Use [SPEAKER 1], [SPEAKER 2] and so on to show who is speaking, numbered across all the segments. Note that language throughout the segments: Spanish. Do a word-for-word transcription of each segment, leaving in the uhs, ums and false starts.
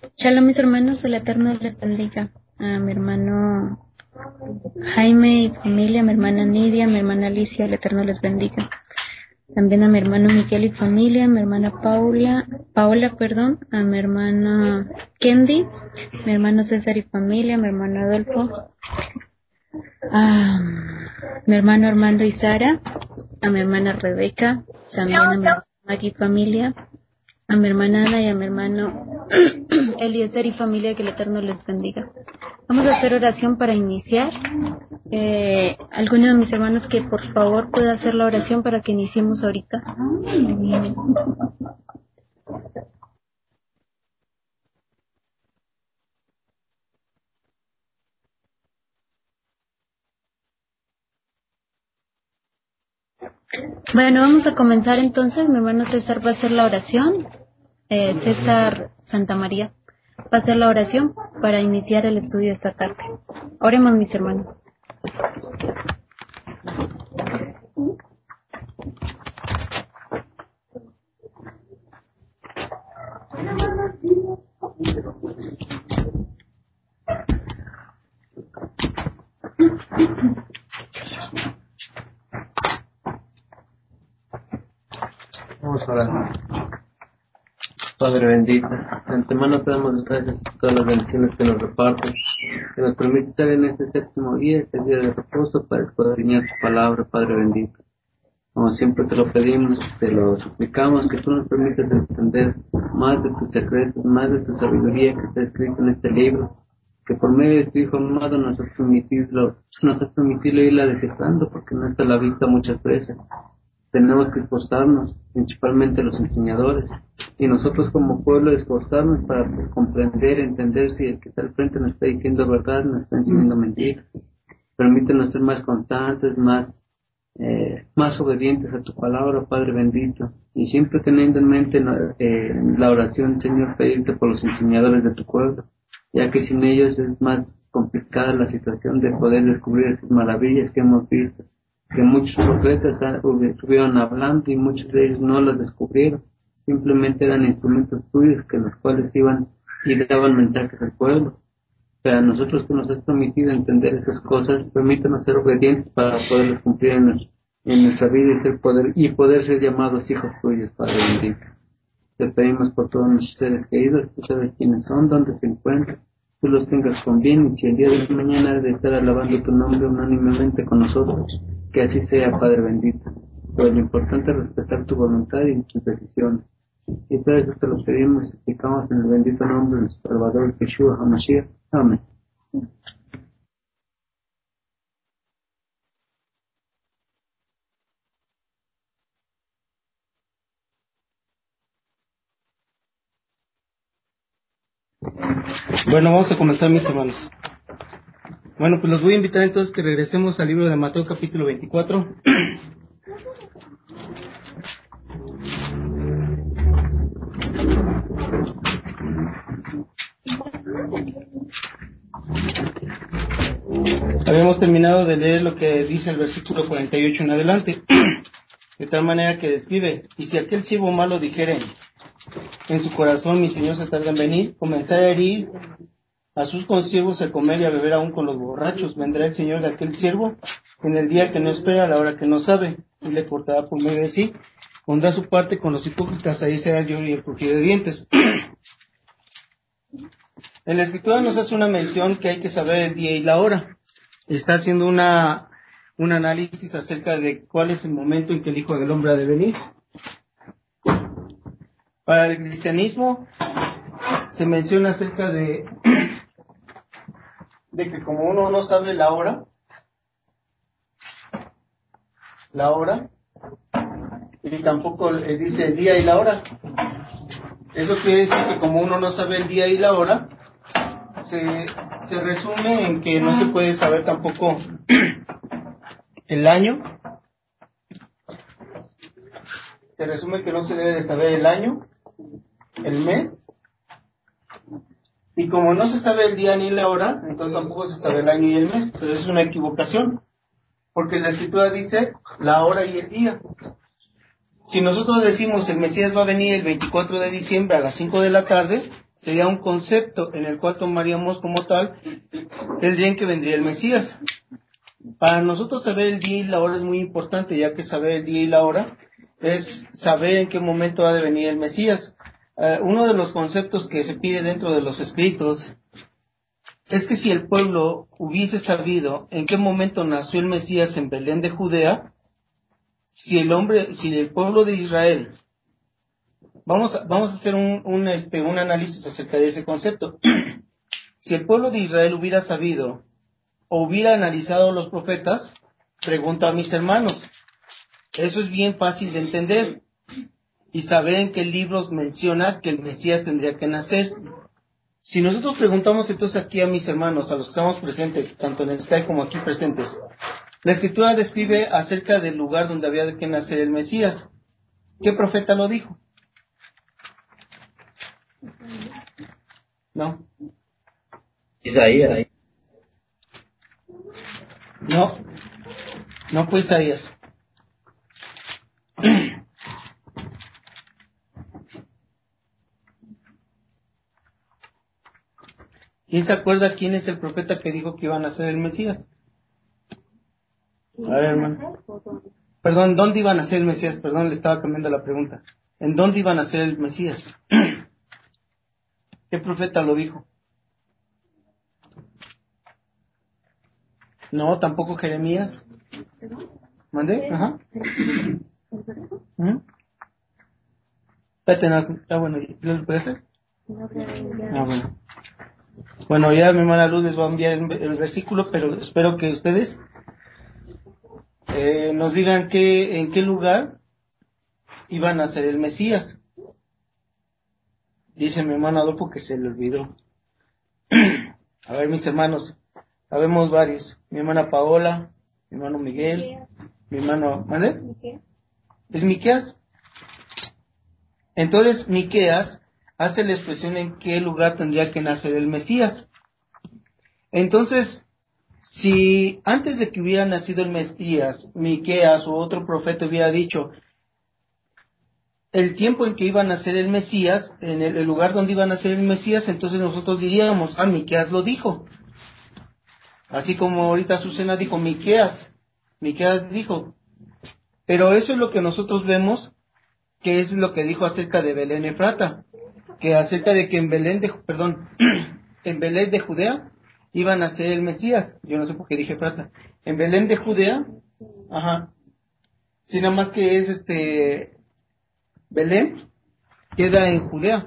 [SPEAKER 1] Shalom, mis hermanos, el Eterno les bendiga. A mi hermano Jaime y familia, a mi hermana Nidia, a mi hermana Alicia, el Eterno les bendiga. También a mi hermano Miguel y familia, a mi hermana Paula, Paola, perdón, a mi hermana Kendi, mi hermano César y familia, a mi hermano Adolfo, a mi hermano Armando y Sara, a mi hermana Rebeca, también a mi hermana Maggie y familia, a mi hermana Ana y a mi hermano Eliezer y familia, que el Eterno les bendiga. Vamos a hacer oración para iniciar. Eh, ¿Alguno de mis hermanos que por favor pueda hacer la oración para que iniciemos ahorita? Bueno, vamos a comenzar entonces. Mi hermano César va a hacer la oración. Eh, César Santa María va a hacer la oración para iniciar el estudio esta tarde. Oremos, mis hermanos.
[SPEAKER 2] Vamos a orar. Padre bendito, de antemano te damos gracias por todas las bendiciones que nos repartes, que nos permite estar en este séptimo día, este día de reposo, para escudriñar tu palabra, Padre bendito. Como siempre te lo pedimos, te lo suplicamos, que tú nos permitas entender más de tus secretos, más de tu sabiduría que está escrito en este libro, que por medio de tu Hijo amado nos has permitido, nos has permitido irla descifrando, porque no está a la vista muchas veces. Tenemos que esforzarnos, principalmente los enseñadores, y nosotros como pueblo esforzarnos para pues, comprender, entender si el que está al frente nos está diciendo verdad, nos está enseñando mentiras. Permítenos ser más constantes, más eh, más obedientes a tu palabra, Padre bendito, y siempre teniendo en mente eh, la oración, Señor, pedirte por los enseñadores de tu pueblo, ya que sin ellos es más complicada la situación de poder descubrir estas maravillas que hemos visto, que muchos profetas estuvieron hablando y muchos de ellos no las descubrieron, simplemente eran instrumentos tuyos que los cuales iban y daban mensajes al pueblo. Pero a nosotros que nos has permitido entender esas cosas, permítanos ser obedientes para poderlas cumplir en, nos, en nuestra vida y ser poder y poder ser llamados hijos tuyos, Padre bendito. Te pedimos por todos nuestros seres queridos, tú sabes quiénes son, dónde se encuentran, tú los tengas con bien, y si el día de mañana has de estar alabando tu nombre unánimemente con nosotros, que así sea, Padre bendito. Pero lo importante es respetar tu voluntad y tus decisiones. Y todo eso te lo pedimos y suplicamos en el bendito nombre de nuestro Salvador, Yeshua HaMashiach. Amén.
[SPEAKER 3] Bueno, vamos a comenzar, mis hermanos. Bueno, pues los voy a invitar entonces que regresemos al libro de Mateo capítulo veinticuatro. Habíamos terminado de leer lo que dice el versículo cuarenta y ocho en adelante, de tal manera que describe: y si aquel siervo malo dijere en su corazón, mi señor se tarda en venir, comenzará a herir a sus consiervos, a comer y a beber aún con los borrachos, vendrá el señor de aquel siervo en el día que no espera, a la hora que no sabe, y le cortará por medio de sí, pondrá su parte con los hipócritas, ahí será el lloro y el crujir de dientes. En la escritura nos hace una mención que hay que saber el día y la hora. Está haciendo una un análisis acerca de cuál es el momento en que el Hijo del Hombre ha de venir. Para el cristianismo se menciona acerca de de que como uno no sabe la hora, la hora, y tampoco le dice el día y la hora. Eso quiere decir que como uno no sabe el día y la hora, se, se resume en que no se puede saber tampoco el año. Se resume que no se debe de saber el año, el mes, y como no se sabe el día ni la hora, entonces tampoco se sabe el año y el mes. Pero es una equivocación, porque la escritura dice la hora y el día. Si nosotros decimos el Mesías va a venir el veinticuatro de diciembre a las cinco de la tarde, sería un concepto en el cual tomaríamos como tal el día en que vendría el Mesías. Para nosotros saber el día y la hora es muy importante, ya que saber el día y la hora es saber en qué momento ha de venir el Mesías. Uh, uno de los conceptos que se pide dentro de los escritos es que si el pueblo hubiese sabido en qué momento nació el Mesías en Belén de Judea, si el hombre, si el pueblo de Israel, vamos a, vamos a hacer un, un, este, un análisis acerca de ese concepto. Si el pueblo de Israel hubiera sabido o hubiera analizado los profetas, pregunto a mis hermanos, eso es bien fácil de entender y saber en qué libros menciona que el Mesías tendría que nacer. Si nosotros preguntamos entonces aquí a mis hermanos, a los que estamos presentes, tanto en el Sky como aquí presentes, la Escritura describe acerca del lugar donde había de que nacer el Mesías. ¿Qué profeta lo dijo? No.
[SPEAKER 2] Isaías.
[SPEAKER 3] No. No fue Isaías. ¿Quién se acuerda quién es el profeta que dijo que iban a ser el Mesías? A ver, hermano. Perdón, ¿dónde iban a ser el Mesías? Perdón, le estaba cambiando la pregunta. ¿En dónde iban a ser el Mesías? ¿Qué profeta lo dijo? No, tampoco Jeremías. ¿Mandé? Ajá. ¿Mm? Espérate, no, está bueno. ¿Lo puede hacer? Ah, bueno. Bueno, ya mi hermana Luz les va a enviar el, el versículo, pero espero que ustedes eh, nos digan que, en qué lugar iban a ser el Mesías. Dice mi hermano Adolfo que se le olvidó. A ver, mis hermanos, sabemos varios. Mi hermana Paola, mi hermano Miguel, mi hermano... ¿Mande? ¿Es Miqueas? Entonces, Miqueas hace la expresión en qué lugar tendría que nacer el Mesías. Entonces, si antes de que hubiera nacido el Mesías, Miqueas o otro profeta hubiera dicho el tiempo en que iba a nacer el Mesías, en el, el lugar donde iba a nacer el Mesías, entonces nosotros diríamos, ah, Miqueas lo dijo. Así como ahorita Azucena dijo, Miqueas, Miqueas dijo. Pero eso es lo que nosotros vemos, que es lo que dijo acerca de Belén Efrata, que acerca de que en Belén de, perdón, en Belén de Judea iba a nacer el Mesías. Yo no sé por qué dije Efrata. En Belén de Judea, ajá, si nada más que es este, Belén queda en Judea.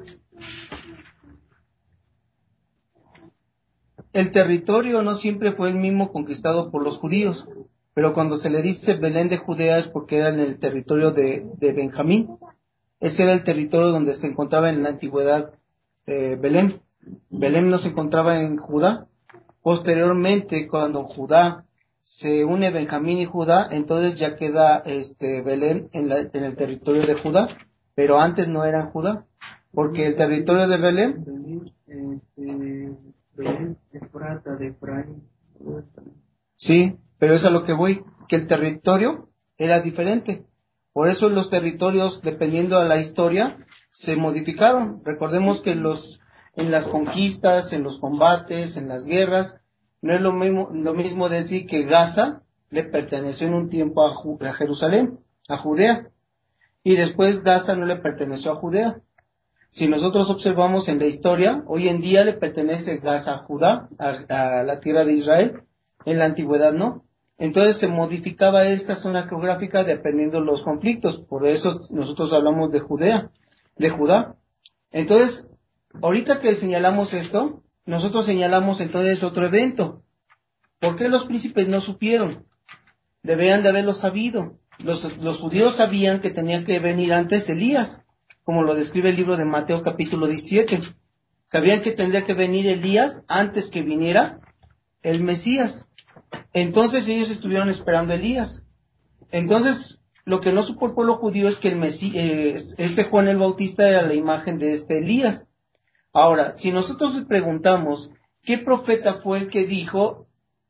[SPEAKER 3] El territorio no siempre fue el mismo conquistado por los judíos, pero cuando se le dice Belén de Judea es porque era en el territorio de, de Benjamín. Ese era el territorio donde se encontraba en la antigüedad eh, Belén. Belén no se encontraba en Judá. Posteriormente, cuando Judá se une Benjamín y Judá, entonces ya queda este Belén en, la, en el territorio de Judá, pero antes no era en Judá, porque el territorio de Belén,
[SPEAKER 2] Belén, Efrata, de Efraín.
[SPEAKER 3] sí, pero es a lo que voy, que el territorio era diferente. Por eso los territorios, dependiendo de la historia, se modificaron. Recordemos que los en las conquistas, en los combates, en las guerras, no es lo mismo, lo mismo decir que Gaza le perteneció en un tiempo a, Ju- a Jerusalén, a Judea, y después Gaza no le perteneció a Judea. Si nosotros observamos en la historia, hoy en día le pertenece Gaza a Judá, a, a la tierra de Israel, en la antigüedad no. Entonces se modificaba esta zona geográfica dependiendo de los conflictos, por eso nosotros hablamos de Judea, de Judá. Entonces, ahorita que señalamos esto, nosotros señalamos entonces otro evento. ¿Por qué los príncipes no supieron? Deberían de haberlo sabido. Los, los judíos sabían que tenía que venir antes Elías, como lo describe el libro de Mateo capítulo diecisiete. Sabían que tendría que venir Elías antes que viniera el Mesías. Entonces ellos estuvieron esperando a Elías. Entonces, lo que no supo el pueblo judío es que el Mesí, eh, este Juan el Bautista era la imagen de este Elías. Ahora, si nosotros le preguntamos, ¿qué profeta fue el que dijo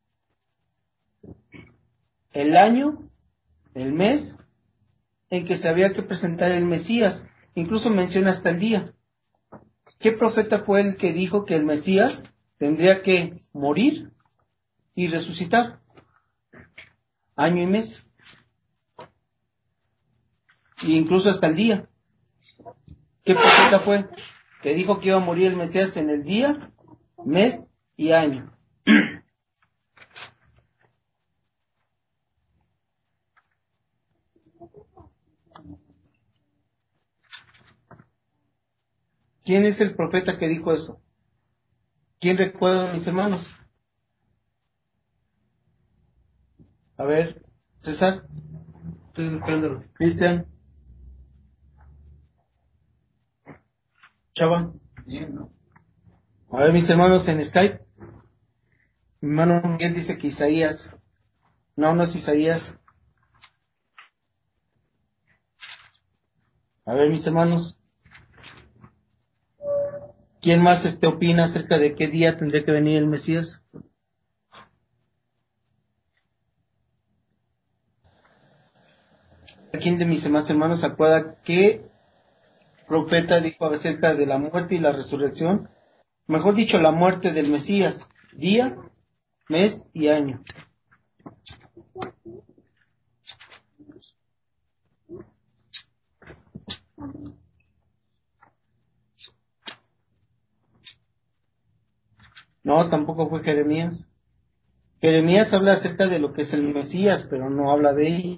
[SPEAKER 3] el año, el mes en que se había que presentar el Mesías? Incluso menciona hasta el día. ¿qué profeta fue el que dijo que el Mesías tendría que morir y resucitar? Año y mes. E incluso hasta el día. ¿Qué profeta fue que dijo que iba a morir el Mesías en el día, mes y año? ¿Quién es el profeta que dijo eso? ¿Quién recuerda, mis hermanos? A ver, César.
[SPEAKER 2] Estoy buscándolo.
[SPEAKER 3] Cristian. Chava. A ver, mis hermanos en Skype. Mi hermano Miguel dice que Isaías. No, no es Isaías. A ver, mis hermanos. ¿Quién más este opina acerca de qué día tendría que venir el Mesías? ¿Quién de mis demás hermanos se acuerda qué profeta dijo acerca de la muerte y la resurrección? Mejor dicho, la muerte del Mesías. Día, mes y año. No, tampoco fue Jeremías. Jeremías habla acerca de lo que es el Mesías, pero no habla de él.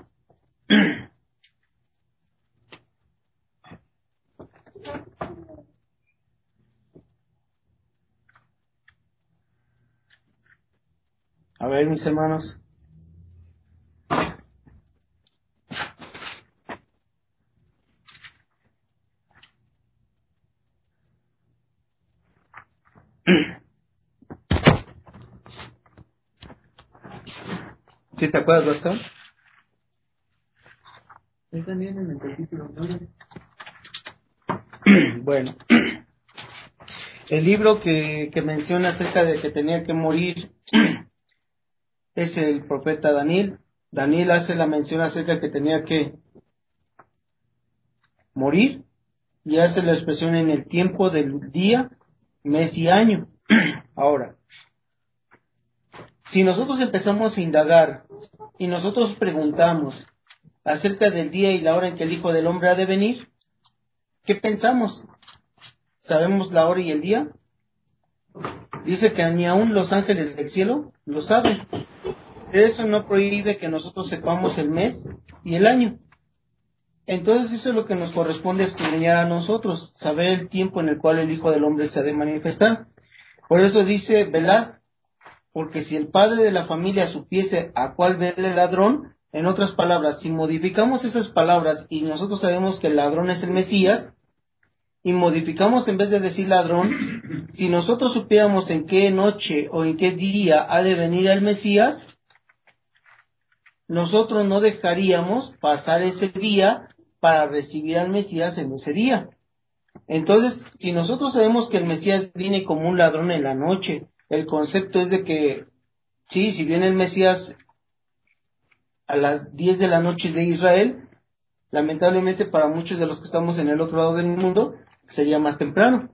[SPEAKER 3] A ver, mis hermanos. ¿Sí te acuerdas, Gastón?
[SPEAKER 2] Es también en el capítulo nueve.
[SPEAKER 3] Bueno, el libro que, que menciona acerca de que tenía que morir es el profeta Daniel. Daniel hace la mención acerca de que tenía que morir y hace la expresión en el tiempo del día, mes y año. Ahora, si nosotros empezamos a indagar y nosotros preguntamos acerca del día y la hora en que el Hijo del Hombre ha de venir, ¿qué pensamos? ¿Sabemos la hora y el día? Dice que ni aun los ángeles del cielo lo saben. Pero eso no prohíbe que nosotros sepamos el mes y el año. Entonces eso es lo que nos corresponde escudriñar a nosotros, saber el tiempo en el cual el Hijo del Hombre se ha de manifestar. Por eso dice, velad, porque si el padre de la familia supiese a cuál vele el ladrón, en otras palabras, si modificamos esas palabras y nosotros sabemos que el ladrón es el Mesías, y modificamos en vez de decir ladrón, si nosotros supiéramos en qué noche o en qué día ha de venir el Mesías, nosotros no dejaríamos pasar ese día para recibir al Mesías en ese día. Entonces, si nosotros sabemos que el Mesías viene como un ladrón en la noche, el concepto es de que, sí, si viene el Mesías a las diez de la noche de Israel, lamentablemente para muchos de los que estamos en el otro lado del mundo, sería más temprano.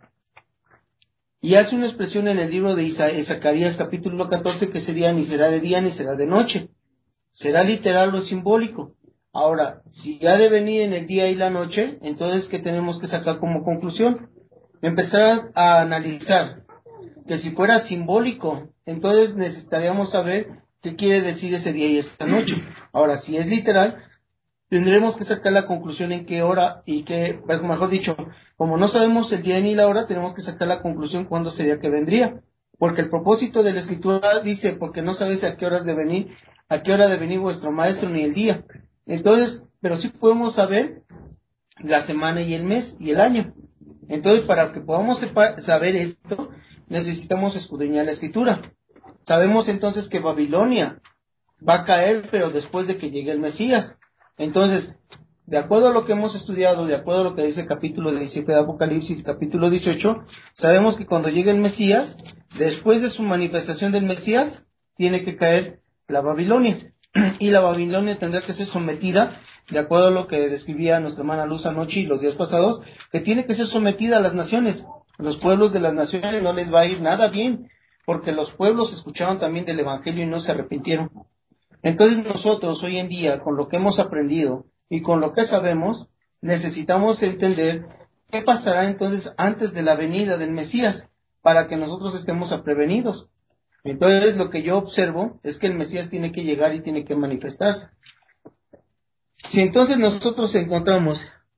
[SPEAKER 3] Y hace una expresión en el libro de Isa- Zacarías capítulo catorce que ese día ni será de día ni será de noche. Será literal o simbólico. Ahora, si ha de venir en el día y la noche, entonces, ¿qué tenemos que sacar como conclusión? Empezar a analizar que si fuera simbólico, entonces necesitaríamos saber qué quiere decir ese día y esa noche. Ahora, si es literal, tendremos que sacar la conclusión en qué hora y qué, mejor dicho, como no sabemos el día ni la hora, tenemos que sacar la conclusión cuándo sería que vendría. Porque el propósito de la escritura dice, porque no sabes a qué horas de venir, a qué hora de venir vuestro maestro ni el día. Entonces, pero sí podemos saber la semana y el mes y el año. Entonces, para que podamos sepa- saber esto, necesitamos escudriñar la escritura. Sabemos entonces que Babilonia va a caer, pero después de que llegue el Mesías. Entonces, de acuerdo a lo que hemos estudiado, de acuerdo a lo que dice el capítulo diecisiete de Apocalipsis y capítulo dieciocho, sabemos que cuando llegue el Mesías, después de su manifestación del Mesías, tiene que caer la Babilonia. Y la Babilonia tendrá que ser sometida, de acuerdo a lo que describía nuestra hermana Luz anoche y los días pasados, que tiene que ser sometida a las naciones. Los pueblos de las naciones no les va a ir nada bien, porque los pueblos escucharon también del Evangelio y no se arrepintieron. Entonces nosotros hoy en día, con lo que hemos aprendido y con lo que sabemos, necesitamos entender qué pasará entonces antes de la venida del Mesías, para que nosotros estemos prevenidos. Entonces lo que yo observo es que el Mesías tiene que llegar y tiene que manifestarse. Si entonces nosotros encontramos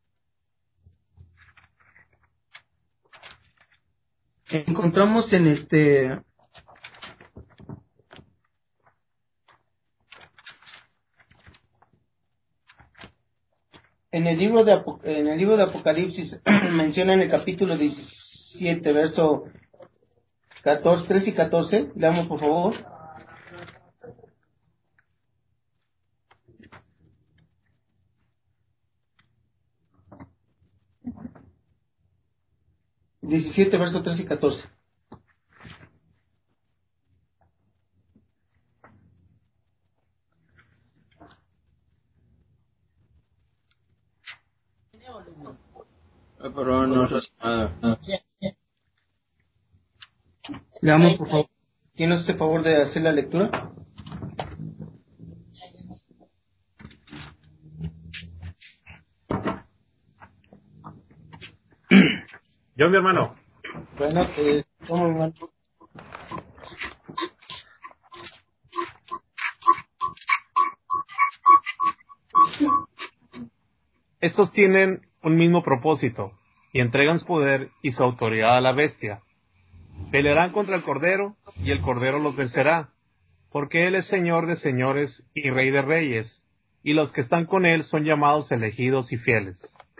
[SPEAKER 3] encontramos en este en el libro de Apo- en el libro de Apocalipsis menciona en el capítulo diecisiete verso catorce, trece y catorce, leamos por favor. diecisiete verso trece y catorce.
[SPEAKER 2] Ah, pero no, ah, ah.
[SPEAKER 3] Leamos por favor. ¿Quién nos hace el favor de hacer la lectura?
[SPEAKER 4] Yo, mi hermano.
[SPEAKER 3] Bueno, eh, ¿cómo, hermano?
[SPEAKER 4] Estos tienen un mismo propósito y entregan su poder y su autoridad a la bestia. Pelearán contra el Cordero y el Cordero los vencerá, porque Él es Señor de señores y Rey de reyes, y los que están con Él son llamados elegidos y fieles.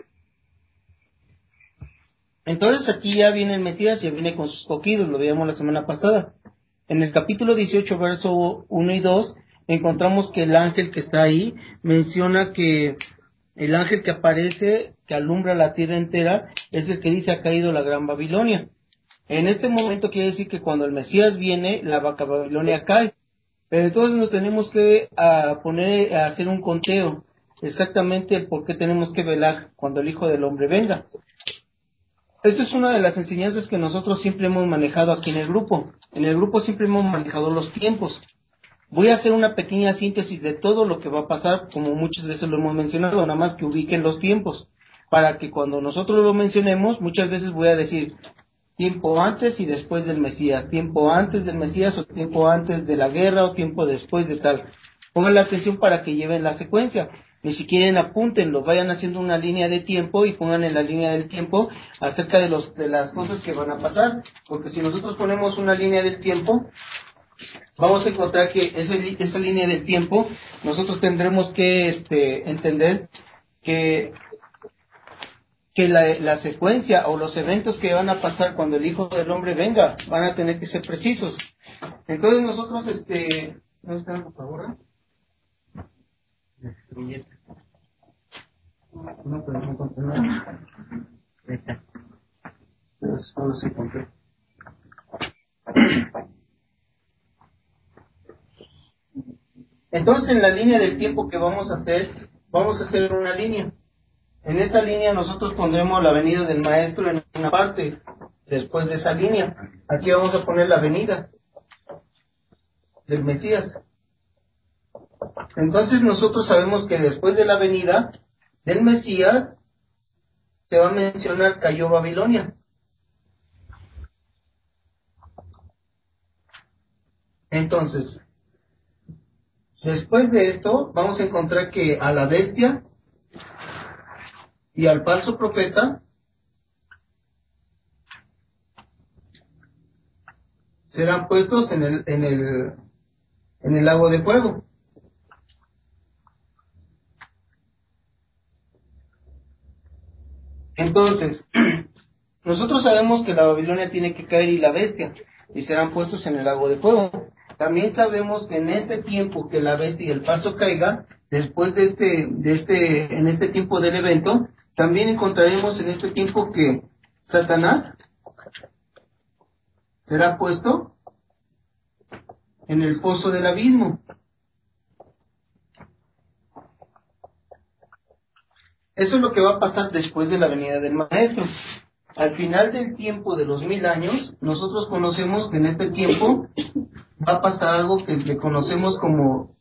[SPEAKER 3] Entonces aquí ya viene el Mesías, ya viene con sus escogidos, lo veíamos la semana pasada. En el capítulo dieciocho, verso uno y dos, encontramos que el ángel que está ahí menciona que el ángel que aparece, que alumbra la tierra entera, es el que dice ha caído la gran Babilonia. En este momento quiere decir que cuando el Mesías viene, la vaca Babilonia cae. Pero entonces nos tenemos que a poner a hacer un conteo, exactamente el por qué tenemos que velar cuando el Hijo del Hombre venga. Esto es una de las enseñanzas que nosotros siempre hemos manejado aquí en el grupo. En el grupo siempre hemos manejado los tiempos. Voy a hacer una pequeña síntesis de todo lo que va a pasar, como muchas veces lo hemos mencionado, nada más que ubiquen los tiempos, para que cuando nosotros lo mencionemos, muchas veces voy a decir tiempo antes y después del Mesías, tiempo antes del Mesías o tiempo antes de la guerra o tiempo después de tal. Pongan la atención para que lleven la secuencia. Y si quieren apúntenlo, vayan haciendo una línea de tiempo y pongan en la línea del tiempo acerca de los de las cosas que van a pasar, porque si nosotros ponemos una línea del tiempo, vamos a encontrar que esa, esa línea del tiempo nosotros tendremos que este entender que que la, la secuencia o los eventos que van a pasar cuando el Hijo del Hombre venga van a tener que ser precisos. Entonces nosotros este ¿no están por favor? No, pero no encontré nada. Pero solo se encontré. Entonces en la línea del tiempo que vamos a hacer, vamos a hacer una línea. En esa línea nosotros pondremos la venida del Maestro en una parte. Después de esa línea, aquí vamos a poner la venida del Mesías. Entonces nosotros sabemos que después de la venida del Mesías se va a mencionar cayó Babilonia. Entonces, después de esto vamos a encontrar que a la bestia y al falso profeta serán puestos en el en el en el lago de fuego. Entonces, nosotros sabemos que la Babilonia tiene que caer y la bestia, y serán puestos en el lago de fuego. También sabemos que en este tiempo que la bestia y el falso caigan, después de este, de este, en este tiempo del evento, también encontraremos en este tiempo que Satanás será puesto en el pozo del abismo. Eso es lo que va a pasar después de la venida del Maestro. al final del tiempo de los mil años, nosotros conocemos que en este tiempo va a pasar algo que le conocemos como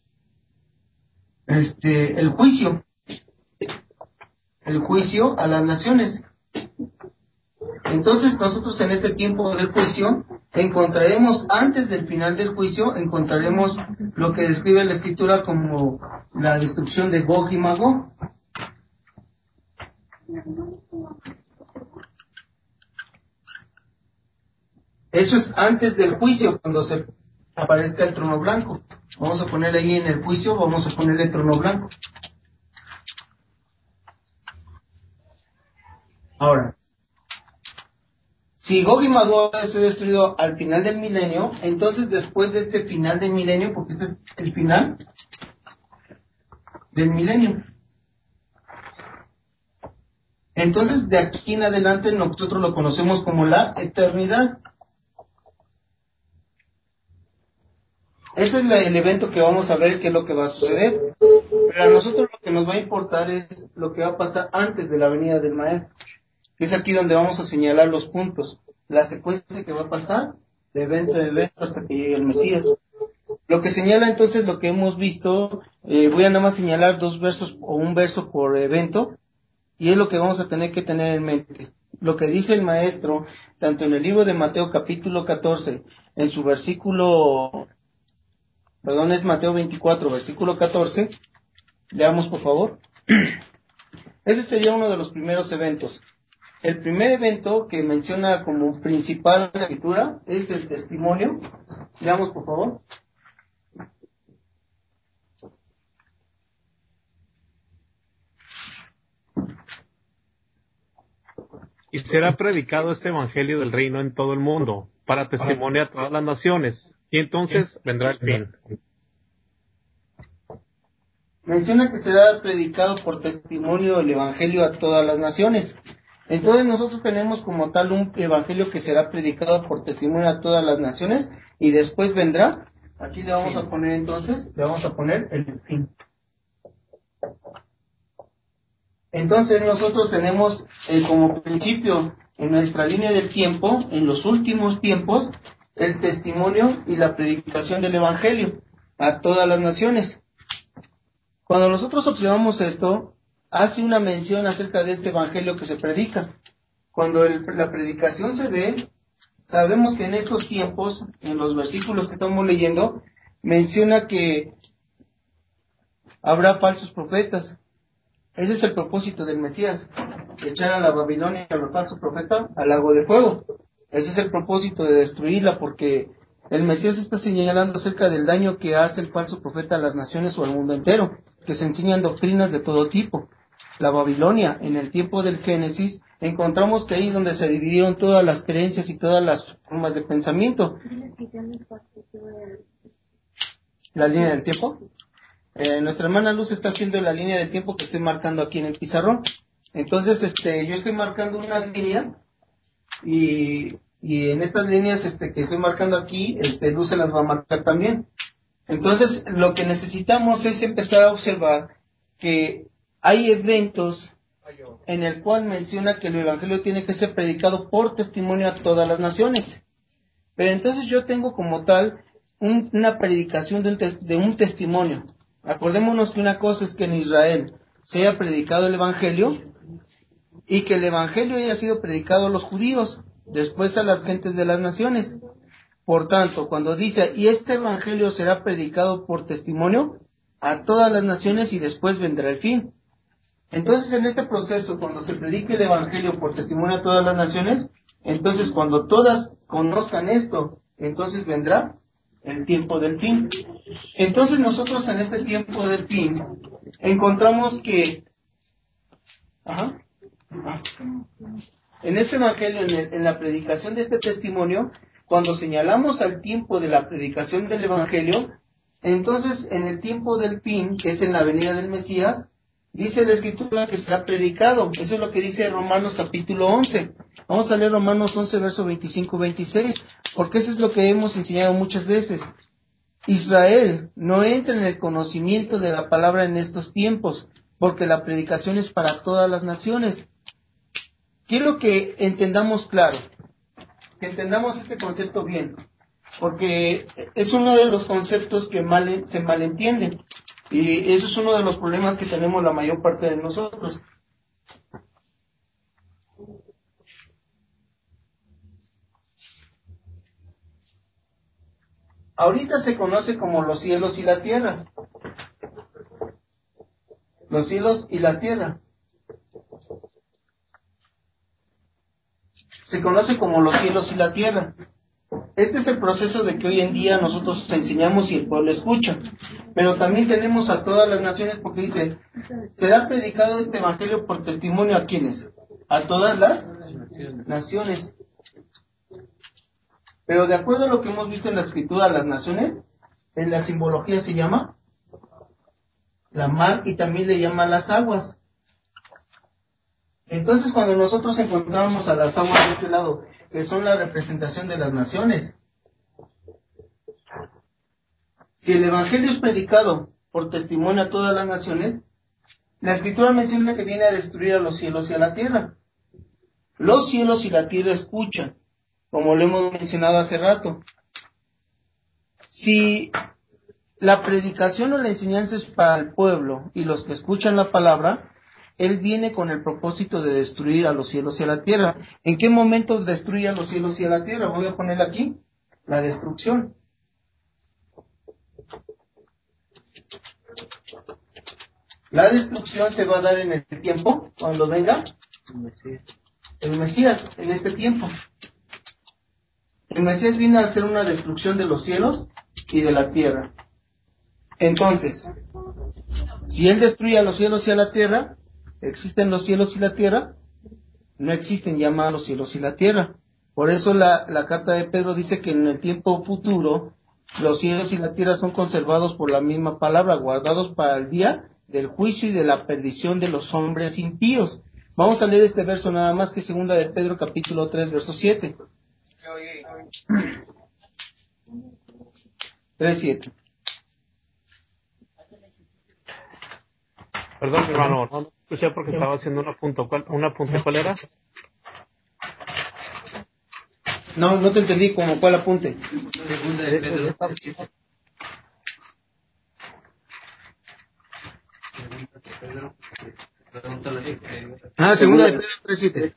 [SPEAKER 3] este el juicio, el juicio a las naciones. Entonces nosotros en este tiempo del juicio encontraremos, antes del final del juicio, encontraremos lo que describe la Escritura como la destrucción de Gog y Magog. Eso es antes del juicio, cuando se aparezca el trono blanco. Vamos a ponerle ahí en el juicio, vamos a ponerle el trono blanco. Ahora, si Gog y Magog va a ser destruido al final del milenio, entonces después de este final del milenio, porque este es el final del milenio, entonces de aquí en adelante nosotros lo conocemos como la eternidad. Ese es la, el evento que vamos a ver, qué es lo que va a suceder. Pero a nosotros lo que nos va a importar es lo que va a pasar antes de la venida del Maestro. Es aquí donde vamos a señalar los puntos, la secuencia que va a pasar de evento en evento hasta que llegue el Mesías. Lo que señala entonces lo que hemos visto, eh, voy a nada más señalar dos versos o un verso por evento, y es lo que vamos a tener que tener en mente. Lo que dice el Maestro, tanto en el libro de Mateo capítulo catorce, en su versículo, perdón, es Mateo veinticuatro, versículo catorce, leamos por favor. Ese sería uno de los primeros eventos. El primer evento que menciona como principal la escritura es el testimonio. Leamos por favor.
[SPEAKER 4] Y será predicado este evangelio del reino en todo el mundo, para testimonio a todas las naciones, y entonces vendrá el fin.
[SPEAKER 3] Menciona que será predicado por testimonio el evangelio a todas las naciones. Entonces nosotros tenemos como tal un evangelio que será predicado por testimonio a todas las naciones, y después vendrá, aquí le vamos a poner entonces, le vamos a poner el fin. Entonces nosotros tenemos eh, como principio en nuestra línea del tiempo, en los últimos tiempos, el testimonio y la predicación del evangelio a todas las naciones. Cuando nosotros observamos esto, hace una mención acerca de este evangelio que se predica. Cuando el, la predicación se dé, sabemos que en estos tiempos, en los versículos que estamos leyendo, menciona que habrá falsos profetas. Ese es el propósito del Mesías, echar a la Babilonia y a los falsos profetas al lago de fuego. Ese es el propósito de destruirla, porque el Mesías está señalando acerca del daño que hace el falso profeta a las naciones o al mundo entero, que se enseñan doctrinas de todo tipo. La Babilonia, en el tiempo del Génesis, encontramos que ahí es donde se dividieron todas las creencias y todas las formas de pensamiento. ¿La línea del tiempo? Eh, nuestra hermana Luz está haciendo la línea del tiempo que estoy marcando aquí en el pizarrón. Entonces, este, yo estoy marcando unas líneas y, y en estas líneas, este, que estoy marcando aquí, este, Luz se las va a marcar también. Entonces, lo que necesitamos es empezar a observar que hay eventos en el cual menciona que el evangelio tiene que ser predicado por testimonio a todas las naciones. Pero entonces yo tengo como tal un, una predicación de un, te, de un testimonio. Acordémonos que una cosa es que en Israel se haya predicado el evangelio y que el evangelio haya sido predicado a los judíos, después a las gentes de las naciones. Por tanto, cuando dice, y este evangelio será predicado por testimonio a todas las naciones y después vendrá el fin. Entonces, en este proceso, cuando se predique el evangelio por testimonio a todas las naciones, entonces cuando todas conozcan esto, entonces vendrá el tiempo del fin. Entonces nosotros en este tiempo del fin encontramos que ajá, ajá, en este evangelio, en, el, en la predicación de este testimonio, cuando señalamos al tiempo de la predicación del evangelio, entonces en el tiempo del fin, que es en la venida del Mesías, dice la Escritura que será predicado. Eso es lo que dice Romanos capítulo once. Vamos a leer Romanos once, verso veinticinco veintiséis, porque eso es lo que hemos enseñado muchas veces. Israel no entra en el conocimiento de la palabra en estos tiempos, porque la predicación es para todas las naciones. quiero que entendamos claro, que entendamos este concepto bien, porque es uno de los conceptos que mal, se malentienden, y eso es uno de los problemas que tenemos la mayor parte de nosotros. Ahorita se conoce como los cielos y la tierra. Los cielos y la tierra. Se conoce como los cielos y la tierra. Este es el proceso de que hoy en día nosotros enseñamos y el pueblo escucha. Pero también tenemos a todas las naciones, porque dice, será predicado este evangelio por testimonio a quienes, a todas las naciones. Pero de acuerdo a lo que hemos visto en la escritura, las naciones, en la simbología se llama la mar y también le llama las aguas. Entonces cuando nosotros encontramos a las aguas de este lado, que son la representación de las naciones, si el evangelio es predicado por testimonio a todas las naciones, la escritura menciona que viene a destruir a los cielos y a la tierra. Los cielos y la tierra escuchan, como lo hemos mencionado hace rato. Si la predicación o la enseñanza es para el pueblo y los que escuchan la palabra, Él viene con el propósito de destruir a los cielos y a la tierra. ¿En qué momento destruye a los cielos y a la tierra? Voy a poner aquí la destrucción. La destrucción se va a dar en el tiempo, cuando venga el Mesías, en este tiempo. El Mesías viene a hacer una destrucción de los cielos y de la tierra. Entonces, si Él destruye a los cielos y a la tierra, ¿existen los cielos y la tierra? No existen ya más los cielos y la tierra. Por eso la, la carta de Pedro dice que en el tiempo futuro los cielos y la tierra son conservados por la misma palabra, guardados para el día del juicio y de la perdición de los hombres impíos. Vamos a leer este verso nada más, que segunda de Pedro capítulo tres, verso siete. tres, siete.
[SPEAKER 4] Perdón, hermano, no escuché porque estaba haciendo un apunte. ¿Cuál, un apunte, ¿cuál era?
[SPEAKER 3] No, no te entendí, como cuál apunte.
[SPEAKER 2] Segunda de Pedro tres siete.
[SPEAKER 3] Ah, segunda de Pedro tres siete.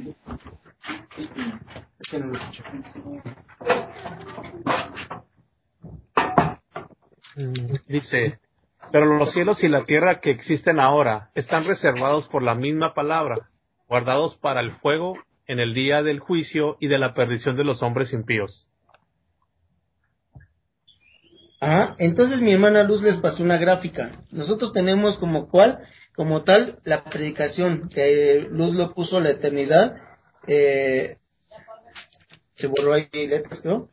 [SPEAKER 4] Dice, pero los cielos y la tierra que existen ahora están reservados por la misma palabra, guardados para el fuego en el día del juicio y de la perdición de los hombres impíos.
[SPEAKER 3] Ah, entonces mi hermana Luz les pasó una gráfica. Nosotros tenemos como cual, como tal, la predicación, que Luz lo puso la eternidad, eh, se borró ahí letras, creo.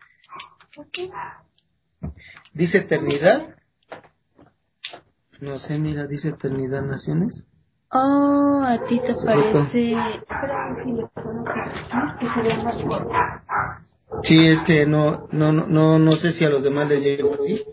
[SPEAKER 3] Dice eternidad. No sé, mira, dice eternidad naciones.
[SPEAKER 1] Oh, a ti te parece... Espera, si lo conoces, que se ve más fuerte.
[SPEAKER 3] Sí, es que no, no, no, no, no sé si a los demás les llegó así.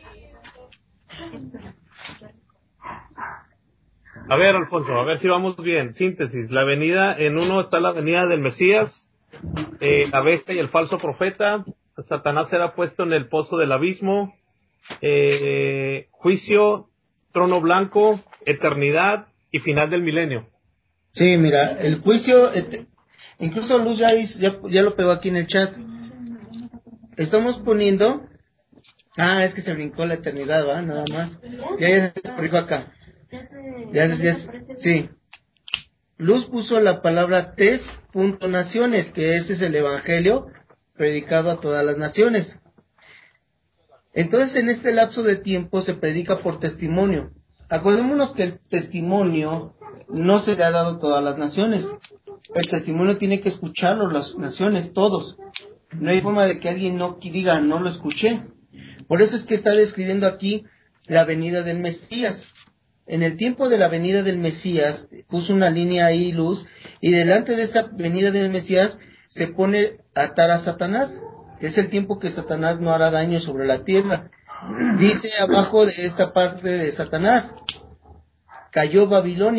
[SPEAKER 4] A ver, Alfonso, a ver si vamos bien. Síntesis. La venida, en uno está la venida del Mesías, eh, la bestia y el falso profeta. Satanás será puesto en el pozo del abismo. Eh, juicio, trono blanco, eternidad y final del milenio.
[SPEAKER 3] Sí, mira, el juicio, et- incluso Luz ya, hizo- ya, ya lo pegó aquí en el chat. Estamos poniendo, ah, es que se brincó la eternidad, ¿va? Nada más. Ya, ya se corrijo acá. Ya, ya, ya, sí. Luz puso la palabra tes punto naciones, que ese es el evangelio predicado a todas las naciones. Entonces, en este lapso de tiempo se predica por testimonio. Acordémonos que el testimonio no se le ha dado a todas las naciones. El testimonio tiene que escucharlo las naciones, todos. No hay forma de que alguien no diga, no lo escuché. Por eso es que está describiendo aquí la venida del Mesías. En el tiempo de la venida del Mesías, puso una línea ahí, Luz, y delante de esta venida del Mesías se pone a atar a Satanás. Es el tiempo que Satanás no hará daño sobre la tierra. Dice abajo de esta parte de Satanás, cayó Babilonia.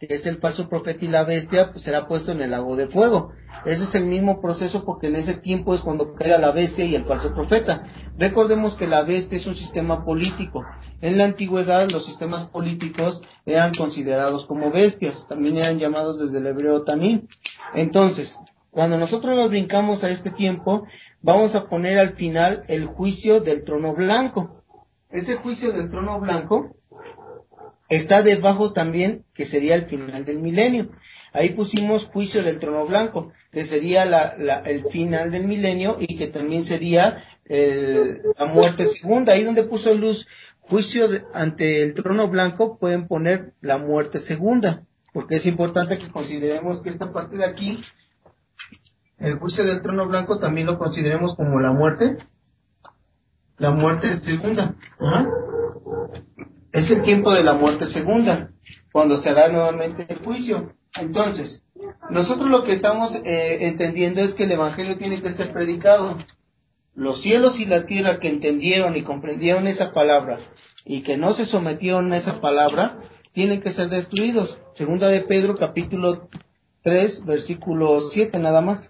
[SPEAKER 3] que es el falso profeta y la bestia, pues será puesto en el lago de fuego. Ese es el mismo proceso, porque en ese tiempo es cuando caiga la bestia y el falso profeta. Recordemos que la bestia es un sistema político. En la antigüedad los sistemas políticos eran considerados como bestias, también eran llamados desde el hebreo tanín. Entonces, cuando nosotros nos brincamos a este tiempo, vamos a poner al final el juicio del trono blanco. Ese juicio del trono blanco está debajo también, que sería el final del milenio. Ahí pusimos juicio del trono blanco, que sería la, la, el final del milenio, y que también sería el, la muerte segunda. Ahí donde puso luz juicio de, ante el trono blanco, pueden poner la muerte segunda, porque es importante que consideremos que esta parte de aquí, el juicio del trono blanco, también lo consideremos como la muerte, la muerte segunda. ¿Ah? Es el tiempo de la muerte segunda, cuando se hará nuevamente el juicio. Entonces, nosotros lo que estamos eh, entendiendo es que el Evangelio tiene que ser predicado. Los cielos y la tierra que entendieron y comprendieron esa palabra y que no se sometieron a esa palabra, tienen que ser destruidos. Segunda de Pedro, capítulo tres, versículo siete, nada más.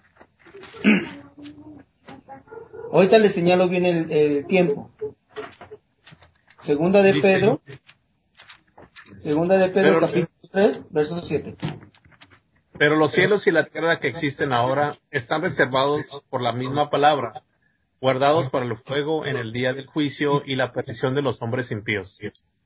[SPEAKER 3] Ahorita les señalo bien el, el tiempo. Segunda de Pedro, segunda de Pedro, capítulo tres, verso siete.
[SPEAKER 4] Pero los cielos y la tierra que existen ahora están reservados por la misma palabra, guardados para el fuego en el día del juicio y la perdición de los hombres impíos.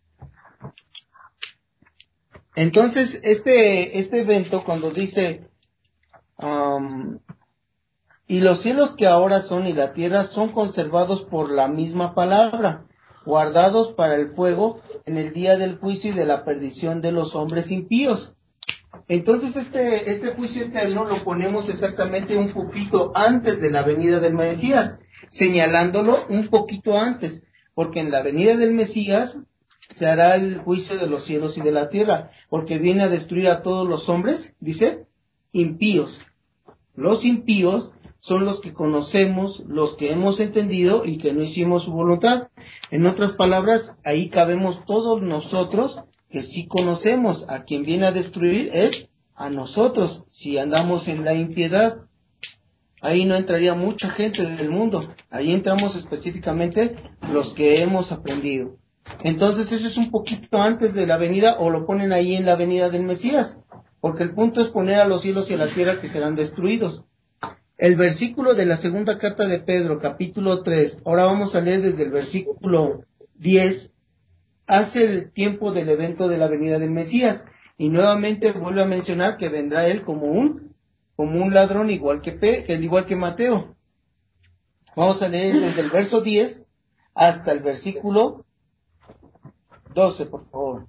[SPEAKER 3] Entonces, este, este evento, cuando dice, um, y los cielos que ahora son y la tierra son conservados por la misma palabra, guardados para el fuego en el día del juicio y de la perdición de los hombres impíos. Entonces este, este juicio eterno lo ponemos exactamente un poquito antes de la venida del Mesías, señalándolo un poquito antes, porque en la venida del Mesías se hará el juicio de los cielos y de la tierra, porque viene a destruir a todos los hombres, dice, impíos. Los impíos son los que conocemos, los que hemos entendido y que no hicimos su voluntad. En otras palabras, ahí cabemos todos nosotros que sí conocemos. A quien viene a destruir es a nosotros, si andamos en la impiedad. Ahí no entraría mucha gente del mundo, ahí entramos específicamente los que hemos aprendido. Entonces eso es un poquito antes de la venida, o lo ponen ahí en la venida del Mesías, porque el punto es poner a los cielos y a la tierra que serán destruidos. El versículo de la segunda carta de Pedro, capítulo tres, ahora vamos a leer desde el versículo diez, hace el tiempo del evento de la venida del Mesías, y nuevamente vuelve a mencionar que vendrá él como un, como un ladrón, igual que, Pe, igual que Mateo. Vamos a leer desde el verso diez hasta el versículo doce, por favor.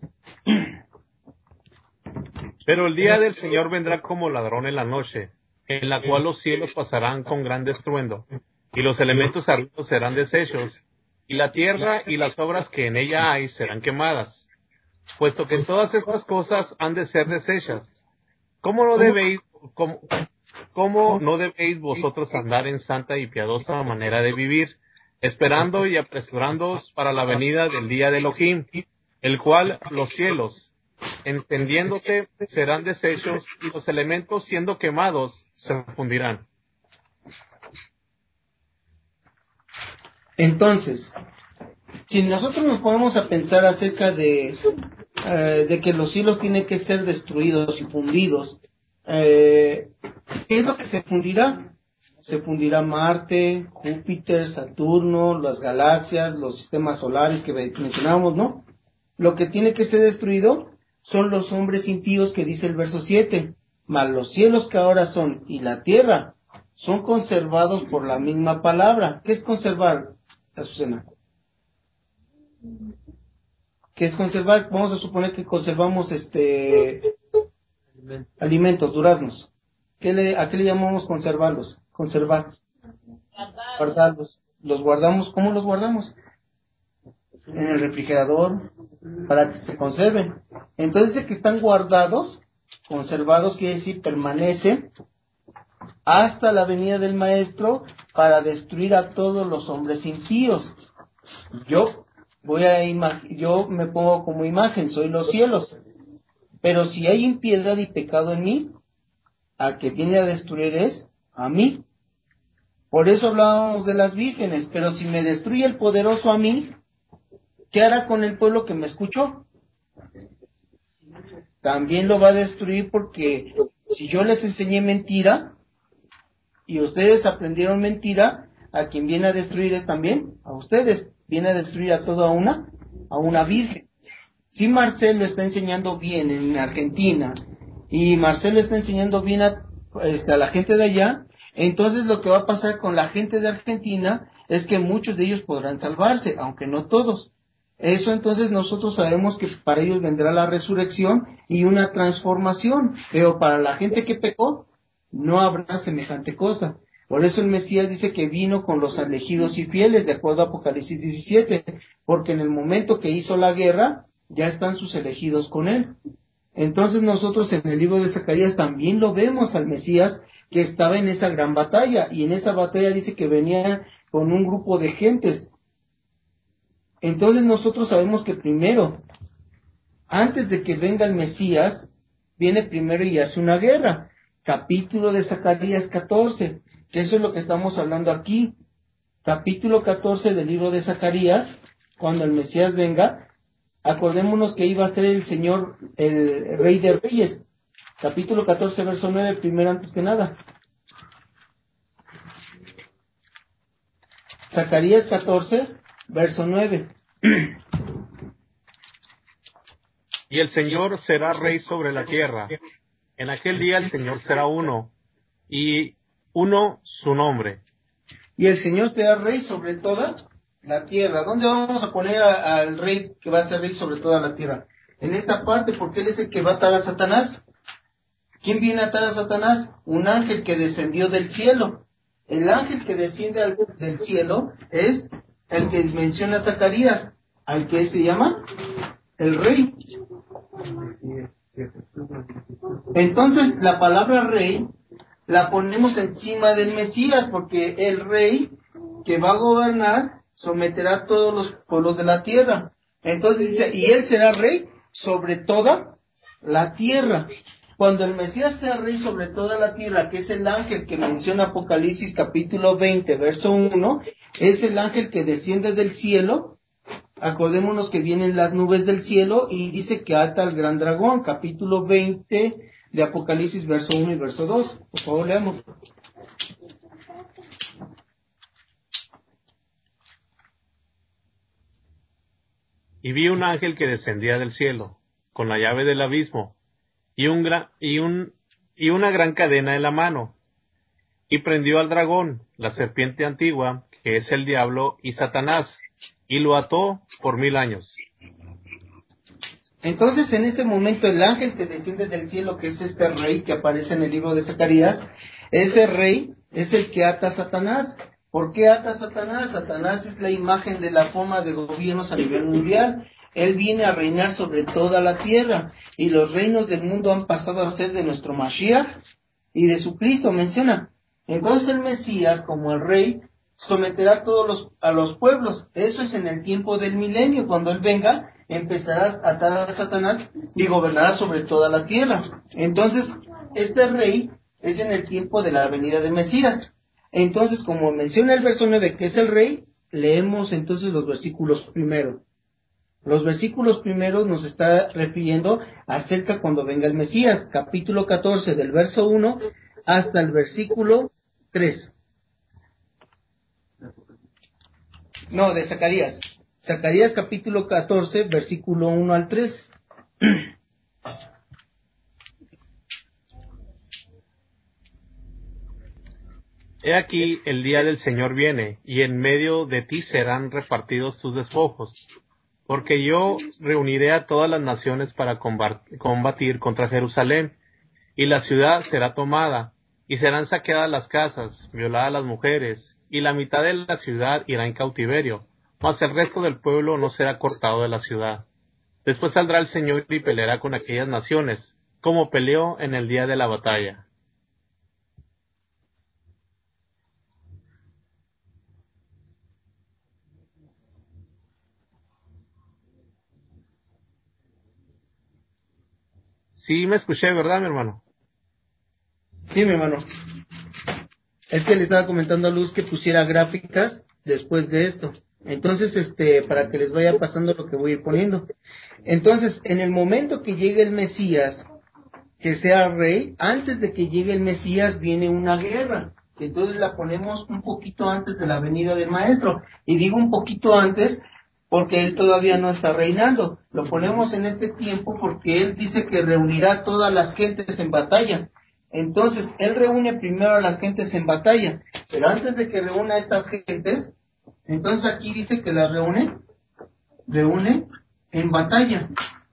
[SPEAKER 4] Pero el día del Señor vendrá como ladrón en la noche, en la cual los cielos pasarán con gran estruendo, y los elementos arriba serán deshechos, y la tierra y las obras que en ella hay serán quemadas. Puesto que todas estas cosas han de ser deshechas, ¿cómo no debéis, cómo, cómo no debéis vosotros andar en santa y piadosa manera de vivir, esperando y apresurándoos para la venida del día de Elohim, el cual los cielos, entendiéndose, serán deshechos, y los elementos, siendo quemados, se fundirán?
[SPEAKER 3] Entonces, si nosotros nos ponemos a pensar acerca de, eh, de que los cielos tienen que ser destruidos y fundidos, eh, ¿qué es lo que se fundirá? Se fundirá Marte, Júpiter, Saturno, las galaxias, los sistemas solares que mencionábamos, ¿no? Lo que tiene que ser destruido son los hombres impíos, que dice el verso siete, mas los cielos que ahora son y la tierra son conservados por la misma palabra. ¿Qué es conservar, Azucena? ¿Qué es conservar? Vamos a suponer que conservamos este alimentos, alimentos duraznos. ¿Qué le, ¿A qué le llamamos conservarlos? Conservar. Guardarlos. Los guardamos, ¿cómo los guardamos? En el refrigerador, para que se conserven. Entonces, de que están guardados, conservados, quiere decir permanecen hasta la venida del Maestro para destruir a todos los hombres impíos. Yo voy a imag- yo me pongo como imagen, soy los cielos. Pero si hay impiedad y pecado en mí, al que viene a destruir es a mí. Por eso hablábamos de las vírgenes, pero si me destruye el poderoso a mí, ¿qué hará con el pueblo que me escuchó? También lo va a destruir, porque si yo les enseñé mentira y ustedes aprendieron mentira, a quien viene a destruir es también a ustedes. Viene a destruir a toda una, a una virgen. Si Marcelo está enseñando bien en Argentina y Marcelo está enseñando bien a, este, a la gente de allá, entonces lo que va a pasar con la gente de Argentina es que muchos de ellos podrán salvarse, aunque no todos. Eso entonces nosotros sabemos que para ellos vendrá la resurrección y una transformación, pero para la gente que pecó no habrá semejante cosa. Por eso el Mesías dice que vino con los elegidos y fieles, de acuerdo a Apocalipsis diecisiete, porque en el momento que hizo la guerra, ya están sus elegidos con él. Entonces nosotros en el libro de Zacarías también lo vemos al Mesías que estaba en esa gran batalla, y en esa batalla dice que venía con un grupo de gentes. Entonces nosotros sabemos que primero, antes de que venga el Mesías, viene primero y hace una guerra. Capítulo de Zacarías catorce, que eso es lo que estamos hablando aquí. Capítulo catorce del libro de Zacarías, cuando el Mesías venga, acordémonos que iba a ser el Señor, el Rey de Reyes. Capítulo catorce, verso nueve, primero antes que nada. Zacarías catorce, verso nueve.
[SPEAKER 4] Y el Señor será rey sobre la tierra. En aquel día el Señor será uno, y uno su nombre.
[SPEAKER 3] Y el Señor será rey sobre toda la tierra. ¿Dónde vamos a poner a, al rey que va a ser rey sobre toda la tierra? En esta parte, porque él es el que va a atar a Satanás. ¿Quién viene a atar a Satanás? Un ángel que descendió del cielo. El ángel que desciende al, del cielo es el que menciona Zacarías, al que se llama el rey. Entonces la palabra rey la ponemos encima del Mesías, porque el rey que va a gobernar someterá a todos los pueblos de la tierra. Entonces dice, y él será rey sobre toda la tierra. Cuando el Mesías sea rey sobre toda la tierra, que es el ángel que menciona Apocalipsis capítulo veinte, verso uno, es el ángel que desciende del cielo. Acordémonos que vienen las nubes del cielo y dice que ata al gran dragón, capítulo veinte de Apocalipsis, verso uno y verso dos. Por favor, leamos.
[SPEAKER 4] Y vi un ángel que descendía del cielo, con la llave del abismo, y un gran, y un, y una gran cadena en la mano, y prendió al dragón, la serpiente antigua, que es el diablo y Satanás, y lo ató por mil años.
[SPEAKER 3] Entonces, en ese momento, el ángel que desciende del cielo, que es este rey que aparece en el libro de Zacarías, ese rey es el que ata a Satanás. ¿Por qué ata a Satanás? Satanás es la imagen de la forma de gobiernos a nivel mundial. Él viene a reinar sobre toda la tierra, y los reinos del mundo han pasado a ser de nuestro Mashiach y de su Cristo, menciona. Entonces el Mesías, como el rey, someterá a todos los, a los pueblos. Eso es en el tiempo del milenio. Cuando él venga, empezará a atar a Satanás y gobernará sobre toda la tierra. Entonces, este rey es en el tiempo de la venida del Mesías. Entonces, como menciona el verso nueve, que es el rey, leemos entonces los versículos primeros. Los versículos primeros nos está refiriendo acerca cuando venga el Mesías, capítulo catorce, del verso uno hasta el versículo tres. No, de Zacarías. Zacarías capítulo catorce, versículo uno al tres.
[SPEAKER 4] He aquí el día del Señor viene, y en medio de ti serán repartidos tus despojos, porque yo reuniré a todas las naciones para combatir contra Jerusalén, y la ciudad será tomada, y serán saqueadas las casas, violadas las mujeres, y la mitad de la ciudad irá en cautiverio, mas el resto del pueblo no será cortado de la ciudad. Después saldrá el Señor y peleará con aquellas naciones, como peleó en el día de la batalla. sí me escuché, ¿verdad, mi hermano?
[SPEAKER 3] Sí, mi hermano. Es que le estaba comentando a Luz que pusiera gráficas después de esto. Entonces, este, para que les vaya pasando lo que voy a ir poniendo. Entonces, en el momento que llegue el Mesías, que sea rey, antes de que llegue el Mesías viene una guerra. Entonces la ponemos un poquito antes de la venida del Maestro. Y digo un poquito antes porque él todavía no está reinando. Lo ponemos en este tiempo porque él dice que reunirá a todas las gentes en batalla. Entonces, él reúne primero a las gentes en batalla. Pero antes de que reúna a estas gentes, entonces aquí dice que las reúne, reúne en batalla.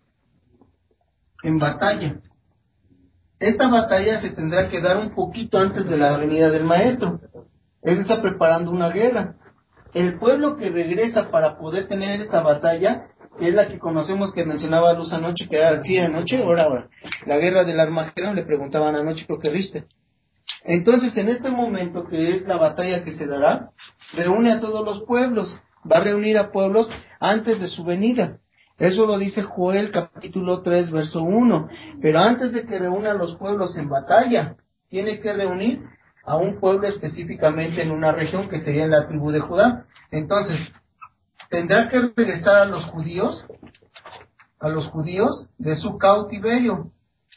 [SPEAKER 3] En batalla. Esta batalla se tendrá que dar un poquito antes de la venida del Maestro. Él está preparando una guerra. El pueblo que regresa para poder tener esta batalla es la que conocemos que mencionaba Luz anoche, que era sí anoche, ahora, ahora. La guerra del Armagedón, le preguntaban anoche, creo que viste. Entonces, en este momento, que es la batalla que se dará, reúne a todos los pueblos. Va a reunir a pueblos antes de su venida. Eso lo dice Joel capítulo tres, verso uno. Pero antes de que reúna a los pueblos en batalla, tiene que reunir a un pueblo específicamente en una región que sería en la tribu de Judá. Entonces, tendrá que regresar a los judíos, a los judíos de su cautiverio.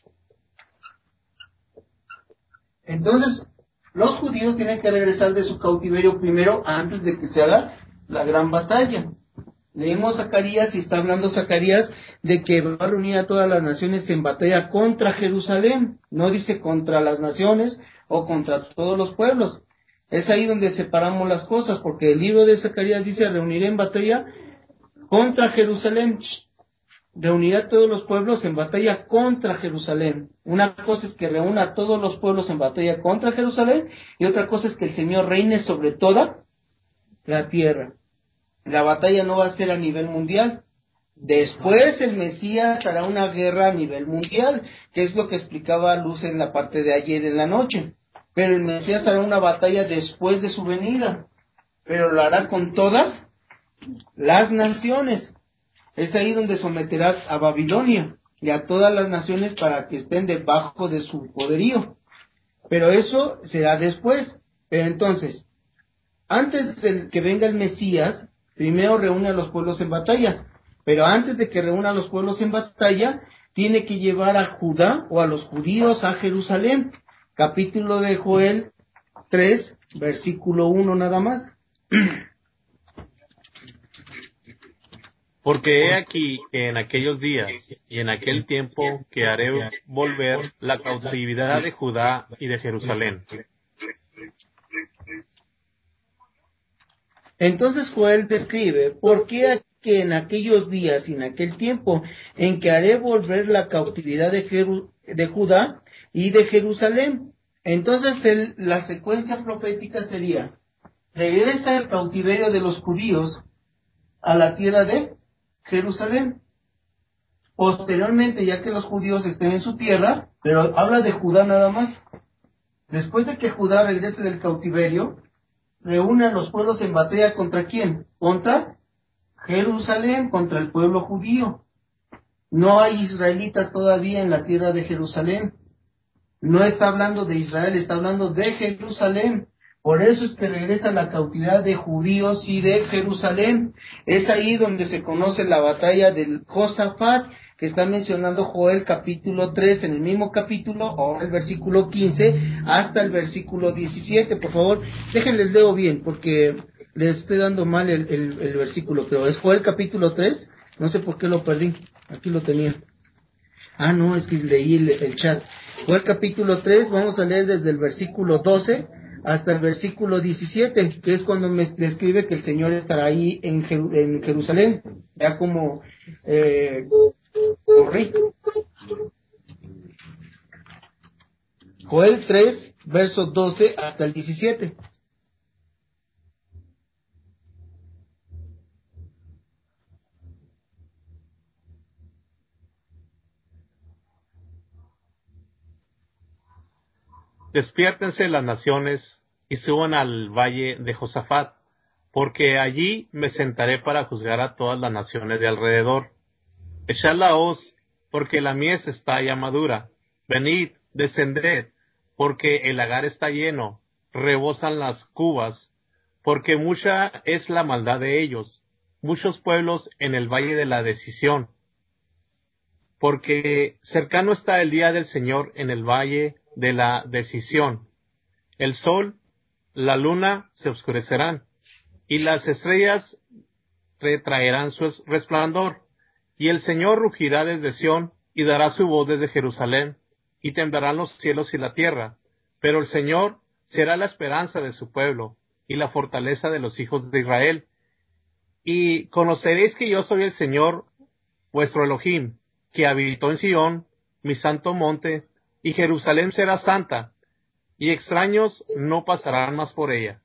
[SPEAKER 3] Entonces, los judíos tienen que regresar de su cautiverio primero antes de que se haga la gran batalla. Leímos Zacarías y está hablando Zacarías de que va a reunir a todas las naciones en batalla contra Jerusalén. No dice contra las naciones o contra todos los pueblos. Es ahí donde separamos las cosas, porque el libro de Zacarías dice reuniré en batalla contra Jerusalén. Reunirá a todos los pueblos en batalla contra Jerusalén. Una cosa es que reúna a todos los pueblos en batalla contra Jerusalén y otra cosa es que el Señor reine sobre toda la tierra. La batalla no va a ser a nivel mundial. Después el Mesías hará una guerra a nivel mundial, que es lo que explicaba Luz en la parte de ayer en la noche. Pero el Mesías hará una batalla después de su venida, pero lo hará con todas las naciones. Es ahí donde someterá a Babilonia y a todas las naciones para que estén debajo de su poderío. Pero eso será después. Pero entonces, antes de que venga el Mesías, primero reúne a los pueblos en batalla. Pero antes de que reúna a los pueblos en batalla, tiene que llevar a Judá o a los judíos a Jerusalén. Capítulo de Joel tres, versículo uno nada más.
[SPEAKER 4] Porque he aquí que en aquellos días y en aquel tiempo que haré volver la cautividad de Judá y de Jerusalén.
[SPEAKER 3] Entonces Joel describe, ¿por qué que en aquellos días y en aquel tiempo en que haré volver la cautividad de, Jeru- de Judá y de Jerusalén? Entonces el, la secuencia profética sería, regresa el cautiverio de los judíos a la tierra de Jerusalén. Posteriormente, ya que los judíos estén en su tierra, pero habla de Judá nada más. Después de que Judá regrese del cautiverio, reúne a los pueblos en batalla ¿contra quién? Contra Jerusalén, contra el pueblo judío. No hay israelitas todavía en la tierra de Jerusalén. No está hablando de Israel, está hablando de Jerusalén. Por eso es que regresa la cautividad de judíos y de Jerusalén. Es ahí donde se conoce la batalla del Josafat, que está mencionando Joel capítulo tres, en el mismo capítulo, o el versículo quince, hasta el versículo diecisiete. Por favor, déjenles leo bien, porque les estoy dando mal el, el, el versículo, pero es Joel capítulo tres, no sé por qué lo perdí, aquí lo tenía. Ah, no, es que leí el, el chat. Fue el capítulo tres, vamos a leer desde el versículo doce hasta el versículo diecisiete, que es cuando me describe que el Señor estará ahí en, Jeru- en Jerusalén, ya como, eh, como rey. Joel tres, versos doce hasta el diecisiete.
[SPEAKER 4] Despiértense las naciones y suban al valle de Josafat, porque allí me sentaré para juzgar a todas las naciones de alrededor. Echad la hoz porque la mies está ya madura. Venid, descended, porque el lagar está lleno, rebosan las cubas, porque mucha es la maldad de ellos, muchos pueblos en el valle de la decisión. Porque cercano está el día del Señor en el valle de la decisión. El sol, la luna se oscurecerán, y las estrellas retraerán su resplandor, y el Señor rugirá desde Sión, y dará su voz desde Jerusalén, y temblarán los cielos y la tierra, pero el Señor será la esperanza de su pueblo, y la fortaleza de los hijos de Israel. Y conoceréis que yo soy el Señor, vuestro Elohim, que habitó en Sión, mi santo monte, y Jerusalén será santa, y extraños no pasarán más por ella.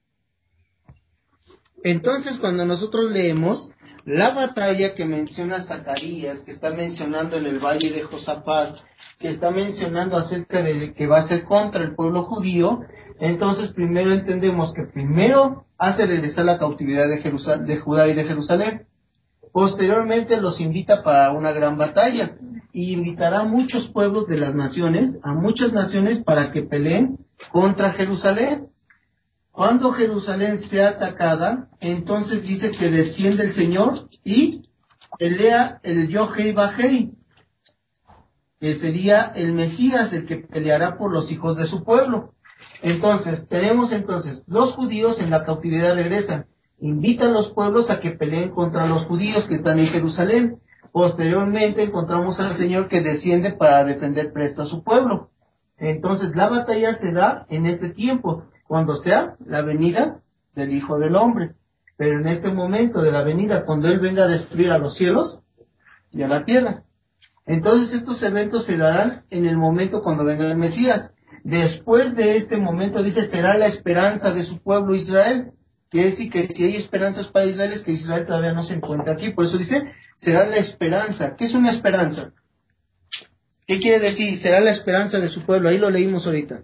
[SPEAKER 3] Entonces, cuando nosotros leemos la batalla que menciona Zacarías, que está mencionando en el valle de Josafat, que está mencionando acerca de que va a ser contra el pueblo judío, entonces primero entendemos que primero hace regresar la cautividad de, Jerusal- de Judá y de Jerusalén. Posteriormente los invita para una gran batalla y invitará a muchos pueblos de las naciones, a muchas naciones para que peleen contra Jerusalén. Cuando Jerusalén sea atacada, entonces dice que desciende el Señor y pelea el Yohei Bajei, que sería el Mesías, el que peleará por los hijos de su pueblo. Entonces, tenemos entonces, los judíos en la cautividad regresan, invitan a los pueblos a que peleen contra los judíos que están en Jerusalén. Posteriormente encontramos al Señor que desciende para defender presto a su pueblo. Entonces, la batalla se da en este tiempo, cuando sea la venida del Hijo del Hombre. Pero en este momento de la venida, cuando Él venga a destruir a los cielos y a la tierra. Entonces estos eventos se darán en el momento cuando venga el Mesías. Después de este momento, dice, será la esperanza de su pueblo Israel. Quiere decir que si hay esperanzas para Israel, es que Israel todavía no se encuentra aquí. Por eso dice, será la esperanza. ¿Qué es una esperanza? ¿Qué quiere decir? Será la esperanza de su pueblo. Ahí lo leímos ahorita.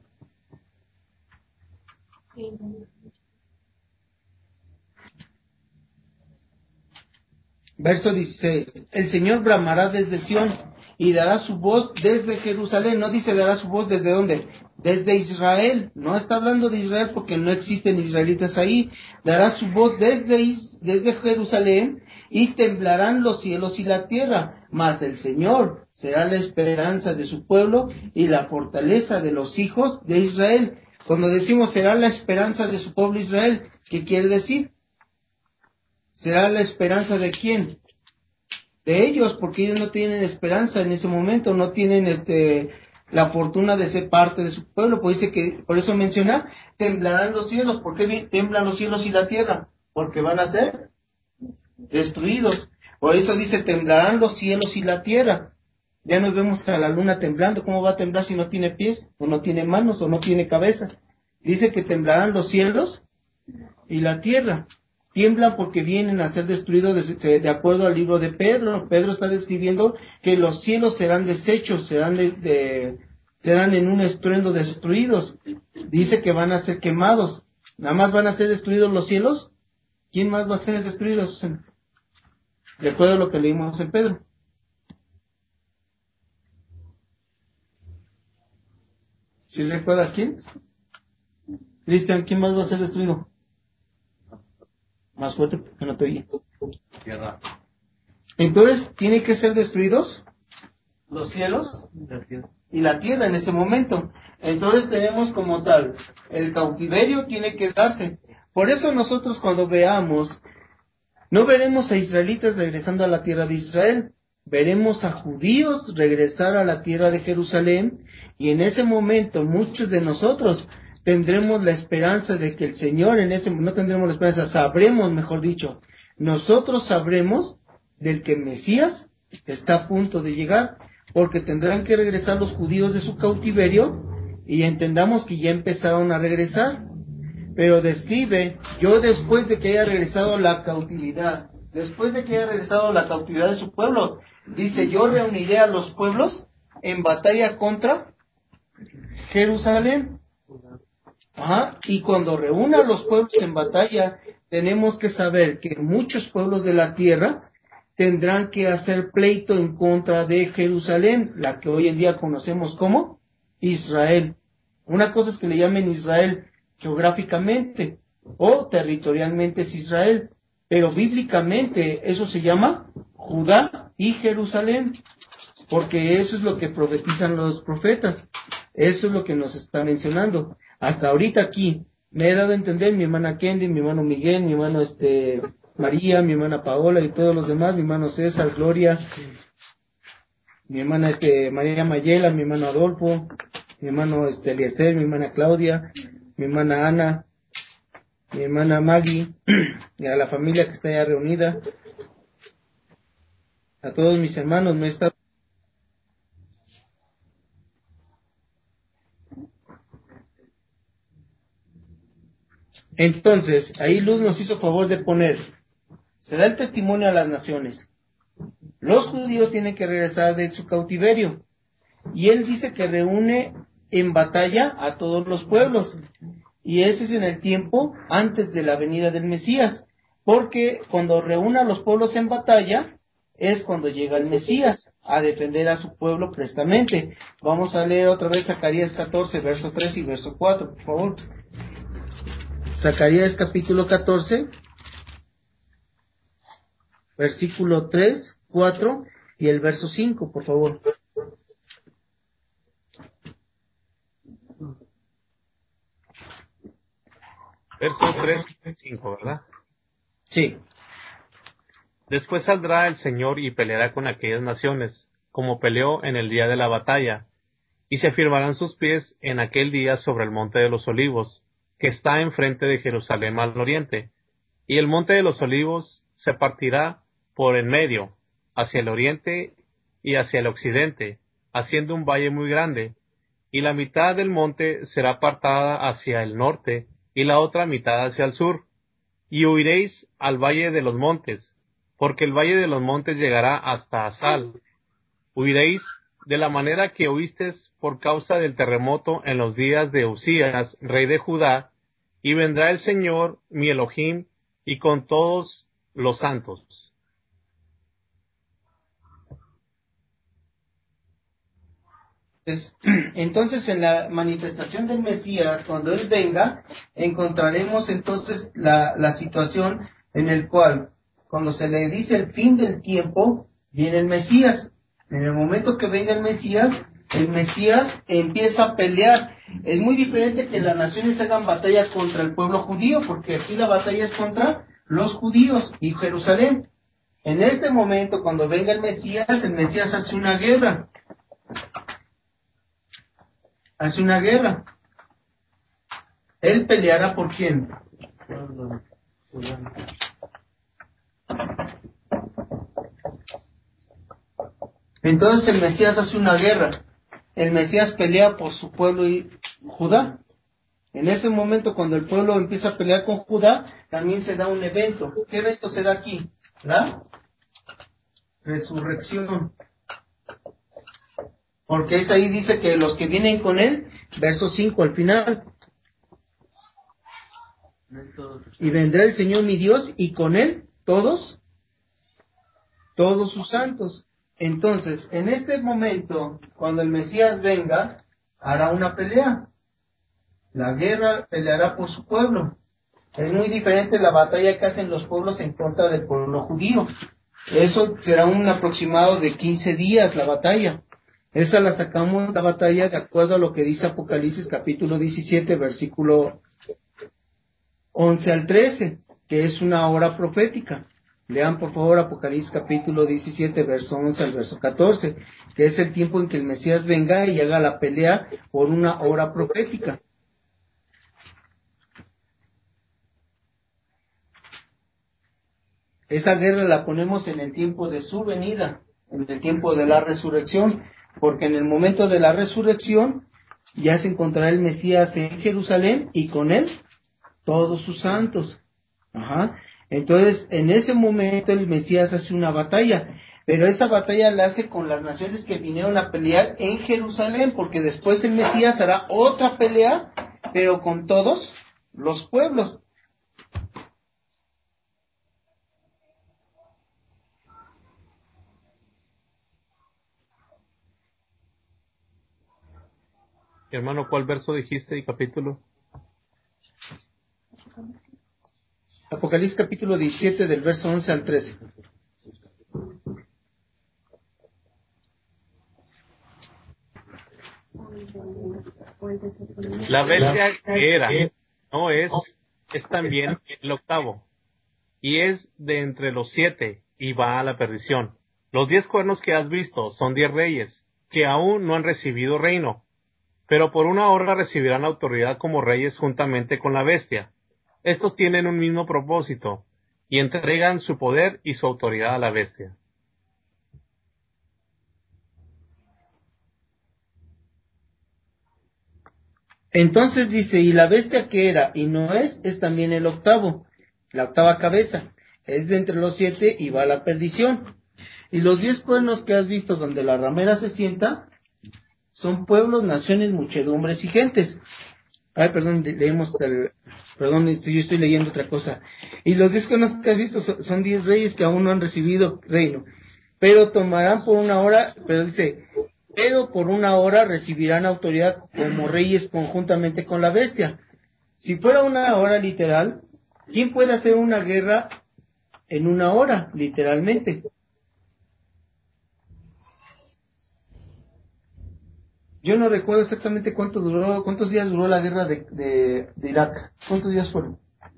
[SPEAKER 3] Verso dieciséis. El Señor bramará desde Sión y dará su voz desde Jerusalén. No dice dará su voz desde dónde. Desde Israel. No está hablando de Israel porque no existen israelitas ahí. Dará su voz desde, Is- desde Jerusalén y temblarán los cielos y la tierra. Mas el Señor será la esperanza de su pueblo y la fortaleza de los hijos de Israel. Cuando decimos será la esperanza de su pueblo Israel, ¿qué quiere decir? ¿Será la esperanza de quién? De ellos, porque ellos no tienen esperanza en ese momento, no tienen este la fortuna de ser parte de su pueblo. Pues dice que, por eso menciona, temblarán los cielos. ¿Por qué temblan los cielos y la tierra? Porque van a ser destruidos. Por eso dice, temblarán los cielos y la tierra. Ya nos vemos a la luna temblando. ¿Cómo va a temblar si no tiene pies, o no tiene manos, o no tiene cabeza? Dice que temblarán los cielos y la tierra. Tiemblan porque vienen a ser destruidos de, de acuerdo al libro de Pedro. Pedro está describiendo que los cielos serán deshechos, serán de, de, serán en un estruendo destruidos. Dice que van a ser quemados. ¿Nada más van a ser destruidos los cielos? ¿Quién más va a ser destruido? De acuerdo a lo que leímos en Pedro. ¿Sí recuerdas quién? Cristian, ¿quién más va a ser destruido? Más fuerte porque no te oí.
[SPEAKER 2] Tierra.
[SPEAKER 3] Entonces, ¿tienen que ser destruidos los cielos y la tierra en ese momento? Entonces tenemos como tal, el cautiverio tiene que darse. Por eso nosotros cuando veamos, no veremos a israelitas regresando a la tierra de Israel, veremos a judíos regresar a la tierra de Jerusalén, y en ese momento muchos de nosotros tendremos la esperanza de que el Señor en ese no tendremos la esperanza, sabremos, mejor dicho, nosotros sabremos del que el Mesías está a punto de llegar, porque tendrán que regresar los judíos de su cautiverio, y entendamos que ya empezaron a regresar. Pero describe, yo después de que haya regresado la cautividad, después de que haya regresado la cautividad de su pueblo, dice, yo reuniré a los pueblos en batalla contra Jerusalén. Ajá. Y cuando reúna a los pueblos en batalla, tenemos que saber que muchos pueblos de la tierra tendrán que hacer pleito en contra de Jerusalén, la que hoy en día conocemos como Israel. Una cosa es que le llamen Israel geográficamente o territorialmente es Israel, pero bíblicamente eso se llama Judá y Jerusalén, porque eso es lo que profetizan los profetas, eso es lo que nos está mencionando. Hasta ahorita aquí me he dado a entender, mi hermana Kendi, mi hermano Miguel, mi hermano este María, mi hermana Paola y todos los demás, mi hermano César, Gloria, mi hermana este María Mayela, mi hermano Adolfo, mi hermano este Eliezer, mi hermana Claudia, mi hermana Ana, mi hermana Maggie, y a la familia que está ya reunida, a todos mis hermanos, me he estado. Entonces, ahí Luz nos hizo favor de poner, se da el testimonio a las naciones. Los judíos tienen que regresar de su cautiverio. Y él dice que reúne en batalla a todos los pueblos. Y ese es en el tiempo antes de la venida del Mesías. Porque cuando reúne a los pueblos en batalla, es cuando llega el Mesías a defender a su pueblo prestamente. Vamos a leer otra vez Zacarías catorce, verso tres y verso cuatro, por favor. Zacarías capítulo catorce, versículo tres, cuatro y el verso cinco, por favor.
[SPEAKER 4] Versos tres y cinco, ¿verdad?
[SPEAKER 3] Sí.
[SPEAKER 4] Después saldrá el Señor y peleará con aquellas naciones, como peleó en el día de la batalla, y se afirmarán sus pies en aquel día sobre el monte de los olivos, que está enfrente de Jerusalén al oriente, y el monte de los olivos se partirá por en medio, hacia el oriente y hacia el occidente, haciendo un valle muy grande, y la mitad del monte será apartada hacia el norte, y la otra mitad hacia el sur, y huiréis al valle de los montes, porque el valle de los montes llegará hasta Asal. Huiréis de la manera que huisteis por causa del terremoto en los días de Usías, rey de Judá, y vendrá el Señor, mi Elohim, y con todos los santos.
[SPEAKER 3] Entonces, en la manifestación del Mesías, cuando Él venga, encontraremos entonces la, la situación en el cual, cuando se le dice el fin del tiempo, viene el Mesías. En el momento que venga el Mesías, el Mesías empieza a pelear. Es muy diferente que las naciones hagan batalla contra el pueblo judío, porque aquí la batalla es contra los judíos y Jerusalén. En este momento, cuando venga el Mesías, el Mesías hace una guerra. Hace una guerra. Él peleará por quién. Entonces el Mesías hace una guerra. El Mesías pelea por su pueblo y Judá. En ese momento, cuando el pueblo empieza a pelear con Judá, también se da un evento. ¿Qué evento se da aquí? La resurrección. Porque es ahí dice que los que vienen con él, verso cinco al final. Y vendrá el Señor mi Dios y con él todos, todos sus santos. Entonces, en este momento, cuando el Mesías venga, hará una pelea. La guerra peleará por su pueblo. Es muy diferente la batalla que hacen los pueblos en contra del pueblo judío. Eso será un aproximado de quince días la batalla. Esa la sacamos, la batalla, de acuerdo a lo que dice Apocalipsis capítulo diecisiete, versículo once al trece, que es una hora profética. Lean por favor Apocalipsis capítulo diecisiete, verso once al verso catorce, que es el tiempo en que el Mesías venga y haga la pelea por una hora profética. Esa guerra la ponemos en el tiempo de su venida, en el tiempo de la resurrección, porque en el momento de la resurrección ya se encontrará el Mesías en Jerusalén y con él todos sus santos. Ajá. Entonces, en ese momento el Mesías hace una batalla, pero esa batalla la hace con las naciones que vinieron a pelear en Jerusalén, porque después el Mesías hará otra pelea, pero con todos los pueblos.
[SPEAKER 4] Hermano, ¿cuál verso dijiste y capítulo?
[SPEAKER 3] Apocalipsis capítulo diecisiete del verso once al trece.
[SPEAKER 4] La bestia que era, no es, es también el octavo, y es de entre los siete, y va a la perdición. Los diez cuernos que has visto son diez reyes, que aún no han recibido reino, pero por una hora recibirán autoridad como reyes juntamente con la bestia. Estos tienen un mismo propósito, y entregan su poder y su autoridad a la bestia.
[SPEAKER 3] Entonces dice, y la bestia que era y no es, es también el octavo, la octava cabeza, es de entre los siete y va a la perdición. Y los diez cuernos que has visto donde la ramera se sienta, son pueblos, naciones, muchedumbres y gentes. Ay, perdón, leemos el, perdón, estoy, yo estoy leyendo otra cosa. Y los diez cuernos que has visto son, son diez reyes que aún no han recibido reino, pero tomarán por una hora, pero dice, pero por una hora recibirán autoridad como reyes conjuntamente con la bestia. Si fuera una hora literal, ¿quién puede hacer una guerra en una hora, literalmente? Yo no recuerdo exactamente cuánto duró, cuántos días duró la guerra de, de, de Irak. ¿Cuántos días fueron?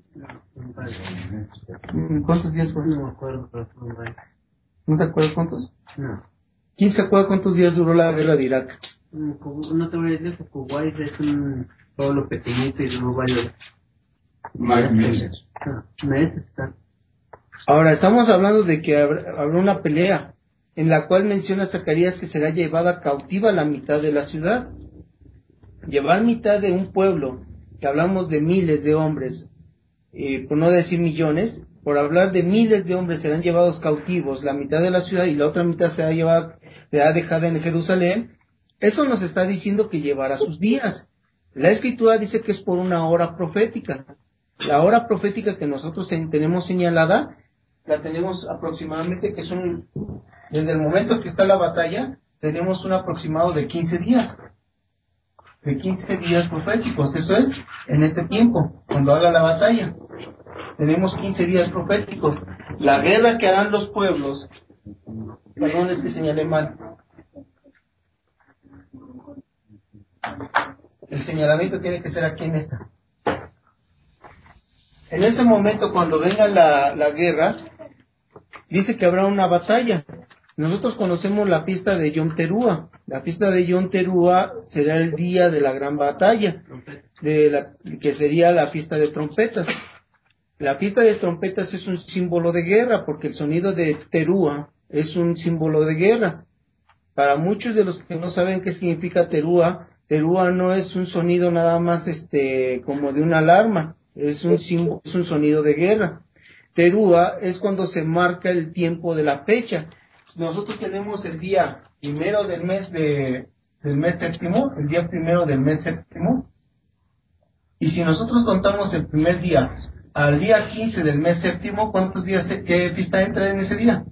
[SPEAKER 3] ¿Cuántos días fueron?
[SPEAKER 2] No me acuerdo, pero fue un baile.
[SPEAKER 3] ¿No te acuerdas cuántos?
[SPEAKER 2] No.
[SPEAKER 3] ¿Quién se acuerda cuántos días duró la guerra de Irak?
[SPEAKER 2] No te voy a decir que Kuwait es un pueblo pequeñito y duró varios meses. Meses.
[SPEAKER 3] Ahora, estamos hablando de que habrá, habrá una pelea en la cual menciona Zacarías que será llevada cautiva la mitad de la ciudad. Llevar mitad de un pueblo, que hablamos de miles de hombres, eh, por no decir millones, por hablar de miles de hombres serán llevados cautivos, la mitad de la ciudad y la otra mitad será llevada, será dejada en Jerusalén. Eso nos está diciendo que llevará sus días. La Escritura dice que es por una hora profética. La hora profética que nosotros tenemos señalada, la tenemos aproximadamente, que son, desde el momento que está la batalla, tenemos un aproximado de quince días. De quince días proféticos, eso es, en este tiempo, cuando haga la batalla. Tenemos quince días proféticos. La guerra que harán los pueblos, perdón, es que señalé mal. El señalamiento tiene que ser aquí en esta. En ese momento, cuando venga la, la guerra, dice que habrá una batalla. Nosotros conocemos la fiesta de Yom Teruah. La fiesta de Yom Teruah será el día de la gran batalla, de la, que sería la fiesta de trompetas. La fiesta de trompetas es un símbolo de guerra, porque el sonido de Teruah es un símbolo de guerra. Para muchos de los que no saben qué significa Teruah, Teruah no es un sonido nada más este como de una alarma, es un símbolo, es un sonido de guerra. Teruah es cuando se marca el tiempo de la fecha. Nosotros tenemos el día primero del mes de del mes séptimo, el día primero del mes séptimo, y si nosotros contamos el primer día al día quince del mes séptimo, ¿cuántos días, qué fiesta entra en ese día?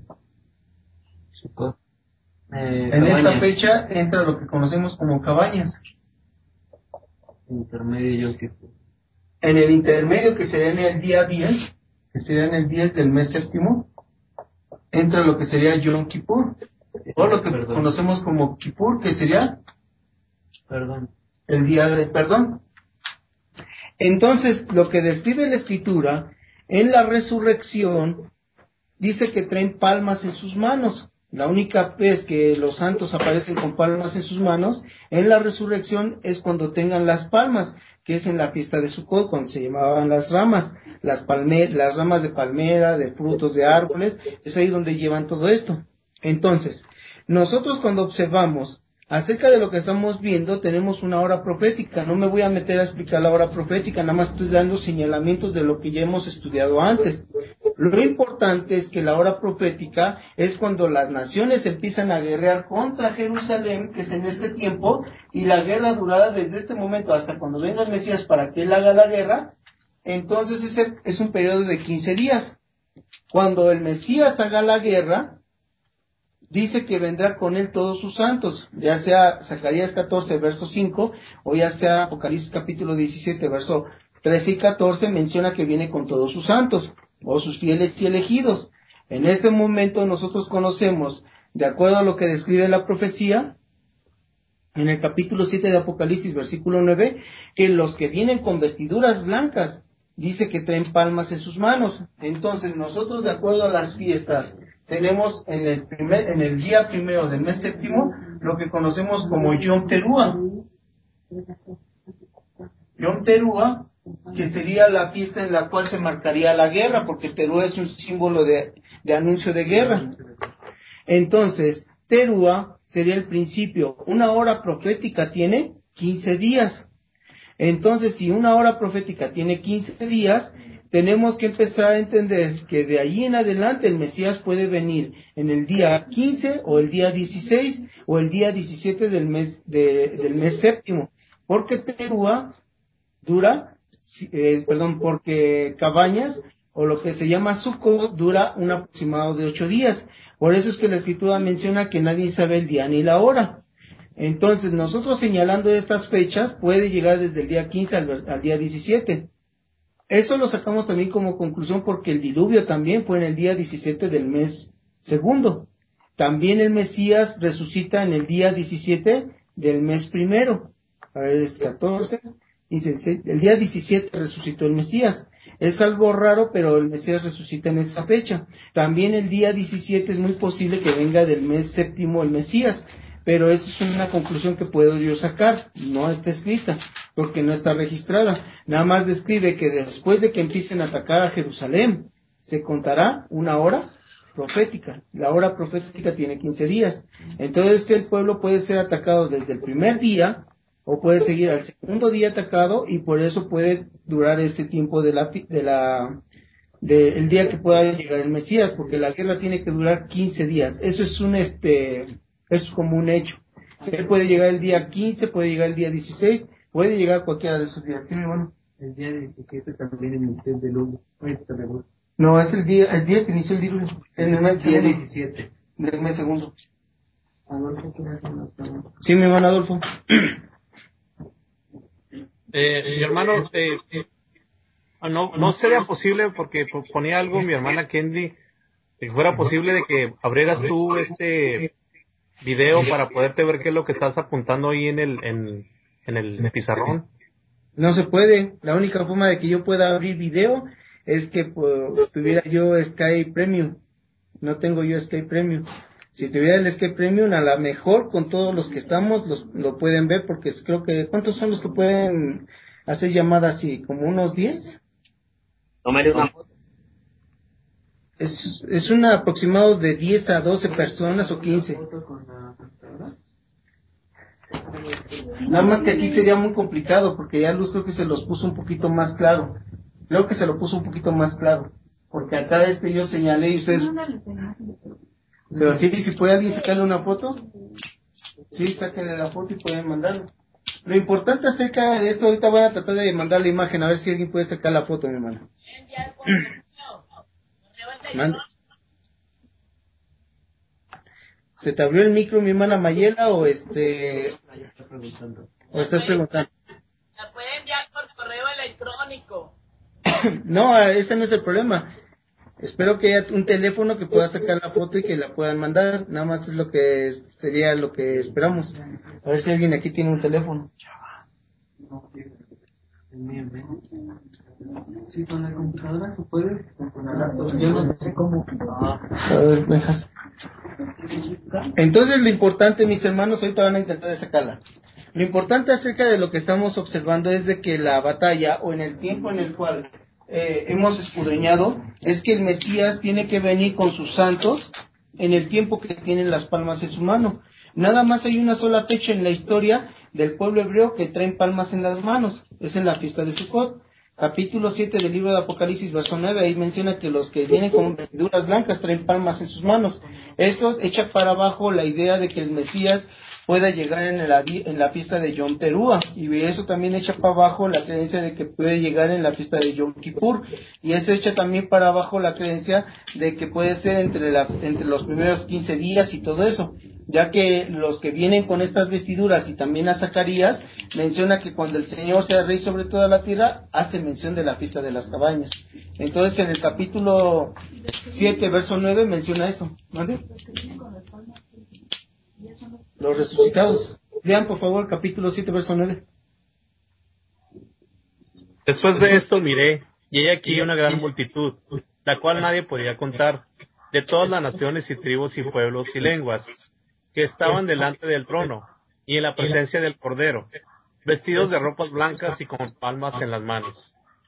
[SPEAKER 3] Eh, en cabañas. Esta fecha entra lo que conocemos como cabañas.
[SPEAKER 2] Intermedio Yom Kippur.
[SPEAKER 3] En el intermedio, que sería en el día diez, que sería en el diez del mes séptimo, entra lo que sería Yom Kippur, o lo que perdón. conocemos como Kippur, que sería
[SPEAKER 2] perdón.
[SPEAKER 3] el día de perdón. Entonces, lo que describe la Escritura, en la resurrección, dice que traen palmas en sus manos. La única vez que los santos aparecen con palmas en sus manos, en la resurrección es cuando tengan las palmas, que es en la fiesta de Sukkot, cuando se llamaban las ramas, las, palme- las ramas de palmera, de frutos de árboles, es ahí donde llevan todo esto. Entonces, nosotros cuando observamos acerca de lo que estamos viendo, tenemos una hora profética. No me voy a meter a explicar la hora profética, nada más estoy dando señalamientos de lo que ya hemos estudiado antes. Lo importante es que la hora profética es cuando las naciones empiezan a guerrear contra Jerusalén, que es en este tiempo, y la guerra durará desde este momento hasta cuando venga el Mesías para que él haga la guerra. Entonces ese es un periodo de quince días. Cuando el Mesías haga la guerra, dice que vendrá con él todos sus santos, ya sea Zacarías catorce, verso cinco, o ya sea Apocalipsis capítulo diecisiete, verso trece y catorce, menciona que viene con todos sus santos, o sus fieles y elegidos. En este momento nosotros conocemos, de acuerdo a lo que describe la profecía, en el capítulo siete de Apocalipsis, versículo nueve, que los que vienen con vestiduras blancas, dice que traen palmas en sus manos. Entonces, nosotros, de acuerdo a las fiestas, tenemos en el primer, en el día primero del mes séptimo, lo que conocemos como Yom Teruah. Yom Teruah, que sería la fiesta en la cual se marcaría la guerra, porque Teruah es un símbolo de, de anuncio de guerra. Entonces, Teruah sería el principio. Una hora profética tiene quince días. Entonces, si una hora profética tiene quince días, tenemos que empezar a entender que de allí en adelante el Mesías puede venir en el día quince o el día dieciséis o el día diecisiete del mes de, del mes séptimo, porque Teruah dura, eh, perdón, porque Cabañas o lo que se llama Sukkot dura un aproximado de ocho días. Por eso es que la Escritura menciona que nadie sabe el día ni la hora. Entonces, nosotros señalando estas fechas, puede llegar desde el día quince al, al día diecisiete. Eso lo sacamos también como conclusión porque el diluvio también fue en el día diecisiete del mes segundo. También el Mesías resucita en el día diecisiete del mes primero. A ver, es catorce, dieciséis, el día diecisiete resucitó el Mesías. Es algo raro, pero el Mesías resucita en esa fecha. También el día diecisiete es muy posible que venga del mes séptimo el Mesías. Pero eso es una conclusión que puedo yo sacar, no está escrita, porque no está registrada. Nada más describe que después de que empiecen a atacar a Jerusalén, se contará una hora profética. La hora profética tiene quince días. Entonces el pueblo puede ser atacado desde el primer día, o puede seguir al segundo día atacado, y por eso puede durar este tiempo de la, de la, de el día que pueda llegar el Mesías, porque la guerra tiene que durar quince días. Eso es un, este, es como un hecho. Él puede llegar el día quince, puede llegar el día dieciséis, puede llegar cualquiera de esos días. ¿Sí, mi hermano?
[SPEAKER 2] El día diecisiete también inició el diluvio.
[SPEAKER 3] No, es el día, el día que inició el diluvio. En el mes
[SPEAKER 2] día diecisiete.
[SPEAKER 3] Del mes segundo. Sí, mi hermano Adolfo.
[SPEAKER 4] Eh, mi hermano, eh, no, no sería posible, porque ponía algo mi hermana Kendi, si fuera posible de que abrieras tú este video para poderte ver qué es lo que estás apuntando ahí en el en, en el pizarrón.
[SPEAKER 3] No se puede. La única forma de que yo pueda abrir video es que pues, tuviera yo Sky Premium. No tengo yo Sky Premium. Si tuviera el Sky Premium, a lo mejor con todos los que estamos los, lo pueden ver, porque creo que ¿cuántos son los que pueden hacer llamadas así? ¿Como unos diez?
[SPEAKER 2] Tomaré una foto.
[SPEAKER 3] Es, es un aproximado de diez a doce personas o quince. Nada más que aquí sería muy complicado, porque ya Luz creo que se los puso un poquito más claro. Creo que se lo puso un poquito más claro. Porque acá este yo señalé y ustedes... Pero sí, si puede alguien sacarle una foto, sí, sáquenle la foto y pueden mandarlo. Lo importante acerca de esto, ahorita van a tratar de mandar la imagen, a ver si alguien puede sacar la foto, mi hermano. Mande. ¿Se te abrió el micro, mi hermana Mayela, o este... o estás preguntando?
[SPEAKER 5] La puede enviar por correo electrónico.
[SPEAKER 3] No, ese no es el problema. Espero que haya un teléfono que pueda sacar la foto y que la puedan mandar. Nada más es lo que es, sería lo que esperamos. A ver si alguien aquí tiene un teléfono.
[SPEAKER 2] Sí, con la computadora se puede. Yo no sé cómo.
[SPEAKER 3] A ver, dejas. Entonces lo importante, mis hermanos, ahorita van a intentar de sacarla. Lo importante acerca de lo que estamos observando es de que la batalla, o en el tiempo en el cual eh, hemos escudriñado, es que el Mesías tiene que venir con sus santos en el tiempo que tienen las palmas en su mano. Nada más hay una sola fecha en la historia del pueblo hebreo que traen palmas en las manos, es en la fiesta de Sukkot. capítulo siete del libro de Apocalipsis, verso nueve, ahí menciona que los que vienen con vestiduras blancas traen palmas en sus manos. Eso echa para abajo la idea de que el Mesías pueda llegar en la, en la fiesta de Yom Teruah, y eso también echa para abajo la creencia de que puede llegar en la fiesta de Yom Kippur, y eso echa también para abajo la creencia de que puede ser entre, la, entre los primeros quince días y todo eso, ya que los que vienen con estas vestiduras, y también a Zacarías, menciona que cuando el Señor sea rey sobre toda la tierra, hace mención de la fiesta de las cabañas. Entonces en el capítulo siete, verso nueve, menciona eso. ¿Vale? Los resucitados. Lean por favor capítulo siete, verso nueve.
[SPEAKER 4] Después de esto miré, y he aquí una gran multitud, la cual nadie podía contar, de todas las naciones y tribus y pueblos y lenguas, que estaban delante del trono, y en la presencia del Cordero, vestidos de ropas blancas y con palmas en las manos.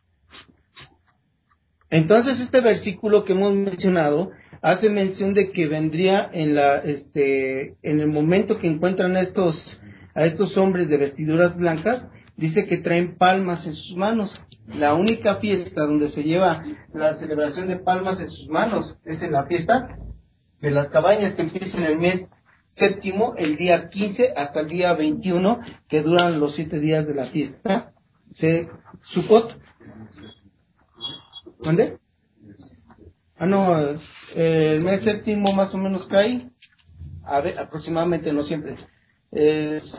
[SPEAKER 3] Entonces este versículo que hemos mencionado hace mención de que vendría en la este en el momento que encuentran a estos a estos hombres de vestiduras blancas, dice que traen palmas en sus manos. La única fiesta donde se lleva la celebración de palmas en sus manos es en la fiesta de las cabañas, que empieza en el mes séptimo, el día quince hasta el día veintiuno, que duran los siete días de la fiesta de Sukkot. ¿Dónde? Ah, no, eh, el mes séptimo más o menos cae, a ver, aproximadamente, no siempre, es,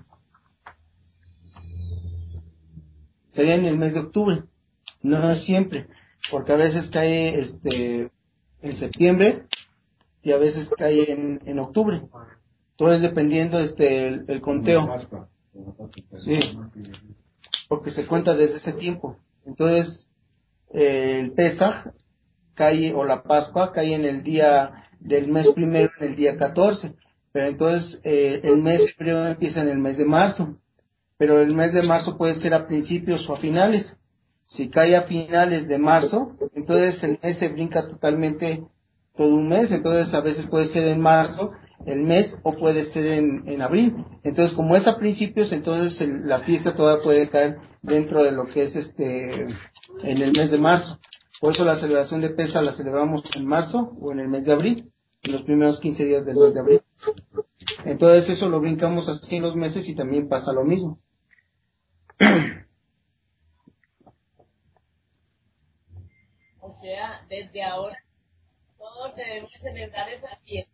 [SPEAKER 3] sería en el mes de octubre, no es siempre, porque a veces cae este en septiembre y a veces cae en, en octubre, todo es dependiendo este el, el conteo, sí, porque se cuenta desde ese tiempo. Entonces eh, el Pesaj cae, o la Pascua cae en el día del mes primero, en el día catorce, pero entonces eh, el mes hebreo empieza en el mes de marzo, pero el mes de marzo puede ser a principios o a finales. Si cae a finales de marzo, entonces el mes se brinca totalmente todo un mes, entonces a veces puede ser en marzo el mes o puede ser en, en abril. Entonces como es a principios, entonces el, la fiesta todavía puede caer dentro de lo que es este en el mes de marzo. Por eso la celebración de Pesaj la celebramos en marzo o en el mes de abril, en los primeros quince días del mes de abril. Entonces eso lo brincamos así en los meses y también pasa lo mismo.
[SPEAKER 5] O sea, desde ahora todos debemos celebrar esa fiesta.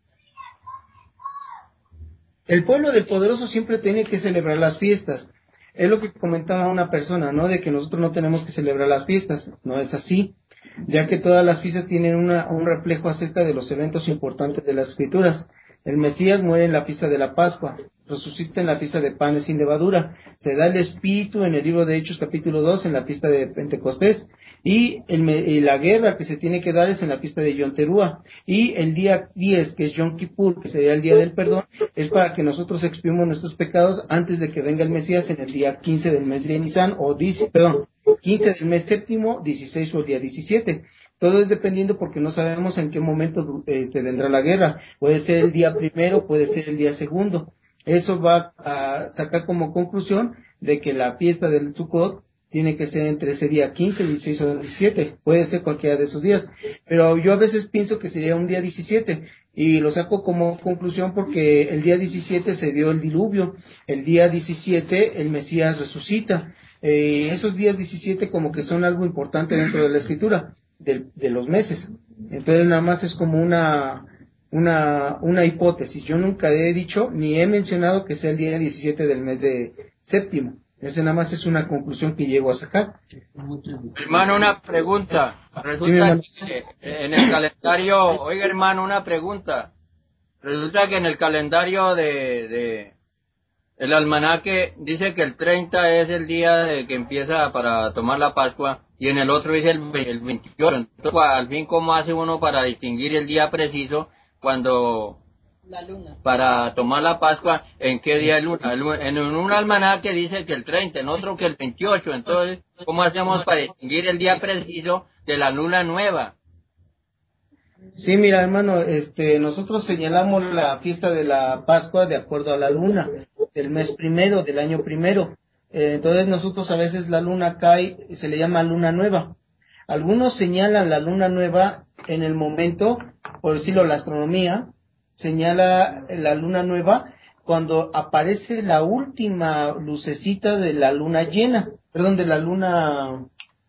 [SPEAKER 3] El pueblo del poderoso siempre tiene que celebrar las fiestas. Es lo que comentaba una persona, ¿no? De que nosotros no tenemos que celebrar las fiestas. No es así, ya que todas las fiestas tienen una, un reflejo acerca de los eventos importantes de las Escrituras. El Mesías muere en la fiesta de la Pascua, resucita en la fiesta de panes sin levadura, se da el Espíritu en el libro de Hechos capítulo dos en la fiesta de Pentecostés, y, el, y la guerra que se tiene que dar es en la fiesta de Yom Teruah, y el día diez, que es Yom Kippur, que sería el día del perdón, es para que nosotros expiemos nuestros pecados antes de que venga el Mesías en el día quince del mes de Nisan, o dice, perdón, quince del mes séptimo, dieciséis o el día diecisiete. Todo es dependiendo porque no sabemos en qué momento este, vendrá la guerra. Puede ser el día primero, puede ser el día segundo. Eso va a sacar como conclusión de que la fiesta del Sukkot tiene que ser entre ese día quince, dieciséis o diecisiete. Puede ser cualquiera de esos días. Pero yo a veces pienso que sería un día diecisiete. Y lo saco como conclusión porque el día diecisiete se dio el diluvio. El día diecisiete el Mesías resucita. Eh, esos días diecisiete como que son algo importante dentro de la Escritura. De, de los meses. Entonces nada más es como una una una hipótesis. Yo nunca he dicho ni he mencionado que sea el día diecisiete del mes de séptimo. Ese nada más es una conclusión que llego a sacar.
[SPEAKER 6] Hermano, una pregunta. Resulta que en el calendario, oiga hermano, una pregunta. Resulta que en el calendario de, de el almanaque dice que el treinta es el día de que empieza para tomar la Pascua y en el otro dice el, el veintiocho. Entonces, al fin, ¿cómo hace uno para distinguir el día preciso cuando
[SPEAKER 5] La luna.
[SPEAKER 6] para tomar la Pascua? ¿En qué día es luna? En un almanaque dice que el treinta, en otro que el veintiocho. Entonces, ¿cómo hacemos para distinguir el día preciso de la luna nueva?
[SPEAKER 3] Sí, mira, hermano, este, nosotros señalamos la fiesta de la Pascua de acuerdo a la luna del mes primero, del año primero. Eh, entonces nosotros a veces la luna cae, se le llama luna nueva. Algunos señalan la luna nueva en el momento, por decirlo, la astronomía señala la luna nueva cuando aparece la última lucecita de la luna llena, perdón, de la luna...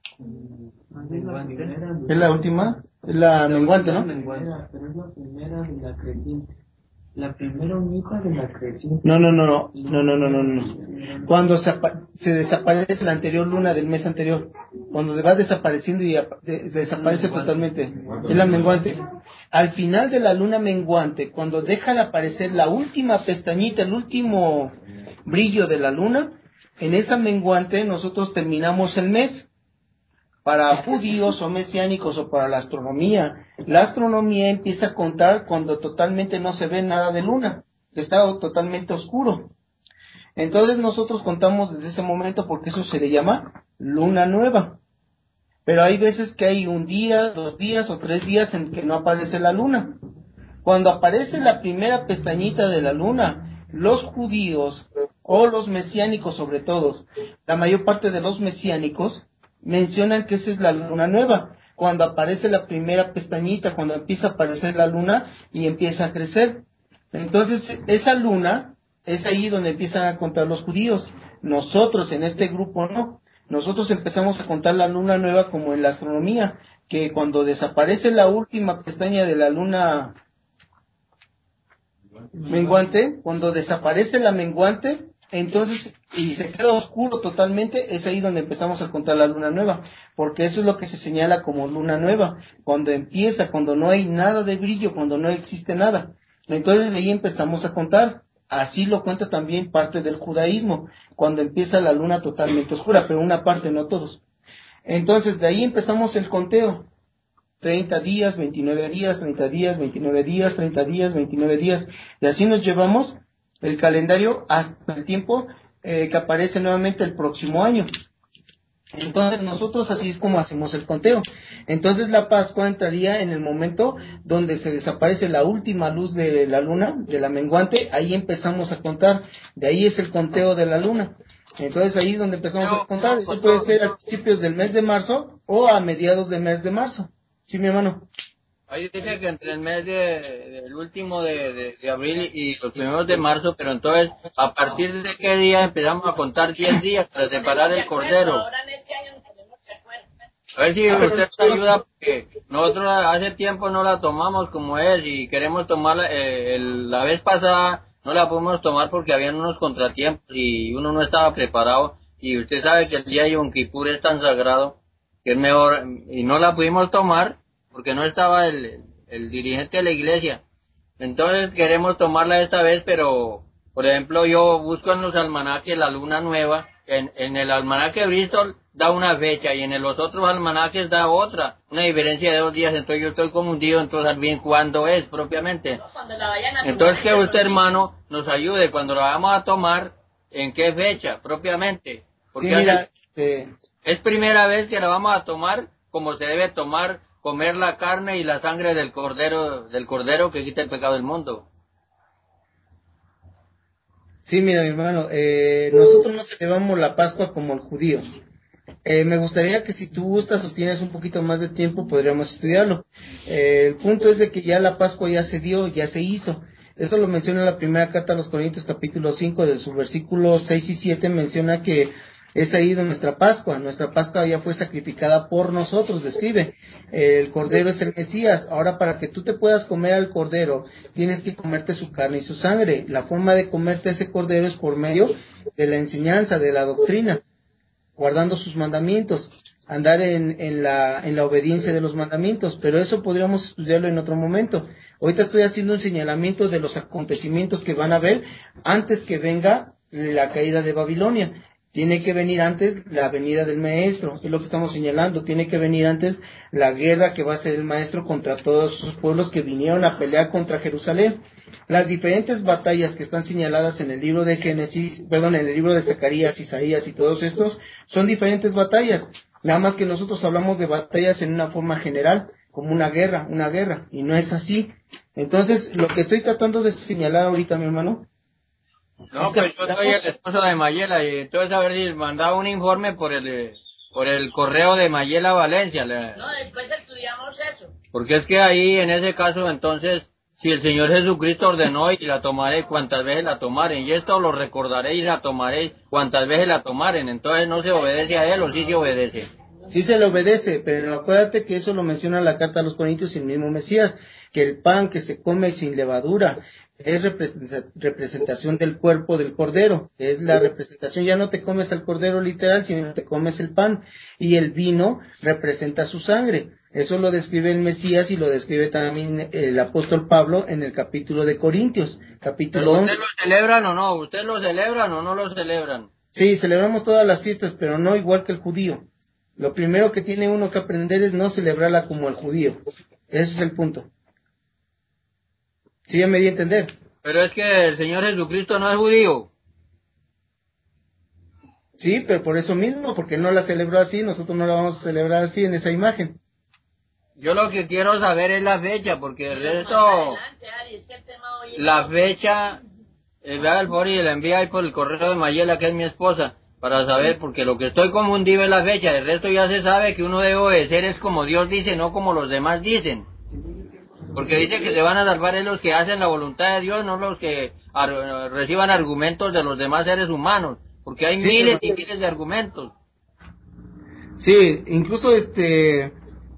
[SPEAKER 3] ¿Es la última? Es la menguante, ¿no?
[SPEAKER 7] Pero es la primera de la creciente. La primera unita de la creciente.
[SPEAKER 3] No, no, no, no, no, no, no, no, no. Cuando se, se desaparece la anterior luna del mes anterior, cuando va desapareciendo y de, desaparece totalmente, es la menguante. Al final de la luna menguante, cuando deja de aparecer la última pestañita, el último brillo de la luna, en esa menguante nosotros terminamos el mes. Para judíos o mesiánicos o para la astronomía, la astronomía empieza a contar cuando totalmente no se ve nada de luna, que está totalmente oscuro. Entonces nosotros contamos desde ese momento porque eso se le llama luna nueva. Pero hay veces que hay un día, dos días o tres días en que no aparece la luna. Cuando aparece la primera pestañita de la luna, los judíos o los mesiánicos sobre todo, la mayor parte de los mesiánicos, mencionan que esa es la luna nueva, cuando aparece la primera pestañita, cuando empieza a aparecer la luna y empieza a crecer. Entonces, esa luna es ahí donde empiezan a contar los judíos. Nosotros en este grupo no. Nosotros empezamos a contar la luna nueva como en la astronomía, que cuando desaparece la última pestaña de la luna menguante, cuando desaparece la menguante, entonces, y se queda oscuro totalmente, es ahí donde empezamos a contar la luna nueva, porque eso es lo que se señala como luna nueva, cuando empieza, cuando no hay nada de brillo, cuando no existe nada. Entonces de ahí empezamos a contar. Así lo cuenta también parte del judaísmo, cuando empieza la luna totalmente oscura, pero una parte, no todos. Entonces de ahí empezamos el conteo. treinta días, veintinueve días, treinta días, veintinueve días, treinta días, veintinueve días, y así nos llevamos el calendario hasta el tiempo eh, que aparece nuevamente el próximo año. Entonces nosotros así es como hacemos el conteo. Entonces la Pascua entraría en el momento donde se desaparece la última luz de la luna, de la menguante, ahí empezamos a contar, de ahí es el conteo de la luna. Entonces ahí es donde empezamos a contar, eso puede ser a principios del mes de marzo o a mediados del mes de marzo. Sí, mi hermano.
[SPEAKER 6] Ahí dice que entre el mes de, del último de, de, de abril y los primeros de marzo, pero entonces, ¿a partir de qué día empezamos a contar diez días para separar el cordero? A ver si usted nos ayuda, porque nosotros hace tiempo no la tomamos como es y queremos tomarla, eh, el, la vez pasada no la pudimos tomar porque habían unos contratiempos y uno no estaba preparado, y usted sabe que el día de Yom Kippur es tan sagrado que es mejor, y no la pudimos tomar porque no estaba el, el dirigente de la iglesia. Entonces queremos tomarla esta vez, pero por ejemplo yo busco en los almanaques la luna nueva, en, en el almanaque Bristol da una fecha y en los otros almanaques da otra, una diferencia de dos días, entonces yo estoy confundido, entonces bien cuándo es propiamente. Entonces que usted, hermano, nos ayude cuando la vamos a tomar, en qué fecha propiamente, porque
[SPEAKER 3] sí, mira,
[SPEAKER 6] hace, eh... es primera vez que la vamos a tomar como se debe tomar, comer la carne y la sangre del cordero, del cordero que quita el pecado del mundo.
[SPEAKER 3] Sí, mira, mi hermano, eh, nosotros no celebramos la Pascua como el judío. Eh, me gustaría que si tú gustas o tienes un poquito más de tiempo, podríamos estudiarlo. Eh, el punto es de que ya la Pascua ya se dio, ya se hizo. Eso lo menciona en la primera carta a los Corintios, capítulo cinco, de su versículo seis y siete, menciona que es ahí de nuestra Pascua. Nuestra Pascua ya fue sacrificada por nosotros, describe. El Cordero es el Mesías. Ahora, para que tú te puedas comer al Cordero, tienes que comerte su carne y su sangre. La forma de comerte ese Cordero es por medio de la enseñanza, de la doctrina, guardando sus mandamientos, andar en, en la en la obediencia de los mandamientos, pero eso podríamos estudiarlo en otro momento. Ahorita estoy haciendo un señalamiento de los acontecimientos que van a haber antes que venga la caída de Babilonia. Tiene que venir antes la venida del maestro, es lo que estamos señalando. Tiene que venir antes la guerra que va a hacer el maestro contra todos esos pueblos que vinieron a pelear contra Jerusalén. Las diferentes batallas que están señaladas en el libro de Génesis, perdón, en el libro de Zacarías, Isaías y todos estos, son diferentes batallas. Nada más que nosotros hablamos de batallas en una forma general, como una guerra, una guerra, y no es así. Entonces, lo que estoy tratando de señalar ahorita, mi hermano,
[SPEAKER 6] No,
[SPEAKER 3] Es que
[SPEAKER 6] pues yo
[SPEAKER 3] la
[SPEAKER 6] soy el
[SPEAKER 3] cosa-
[SPEAKER 6] esposo de Mayela y entonces a ver si mandaba un informe por el eh, por el correo de Mayela Valencia. le-
[SPEAKER 5] No, después estudiamos eso.
[SPEAKER 6] Porque es que ahí en ese caso entonces si el Señor Jesucristo ordenó y la tomaré cuantas veces la tomaren, y esto lo recordaré y la tomaré cuantas veces la tomaren, entonces no se obedece a él o sí se obedece.
[SPEAKER 3] Sí se le obedece, pero acuérdate que eso lo menciona la carta a los Corintios y el mismo Mesías, que el pan que se come sin levadura es representa- representación del cuerpo del Cordero, es la representación, ya no te comes el Cordero literal, sino te comes el pan, y el vino representa su sangre. Eso lo describe el Mesías y lo describe también el apóstol Pablo en el capítulo de Corintios, capítulo
[SPEAKER 6] Pero
[SPEAKER 3] once.
[SPEAKER 6] ¿ustedes lo celebran o no? ¿Ustedes lo celebran o no lo celebran?
[SPEAKER 3] Sí, celebramos todas las fiestas, pero no igual que el judío. Lo primero que tiene uno que aprender es no celebrarla como el judío. Ese es el punto. Sí, ya me di a entender.
[SPEAKER 6] Pero es que el Señor Jesucristo no es judío.
[SPEAKER 3] Sí, pero por eso mismo, porque no la celebró así, nosotros no la vamos a celebrar así en esa imagen.
[SPEAKER 6] Yo lo que quiero saber es la fecha, porque el
[SPEAKER 5] Pero
[SPEAKER 6] resto,
[SPEAKER 5] más adelante, Ari, es que el tema hoy es...
[SPEAKER 6] la fecha, eh, vea el favor y la envía ahí por el correo de Mayela, que es mi esposa, para saber, porque lo que estoy confundido es la fecha, el resto ya se sabe que uno debe obedecer es como Dios dice, no como los demás dicen. Porque dice que se van a salvar es los que hacen la voluntad de Dios, no los que ar- reciban argumentos de los demás seres humanos, porque hay
[SPEAKER 3] Sí,
[SPEAKER 6] miles
[SPEAKER 3] pero-
[SPEAKER 6] y miles de argumentos.
[SPEAKER 3] Sí, incluso este...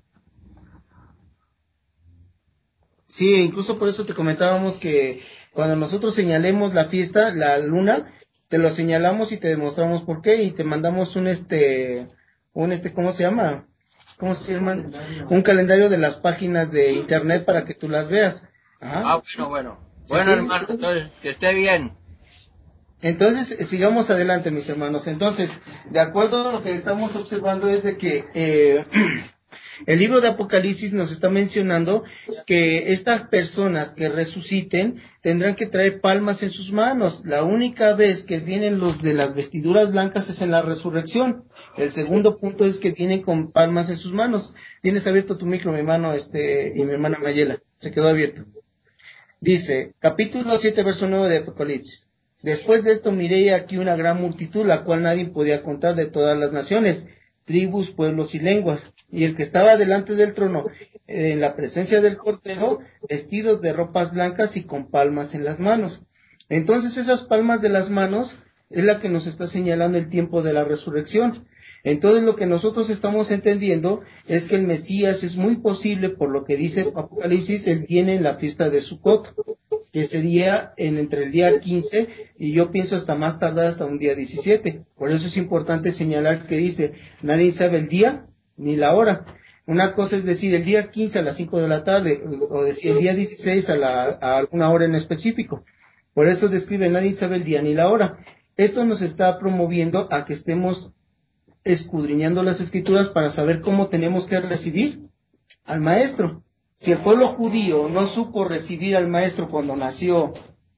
[SPEAKER 3] Sí, incluso por eso te comentábamos que cuando nosotros señalemos la fiesta, la luna, te lo señalamos y te demostramos por qué y te mandamos un este, un este, ¿cómo se llama? ¿Cómo se llama? Un calendario de las páginas de internet para que tú las veas. Ajá.
[SPEAKER 6] Ah, bueno, bueno.
[SPEAKER 3] Sí,
[SPEAKER 6] Bueno,
[SPEAKER 3] sí.
[SPEAKER 6] hermano, entonces, que esté bien.
[SPEAKER 3] Entonces, eh, sigamos adelante, mis hermanos. Entonces, de acuerdo a lo que estamos observando es de que eh, el libro de Apocalipsis nos está mencionando que estas personas que resuciten tendrán que traer palmas en sus manos. La única vez que vienen los de las vestiduras blancas es en la resurrección. El segundo punto es que vienen con palmas en sus manos. Tienes abierto tu micro, mi hermano, este, y mi hermana Mayela. Se quedó abierto. Dice, capítulo siete, verso nueve de Apocalipsis. Después de esto miré aquí una gran multitud, la cual nadie podía contar, de todas las naciones, tribus, pueblos y lenguas. Y el que estaba delante del trono, eh, en la presencia del Cordero, vestidos de ropas blancas y con palmas en las manos. Entonces esas palmas de las manos es la que nos está señalando el tiempo de la resurrección. Entonces lo que nosotros estamos entendiendo es que el Mesías es muy posible, por lo que dice Apocalipsis, él viene en la fiesta de Sukkot, que sería en entre el día quince y yo pienso hasta más tardar hasta un día diecisiete. Por eso es importante señalar que dice, nadie sabe el día ni la hora. Una cosa es decir el día quince a las cinco de la tarde, o decir el día dieciséis a, la, a alguna hora en específico. Por eso describe, nadie sabe el día ni la hora. Esto nos está promoviendo a que estemos escudriñando las escrituras para saber cómo tenemos que recibir al maestro. Si el pueblo judío no supo recibir al maestro cuando nació,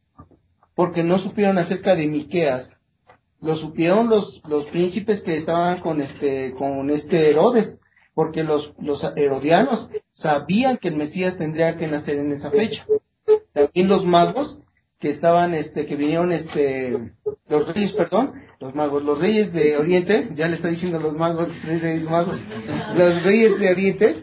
[SPEAKER 3] porque no supieron acerca de Miqueas, lo supieron los, los príncipes que estaban con este, con este Herodes, porque los, los herodianos sabían que el Mesías tendría que nacer en esa fecha. También los magos que estaban, este, que vinieron, este, los reyes, perdón, los magos, los reyes de Oriente, ya le está diciendo los magos, los tres reyes magos, los reyes de Oriente,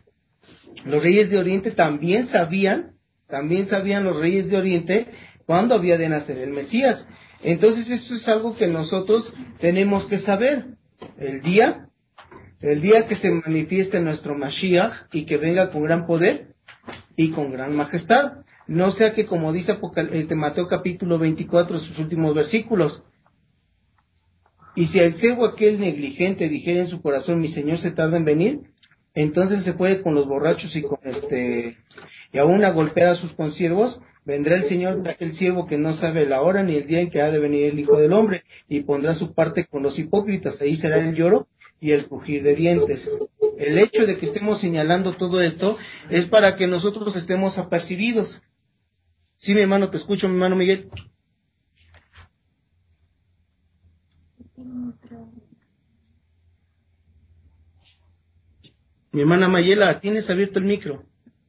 [SPEAKER 3] los reyes de Oriente también sabían, también sabían los reyes de Oriente cuándo había de nacer el Mesías. Entonces esto es algo que nosotros tenemos que saber, el día, el día que se manifieste nuestro Mashiach y que venga con gran poder y con gran majestad. No sea que, como dice Apocal- este Mateo capítulo veinticuatro, sus últimos versículos, y si el siervo aquel negligente dijera en su corazón, mi señor se tarda en venir, entonces se puede con los borrachos y con este, y aún a golpear a sus consiervos, vendrá el señor de aquel siervo que no sabe la hora ni el día en que ha de venir el Hijo del Hombre, y pondrá su parte con los hipócritas, ahí será el lloro y el crujir de dientes. El hecho de que estemos señalando todo esto es para que nosotros estemos apercibidos. Sí, mi hermano, te escucho, mi hermano Miguel. Mi hermana Mayela, ¿tienes abierto el micro?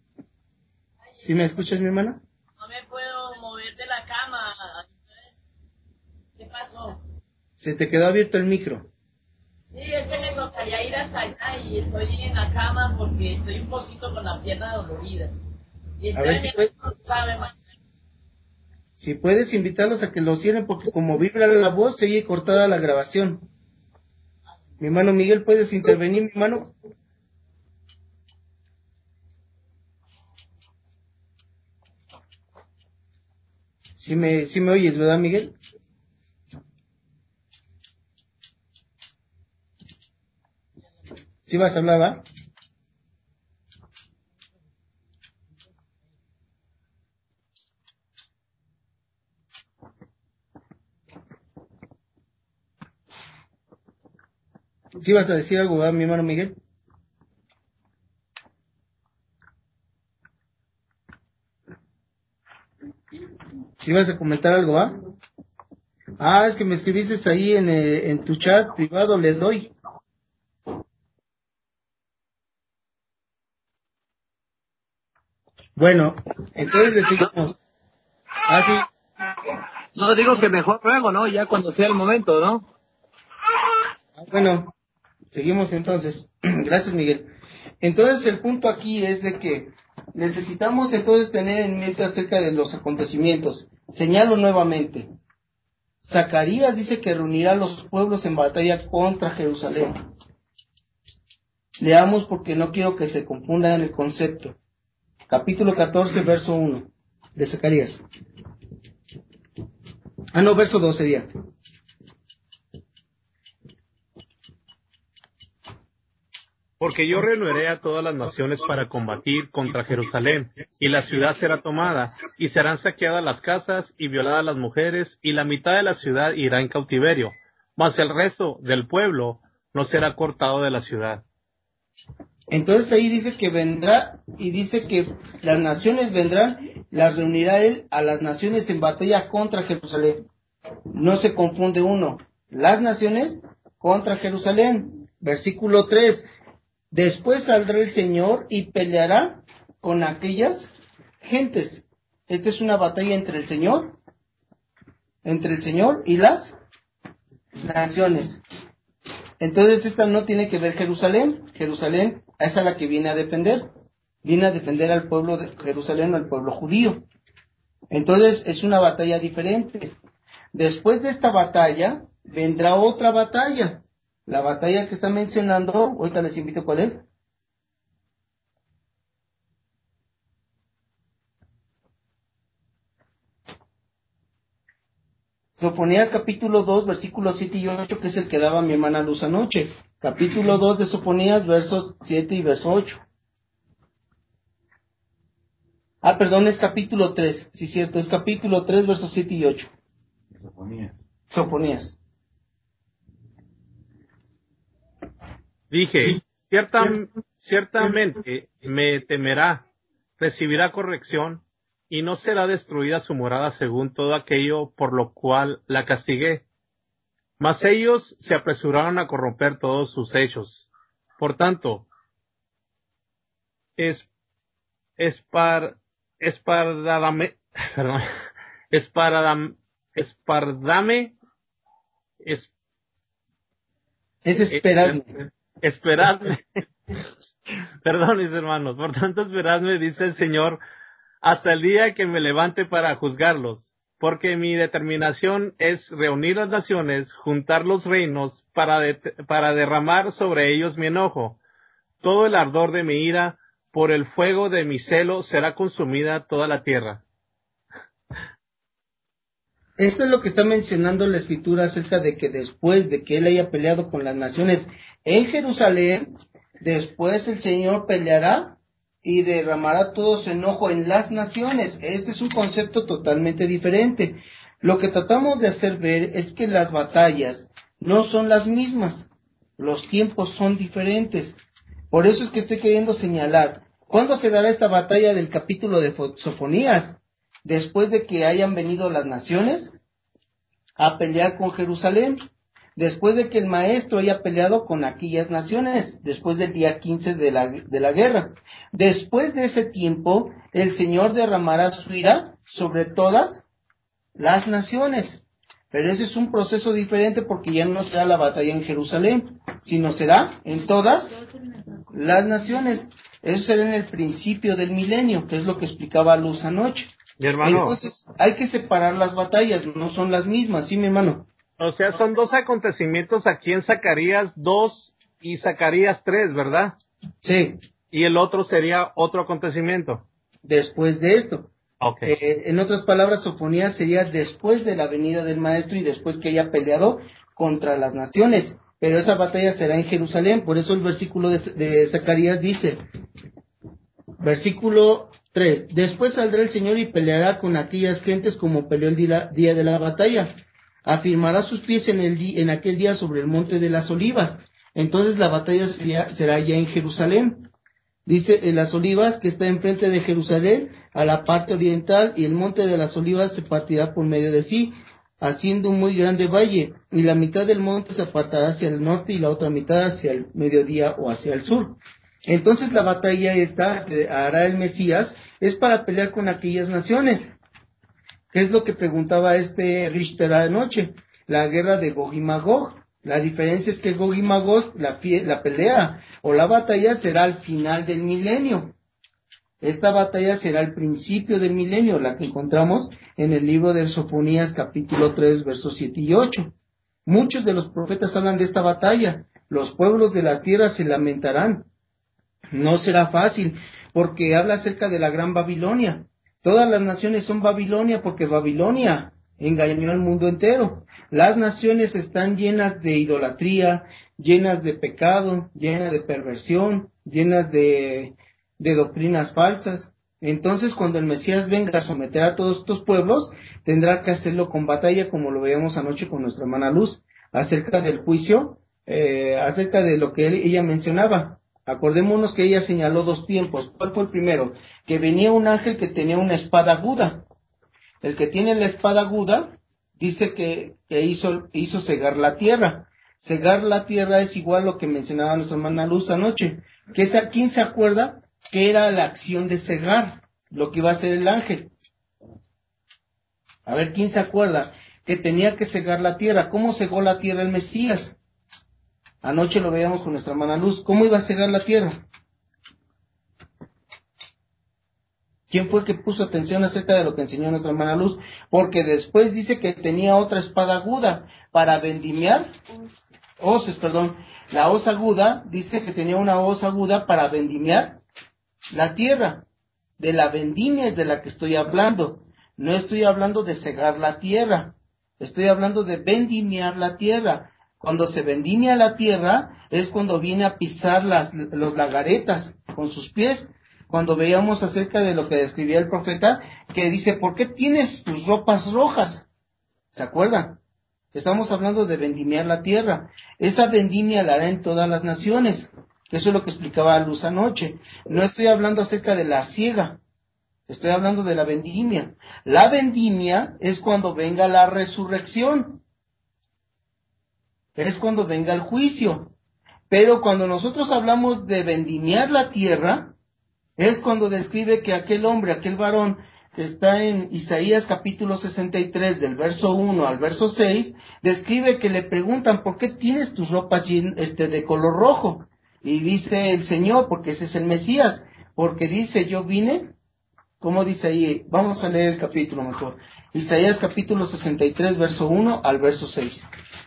[SPEAKER 3] ¿Sí me escuchas, mi hermana?
[SPEAKER 5] No me puedo mover de la cama. Entonces,
[SPEAKER 3] Se te quedó abierto el micro.
[SPEAKER 5] Sí, es que me tocaría ir hasta allá y estoy en la cama porque estoy un poquito con la pierna dolorida. Y
[SPEAKER 3] A ver si puedes,
[SPEAKER 5] sabe, ma-
[SPEAKER 3] si puedes invitarlos a que lo cierren porque como vibra la voz se oye cortada la grabación. Mi hermano Miguel, ¿puedes intervenir, mi hermano? Sí me, sí me oyes, ¿verdad, Miguel? ¿Sí vas a hablar, va? ¿Sí vas a decir algo, va, mi hermano Miguel? ¿Sí vas a comentar algo, va? Ah, es que me escribiste ahí en, eh, en tu chat privado, le doy. Bueno, entonces le seguimos. Ah, sí.
[SPEAKER 6] No digo que mejor luego, ¿no? Ya cuando sea el momento, ¿no?
[SPEAKER 3] Ah, bueno, seguimos entonces. Gracias, Miguel. Entonces el punto aquí es de que necesitamos entonces tener en mente acerca de los acontecimientos. Señalo nuevamente. Zacarías dice que reunirá a los pueblos en batalla contra Jerusalén. Leamos porque no quiero que se confundan el concepto. Capítulo catorce, verso uno de Zacarías. Ah, no, verso dos sería.
[SPEAKER 4] Porque yo reuniré a todas las naciones para combatir contra Jerusalén, y la ciudad será tomada, y serán saqueadas las casas, y violadas las mujeres, y la mitad de la ciudad irá en cautiverio, mas el resto del pueblo no será cortado de la ciudad.
[SPEAKER 3] Entonces ahí dice que vendrá, y dice que las naciones vendrán, las reunirá él a las naciones en batalla contra Jerusalén. No se confunde uno. Las naciones contra Jerusalén. Versículo tres. Después saldrá el Señor y peleará con aquellas gentes. Esta es una batalla entre el Señor, entre el Señor y las naciones. Entonces esta no tiene que ver Jerusalén. Jerusalén es a la que viene a defender. Viene a defender al pueblo de Jerusalén, al pueblo judío. Entonces es una batalla diferente. Después de esta batalla vendrá otra batalla. La batalla que está mencionando, ahorita les invito cuál es. Sofonías capítulo dos, versículos siete y ocho, que es el que daba mi hermana Luz anoche. Capítulo dos de Sofonías, versos siete y verso ocho. Ah, perdón, es capítulo tres, sí cierto, es capítulo tres, versos siete y ocho. Sofonías. Sofonías.
[SPEAKER 4] Dije, cierta, ciertamente me temerá, recibirá corrección, y no será destruida su morada según todo aquello por lo cual la castigué. Mas ellos se apresuraron a corromper todos sus hechos. Por tanto, es, espar, espardame, perdón, espardam, espardame, es,
[SPEAKER 3] Es esperadme.
[SPEAKER 4] esperadme, perdón mis hermanos, por tanto esperadme, dice el Señor, hasta el día que me levante para juzgarlos, porque mi determinación es reunir las naciones, juntar los reinos, para, de, para derramar sobre ellos mi enojo. Todo el ardor de mi ira, por el fuego de mi celo, será consumida toda la tierra.
[SPEAKER 3] Esto es lo que está mencionando la escritura acerca de que después de que él haya peleado con las naciones en Jerusalén, después el Señor peleará y derramará todo su enojo en las naciones. Este es un concepto totalmente diferente. Lo que tratamos de hacer ver es que las batallas no son las mismas. Los tiempos son diferentes. Por eso es que estoy queriendo señalar. ¿Cuándo se dará esta batalla del capítulo de Sofonías? Después de que hayan venido las naciones a pelear con Jerusalén, después de que el maestro haya peleado con aquellas naciones, después del día quince de la, de la guerra. Después de ese tiempo, el Señor derramará su ira sobre todas las naciones. Pero ese es un proceso diferente porque ya no será la batalla en Jerusalén, sino será en todas las naciones. Eso será en el principio del milenio, que es lo que explicaba Luz anoche.
[SPEAKER 4] Mi hermano.
[SPEAKER 3] Entonces, hay que separar las batallas, no son las mismas, ¿sí, mi hermano?
[SPEAKER 4] O sea, son dos acontecimientos aquí en Zacarías dos y Zacarías tres, ¿verdad?
[SPEAKER 3] Sí.
[SPEAKER 4] Y el otro sería otro acontecimiento.
[SPEAKER 3] Después de esto.
[SPEAKER 4] Okay.
[SPEAKER 3] Eh, en otras palabras, Sofonías sería después de la venida del maestro y después que haya peleado contra las naciones. Pero esa batalla será en Jerusalén. Por eso el versículo de, de Zacarías dice, versículo tres, después saldrá el Señor y peleará con aquellas gentes como peleó el día, día de la batalla. Afirmará sus pies en, el di, en aquel día sobre el monte de las olivas. Entonces la batalla sería, será ya en Jerusalén. Dice, en las olivas que está enfrente de Jerusalén, a la parte oriental, y el monte de las olivas se partirá por medio de sí, haciendo un muy grande valle, y la mitad del monte se apartará hacia el norte y la otra mitad hacia el mediodía o hacia el sur. Entonces la batalla esta que hará el Mesías es para pelear con aquellas naciones. ¿Qué es lo que preguntaba este Richter anoche? La guerra de Gog y Magog. La diferencia es que Gog y Magog, la, la pelea o la batalla será al final del milenio. Esta batalla será al principio del milenio, la que encontramos en el libro de Sofonías capítulo tres, versos siete y ocho. Muchos de los profetas hablan de esta batalla. Los pueblos de la tierra se lamentarán. No será fácil, porque habla acerca de la gran Babilonia. Todas las naciones son Babilonia, porque Babilonia engañó al mundo entero. Las naciones están llenas de idolatría, llenas de pecado, llenas de perversión, llenas de, de doctrinas falsas. Entonces, cuando el Mesías venga a someter a todos estos pueblos, tendrá que hacerlo con batalla, como lo veíamos anoche con nuestra hermana Luz, acerca del juicio, eh, acerca de lo que él, ella mencionaba. Acordémonos que ella señaló dos tiempos. ¿Cuál fue el primero? Que venía un ángel que tenía una espada aguda. El que tiene la espada aguda dice que, que hizo, hizo cegar la tierra. Cegar la tierra es igual a lo que mencionaba nuestra hermana Luz anoche. Que esa, ¿quién se acuerda que era la acción de cegar? Lo que iba a hacer el ángel. A ver, ¿quién se acuerda? Que tenía que cegar la tierra. ¿Cómo cegó la tierra el Mesías? Anoche lo veíamos con nuestra hermana Luz. ¿Cómo iba a cegar la tierra? ¿Quién fue que puso atención acerca de lo que enseñó nuestra hermana Luz? Porque después dice que tenía otra espada aguda para vendimiar. Hoces, perdón. La hoz aguda, dice que tenía una hoz aguda para vendimiar la tierra. De la vendimia es de la que estoy hablando. No estoy hablando de cegar la tierra. Estoy hablando de vendimiar la tierra. Cuando se vendimia la tierra es cuando viene a pisar las los lagaretas con sus pies. Cuando veíamos acerca de lo que describía el profeta, que dice, ¿por qué tienes tus ropas rojas? ¿Se acuerdan? Estamos hablando de vendimiar la tierra. Esa vendimia la hará en todas las naciones. Eso es lo que explicaba Luz anoche. No estoy hablando acerca de la siega. Estoy hablando de la vendimia. La vendimia es cuando venga la resurrección. Es cuando venga el juicio. Pero cuando nosotros hablamos de vendimiar la tierra, es cuando describe que aquel hombre, aquel varón, que está en Isaías capítulo sesenta y tres, del verso uno al verso seis, describe que le preguntan, ¿por qué tienes tus ropas este, de color rojo? Y dice el Señor, porque ese es el Mesías, porque dice, yo vine, ¿cómo dice ahí? Vamos a leer el capítulo mejor. Isaías capítulo sesenta y tres, verso uno al verso seis.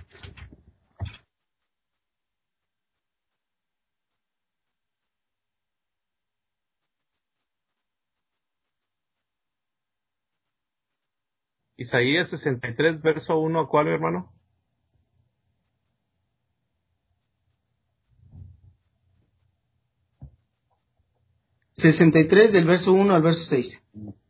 [SPEAKER 4] Isaías sesenta y tres, verso uno, ¿a cuál, hermano?
[SPEAKER 3] sesenta y tres del verso uno al verso seis.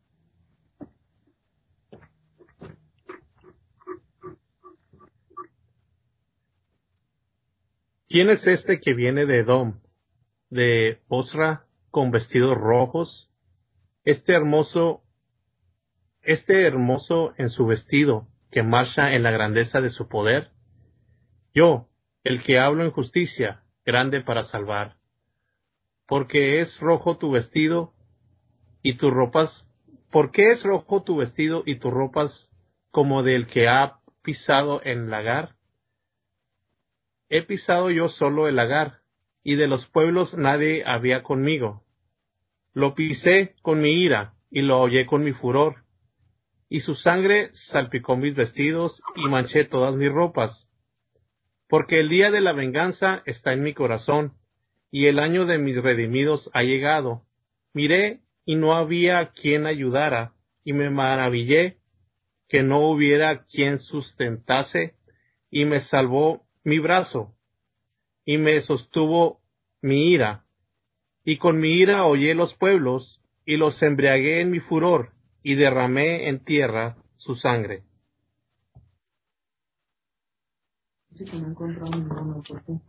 [SPEAKER 4] ¿Quién es este que viene de Edom, de Bosra, con vestidos rojos? Este hermoso, este hermoso en su vestido, que marcha en la grandeza de su poder. Yo, el que hablo en justicia, grande para salvar. Porque es rojo tu vestido y tus ropas, ¿por qué es rojo tu vestido y tus ropas como del que ha pisado en lagar? He pisado yo solo el lagar, y de los pueblos nadie había conmigo. Lo pisé con mi ira, y lo hollé con mi furor, y su sangre salpicó mis vestidos, y manché todas mis ropas. Porque el día de la venganza está en mi corazón, y el año de mis redimidos ha llegado. Miré, y no había quien ayudara, y me maravillé que no hubiera quien sustentase, y me salvó mi brazo, y me sostuvo mi ira. Y con mi ira hollé los pueblos, y los embriagué en mi furor, y derramé en tierra su sangre.
[SPEAKER 7] Dice que no encontró ninguno, ¿por qué?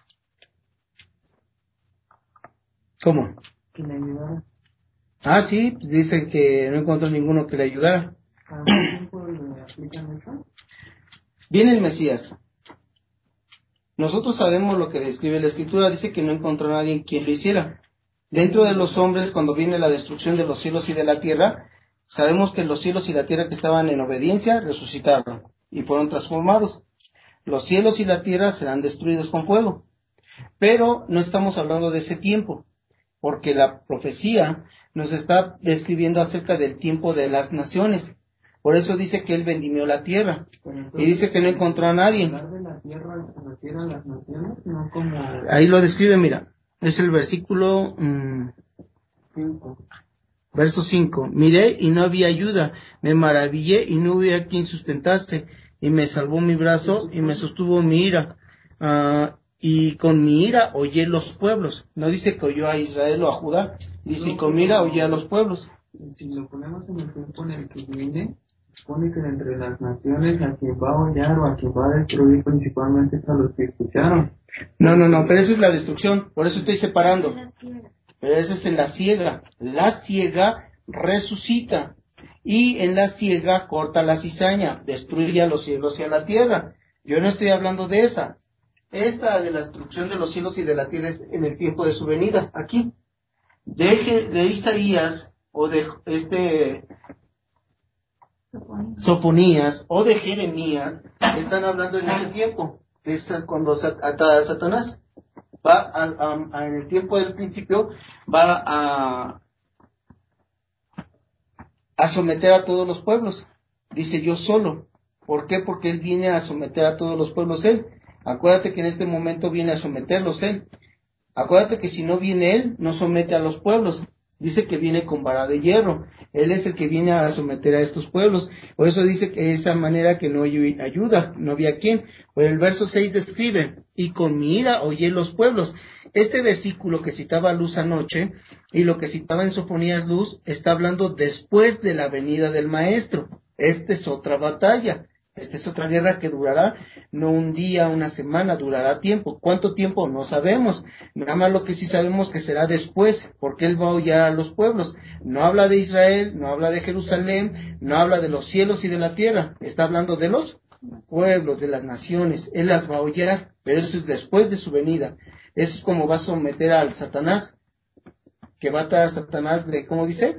[SPEAKER 3] ¿Cómo?
[SPEAKER 7] Que le ayudara.
[SPEAKER 3] Ah, sí, dice que no encontró ninguno que le ayudara.
[SPEAKER 7] ¿Cada cuánto tiempo le aplican eso?
[SPEAKER 3] Viene el Mesías. Nosotros sabemos lo que describe la Escritura, dice que no encontró a nadie quien lo hiciera. Dentro de los hombres, cuando viene la destrucción de los cielos y de la tierra, sabemos que los cielos y la tierra que estaban en obediencia resucitaron y fueron transformados. Los cielos y la tierra serán destruidos con fuego. Pero no estamos hablando de ese tiempo, porque la profecía nos está describiendo acerca del tiempo de las naciones. Por eso dice que él vendimió la tierra. Y dice que no encontró a nadie.
[SPEAKER 7] Hablar de la tierra, se refiere a las naciones, no como...
[SPEAKER 3] Ahí lo describe, mira. Es el versículo... Mmm,
[SPEAKER 7] Cinco.
[SPEAKER 3] verso cinco. Miré y no había ayuda. Me maravillé y no hubo quien sustentase. Y me salvó mi brazo y me sostuvo mi ira. Ah, y con mi ira hollé los pueblos. No dice que oyó a Israel o a Judá. Dice, y con mi ira hollé a los pueblos.
[SPEAKER 7] Si lo ponemos en el tiempo en el que viene, supone que entre las naciones a quien va a hollar o a quien va a destruir principalmente es a los que escucharon.
[SPEAKER 3] No, no, no, pero esa es la destrucción. Por eso estoy separando. Pero esa es en la ciega. La ciega resucita. Y en la ciega corta la cizaña, destruye a los cielos y a la tierra. Yo no estoy hablando de esa. Esta de la destrucción de los cielos y de la tierra es en el tiempo de su venida, aquí. De, de Isaías o de este Sofonías o de Jeremías están hablando en este tiempo. Es cuando ata Satanás va a, a, a, en el tiempo del principio va a a someter a todos los pueblos. Dice yo solo. ¿Por qué? Porque él viene a someter a todos los pueblos él. Acuérdate que en este momento viene a someterlos él. Acuérdate que si no viene él, no somete a los pueblos. Dice que viene con vara de hierro. Él es el que viene a someter a estos pueblos. Por eso dice que de esa manera que no hay ayuda, no había quien. Por el verso seis describe, y con mi ira hollé los pueblos. Este versículo que citaba Luz anoche, y lo que citaba en Sofonías Luz, está hablando después de la venida del Maestro. Esta es otra batalla. Esta es otra guerra que durará no un día, una semana, durará tiempo. ¿Cuánto tiempo? No sabemos. Nada más lo que sí sabemos que será después, porque él va a hollar a los pueblos. No habla de Israel, no habla de Jerusalén, no habla de los cielos y de la tierra. Está hablando de los pueblos, de las naciones. Él las va a hollar, pero eso es después de su venida. Eso es como va a someter al Satanás, que va a atar a Satanás de, ¿cómo dice?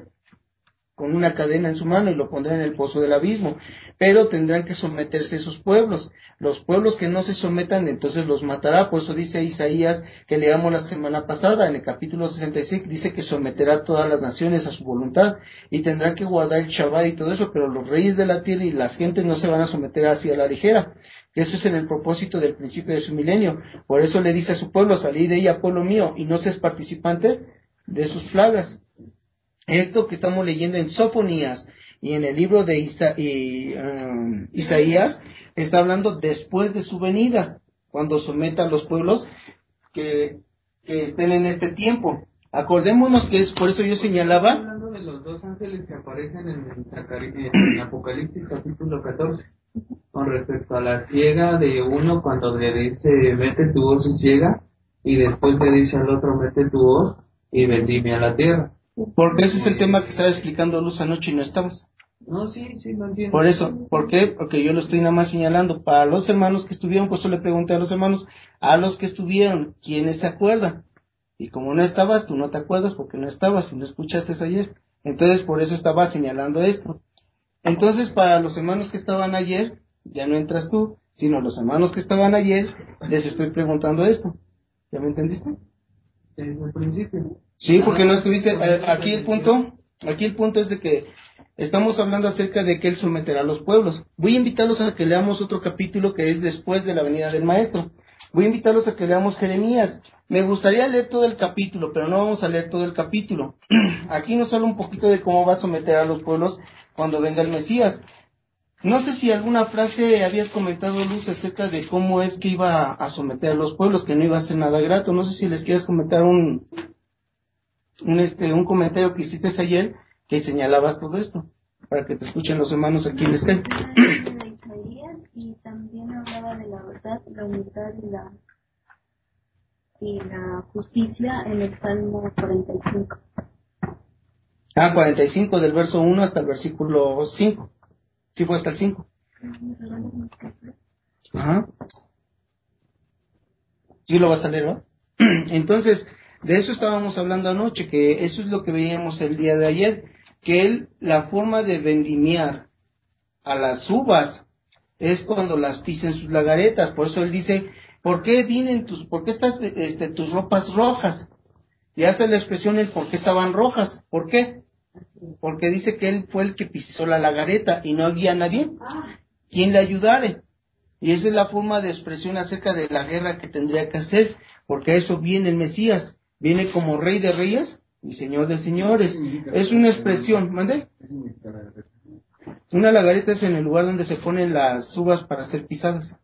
[SPEAKER 3] Con una cadena en su mano y lo pondrá en el pozo del abismo. Pero tendrán que someterse esos pueblos. Los pueblos que no se sometan, entonces los matará. Por eso dice Isaías, que leamos la semana pasada, en el capítulo sesenta y seis, dice que someterá a todas las naciones a su voluntad y tendrán que guardar el Shabbat y todo eso, pero los reyes de la tierra y las gentes no se van a someter así a la ligera. Eso es en el propósito del principio de su milenio. Por eso le dice a su pueblo, salid de ella, pueblo mío, y no seas participante de sus plagas. Esto que estamos leyendo en Sofonías y en el libro de Isa, y, um, Isaías está hablando después de su venida, cuando someta a los pueblos que, que estén en este tiempo. Acordémonos que es por eso yo señalaba.
[SPEAKER 7] Estoy hablando de los dos ángeles que aparecen en, el Zacari- en Apocalipsis capítulo catorce, con respecto a la ciega de uno cuando le dice mete tu hoz y ciega, y después le dice al otro mete tu hoz y vendime a la tierra.
[SPEAKER 3] Porque ese es el tema que estaba explicando Luz anoche y no estabas.
[SPEAKER 7] No, sí, sí, lo entiendo.
[SPEAKER 3] Por eso, ¿por qué? Porque yo lo estoy nada más señalando. Para los hermanos que estuvieron, pues yo le pregunté a los hermanos, a los que estuvieron, ¿quiénes se acuerdan? Y como no estabas, tú no te acuerdas porque no estabas y no escuchaste ayer. Entonces, por eso estaba señalando esto. Entonces, para los hermanos que estaban ayer, ya no entras tú, sino los hermanos que estaban ayer, les estoy preguntando esto. ¿Ya me entendiste?
[SPEAKER 7] Desde el principio.
[SPEAKER 3] Sí, porque no estuviste, aquí el punto, aquí el punto es de que estamos hablando acerca de que Él someterá a los pueblos. Voy a invitarlos a que leamos otro capítulo que es después de la venida del Maestro. Voy a invitarlos a que leamos Jeremías. Me gustaría leer todo el capítulo, pero no vamos a leer todo el capítulo. Aquí nos habla un poquito de cómo va a someter a los pueblos cuando venga el Mesías. No sé si alguna frase habías comentado, Luz, acerca de cómo es que iba a someter a los pueblos, que no iba a ser nada grato. No sé si les quieres comentar un, un, este, un comentario que hiciste ayer que señalabas todo esto, para que te escuchen los hermanos aquí en Skype.
[SPEAKER 1] Y también hablaba de la verdad, la humildad y la, y la justicia en el Salmo cuarenta y cinco.
[SPEAKER 3] Ah, cuarenta y cinco, del verso uno hasta el versículo cinco. Sí fue hasta el cinco. Ajá. Sí lo vas a leer, ¿no? Entonces, de eso estábamos hablando anoche, que eso es lo que veíamos el día de ayer, que él, la forma de vendimiar a las uvas es cuando las pisen sus lagaretas. Por eso él dice, ¿por qué vienen tus, por qué estás, este, tus ropas rojas? Y hace la expresión el por qué estaban rojas. ¿Por qué? Porque dice que él fue el que pisó la lagareta y no había nadie quien le ayudare. Y esa es la forma de expresión acerca de la guerra que tendría que hacer, porque a eso viene el Mesías, viene como Rey de Reyes y Señor de Señores. Es una expresión, ¿mande? Una lagareta es en el lugar donde se ponen las uvas para ser pisadas.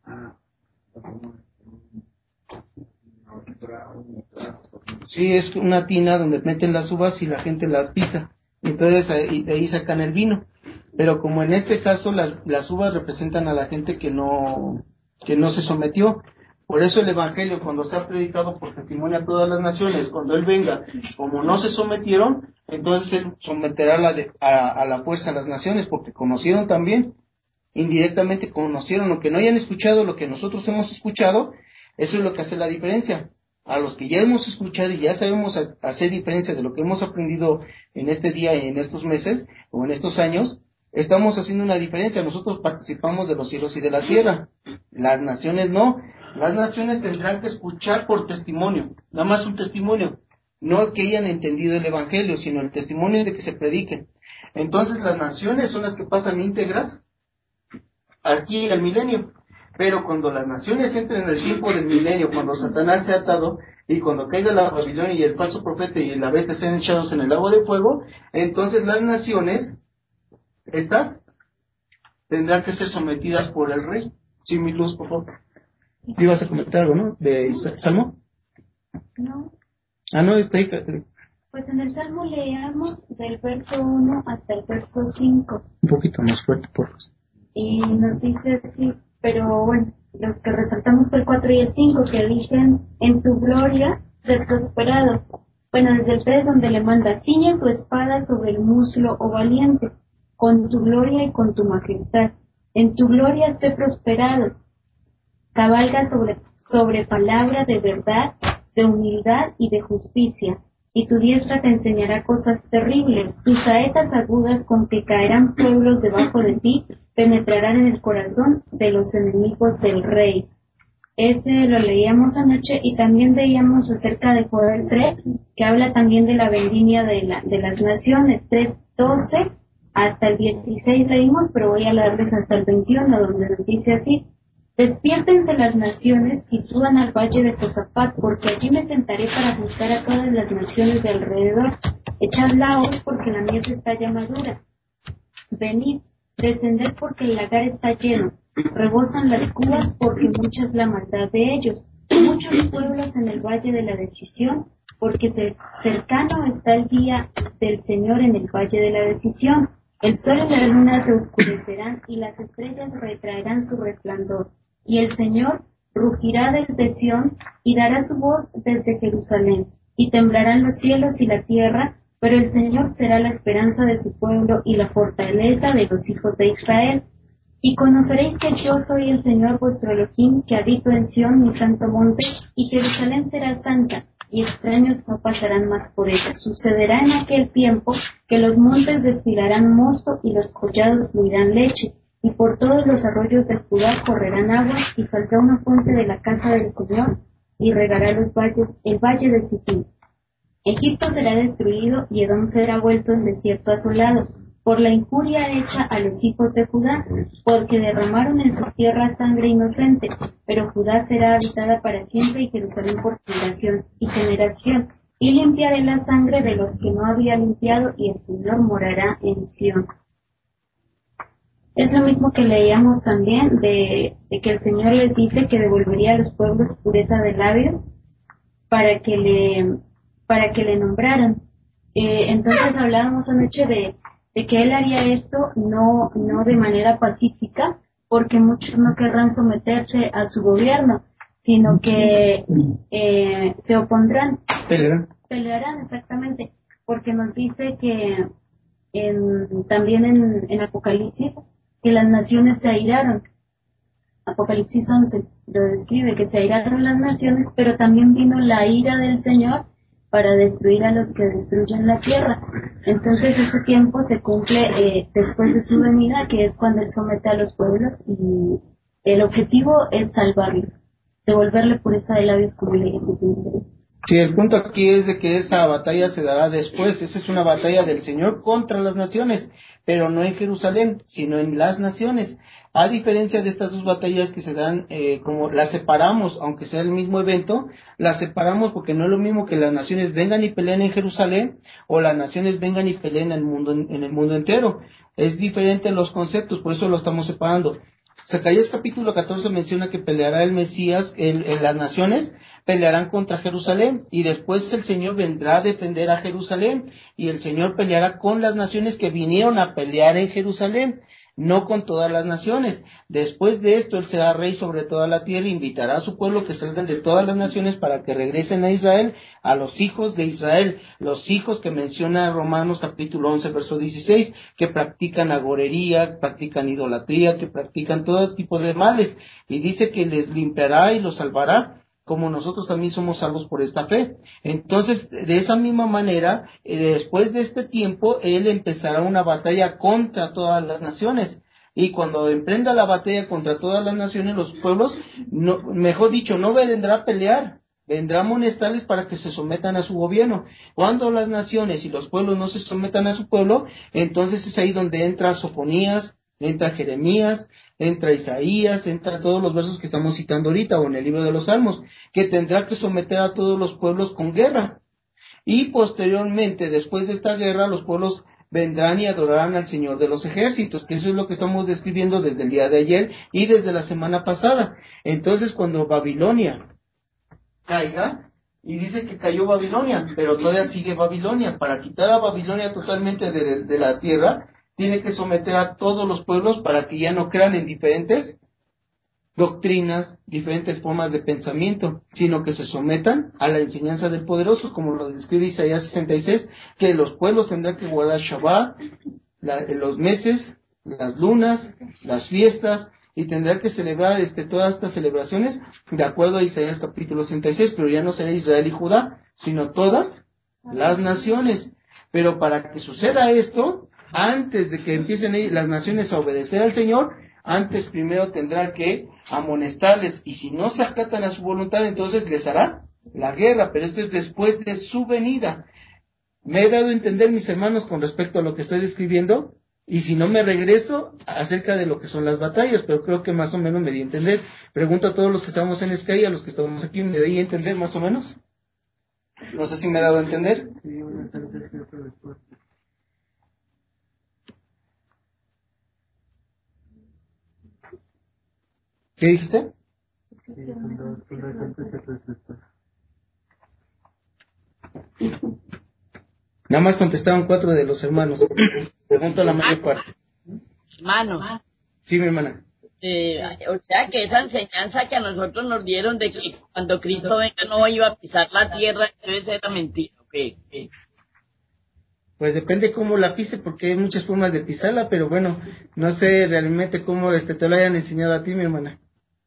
[SPEAKER 3] Sí, es una tina donde meten las uvas y la gente las pisa. Entonces ahí, de ahí sacan el vino. Pero como en este caso las, las uvas representan a la gente que no, que no se sometió. Por eso el Evangelio, cuando se ha predicado por testimonio a todas las naciones, cuando Él venga, como no se sometieron, entonces Él someterá a la, de, a, a la fuerza a las naciones, porque conocieron también, indirectamente conocieron, aunque no hayan escuchado lo que nosotros hemos escuchado, eso es lo que hace la diferencia. A los que ya hemos escuchado y ya sabemos hacer diferencia de lo que hemos aprendido en este día y en estos meses, o en estos años, estamos haciendo una diferencia. Nosotros participamos de los cielos y de la tierra. Las naciones no. Las naciones tendrán que escuchar por testimonio, nada más un testimonio, no que hayan entendido el Evangelio, sino el testimonio de que se predique. Entonces las naciones son las que pasan íntegras aquí al milenio, pero cuando las naciones entren en el tiempo del milenio, cuando Satanás sea atado y cuando caiga la Babilonia y el falso profeta y la bestia sean echados en el lago de fuego, entonces las naciones, estas, tendrán que ser sometidas por el rey. Sí, mi Luz, por favor. ¿Ibas a comentar algo, no? ¿De Salmo?
[SPEAKER 1] No.
[SPEAKER 3] Ah, no, está ahí.
[SPEAKER 1] Pues en el Salmo leamos del verso uno hasta el verso cinco.
[SPEAKER 3] Un poquito más fuerte, por favor.
[SPEAKER 1] Y nos dice así, pero bueno, los que resaltamos fue el cuatro y el cinco, que dicen, en tu gloria ser prosperado. Bueno, desde el tres donde le manda, ciñe tu espada sobre el muslo, oh valiente, con tu gloria y con tu majestad. En tu gloria sé prosperado. Cabalga sobre, sobre palabra de verdad, de humildad y de justicia, y tu diestra te enseñará cosas terribles. Tus saetas agudas con que caerán pueblos debajo de ti, penetrarán en el corazón de los enemigos del rey. Ese lo leíamos anoche, y también veíamos acerca de Joel tres, que habla también de la vendimia de, la, de las naciones, tres doce hasta el dieciséis leímos, pero voy a leerles hasta el veintiuno, donde nos dice así: despiértense las naciones y suban al valle de Josafat, porque allí me sentaré para juzgar a todas las naciones de alrededor. Echad laos, porque la mies está ya madura. Venid, descended, porque el lagar está lleno. Rebosan las cubas, porque mucha es la maldad de ellos. Muchos pueblos en el valle de la decisión, porque cercano está el día del Señor en el valle de la decisión. El sol y la luna se oscurecerán, y las estrellas retraerán su resplandor. Y el Señor rugirá desde Sión, y dará su voz desde Jerusalén, y temblarán los cielos y la tierra, pero el Señor será la esperanza de su pueblo y la fortaleza de los hijos de Israel. Y conoceréis que yo soy el Señor vuestro Elohim, que habito en Sión, mi santo monte, y Jerusalén será santa, y extraños no pasarán más por ella. Sucederá en aquel tiempo que los montes destilarán mosto y los collados fluirán leche, y por todos los arroyos de Judá correrán aguas, y saldrá una fuente de la casa del Señor, y regará los valles, el valle de Sittim. Egipto será destruido, y Edom será vuelto en desierto asolado, por la injuria hecha a los hijos de Judá, porque derramaron en su tierra sangre inocente, pero Judá será habitada para siempre, y Jerusalén por generación y generación, y limpiaré la sangre de los que no había limpiado, y el Señor morará en Sión. Es lo mismo que leíamos también de, de que el Señor les dice que devolvería a los pueblos pureza de labios para que le para que le nombraran. Eh, entonces hablábamos anoche de, de que él haría esto no no de manera pacífica, porque muchos no querrán someterse a su gobierno, sino que eh, se opondrán.
[SPEAKER 3] Pelearán.
[SPEAKER 1] Pelearán, exactamente, porque nos dice que en, también en, en Apocalipsis que las naciones se airaron. Apocalipsis once lo describe, que se airaron las naciones, pero también vino la ira del Señor para destruir a los que destruyen la tierra. Entonces ese tiempo se cumple eh, después de su venida, que es cuando Él somete a los pueblos, y el objetivo es salvarlos, devolverle pureza de labios como le dijimos en serio.
[SPEAKER 3] Sí, el punto aquí es de que esa batalla se dará después. Esa es una batalla del Señor contra las naciones, pero no en Jerusalén, sino en las naciones. A diferencia de estas dos batallas que se dan, eh, como las separamos, aunque sea el mismo evento, las separamos porque no es lo mismo que las naciones vengan y peleen en Jerusalén, o las naciones vengan y peleen en el mundo, en el mundo entero. Es diferente los conceptos, por eso lo estamos separando. Zacarías capítulo catorce menciona que peleará el Mesías, en, en las naciones pelearán contra Jerusalén, y después el Señor vendrá a defender a Jerusalén, y el Señor peleará con las naciones que vinieron a pelear en Jerusalén, no con todas las naciones. Después de esto, Él será rey sobre toda la tierra, e invitará a su pueblo que salgan de todas las naciones para que regresen a Israel, a los hijos de Israel, los hijos que menciona Romanos capítulo once, verso dieciséis, que practican agorería, practican idolatría, que practican todo tipo de males, y dice que les limpiará y los salvará, como nosotros también somos salvos por esta fe. Entonces, de esa misma manera, eh, después de este tiempo, Él empezará una batalla contra todas las naciones. Y cuando emprenda la batalla contra todas las naciones, los pueblos, no, mejor dicho, no vendrá a pelear, vendrá a amonestarles para que se sometan a su gobierno. Cuando las naciones y los pueblos no se sometan a su pueblo, entonces es ahí donde entra Sofonías, entra Jeremías, entra Isaías, entra todos los versos que estamos citando ahorita, o en el libro de los Salmos, que tendrá que someter a todos los pueblos con guerra. Y posteriormente, después de esta guerra, los pueblos vendrán y adorarán al Señor de los ejércitos, que eso es lo que estamos describiendo desde el día de ayer y desde la semana pasada. Entonces, cuando Babilonia caiga, y dice que cayó Babilonia, pero todavía sigue Babilonia, para quitar a Babilonia totalmente de, de la tierra, tiene que someter a todos los pueblos para que ya no crean en diferentes doctrinas, diferentes formas de pensamiento, sino que se sometan a la enseñanza del poderoso, como lo describe Isaías sesenta y seis, que los pueblos tendrán que guardar Shabbat, la, los meses, las lunas, las fiestas, y tendrán que celebrar este, todas estas celebraciones de acuerdo a Isaías capítulo sesenta y seis, pero ya no será Israel y Judá, sino todas las naciones. Pero para que suceda esto, antes de que empiecen las naciones a obedecer al Señor, antes primero tendrá que amonestarles, y si no se acatan a su voluntad, entonces les hará la guerra, pero esto es después de su venida. Me he dado a entender, mis hermanos, con respecto a lo que estoy describiendo, y si no me regreso acerca de lo que son las batallas, pero creo que más o menos me di a entender. Pregunto a todos los que estamos en Sky, a los que estamos aquí, ¿me di a entender más o menos? No sé si me he dado a entender. ¿Qué dijiste? Nada más contestaron cuatro de los hermanos. Pregunto a la mayor parte.
[SPEAKER 5] Hermano.
[SPEAKER 3] Sí, mi hermana.
[SPEAKER 5] Eh, o sea que esa enseñanza que a nosotros nos dieron de que cuando Cristo venga no iba a pisar la tierra, entonces era mentira. Okay. Okay.
[SPEAKER 3] Pues depende cómo la pise, porque hay muchas formas de pisarla, pero bueno, no sé realmente cómo este te lo hayan enseñado a ti, mi hermana.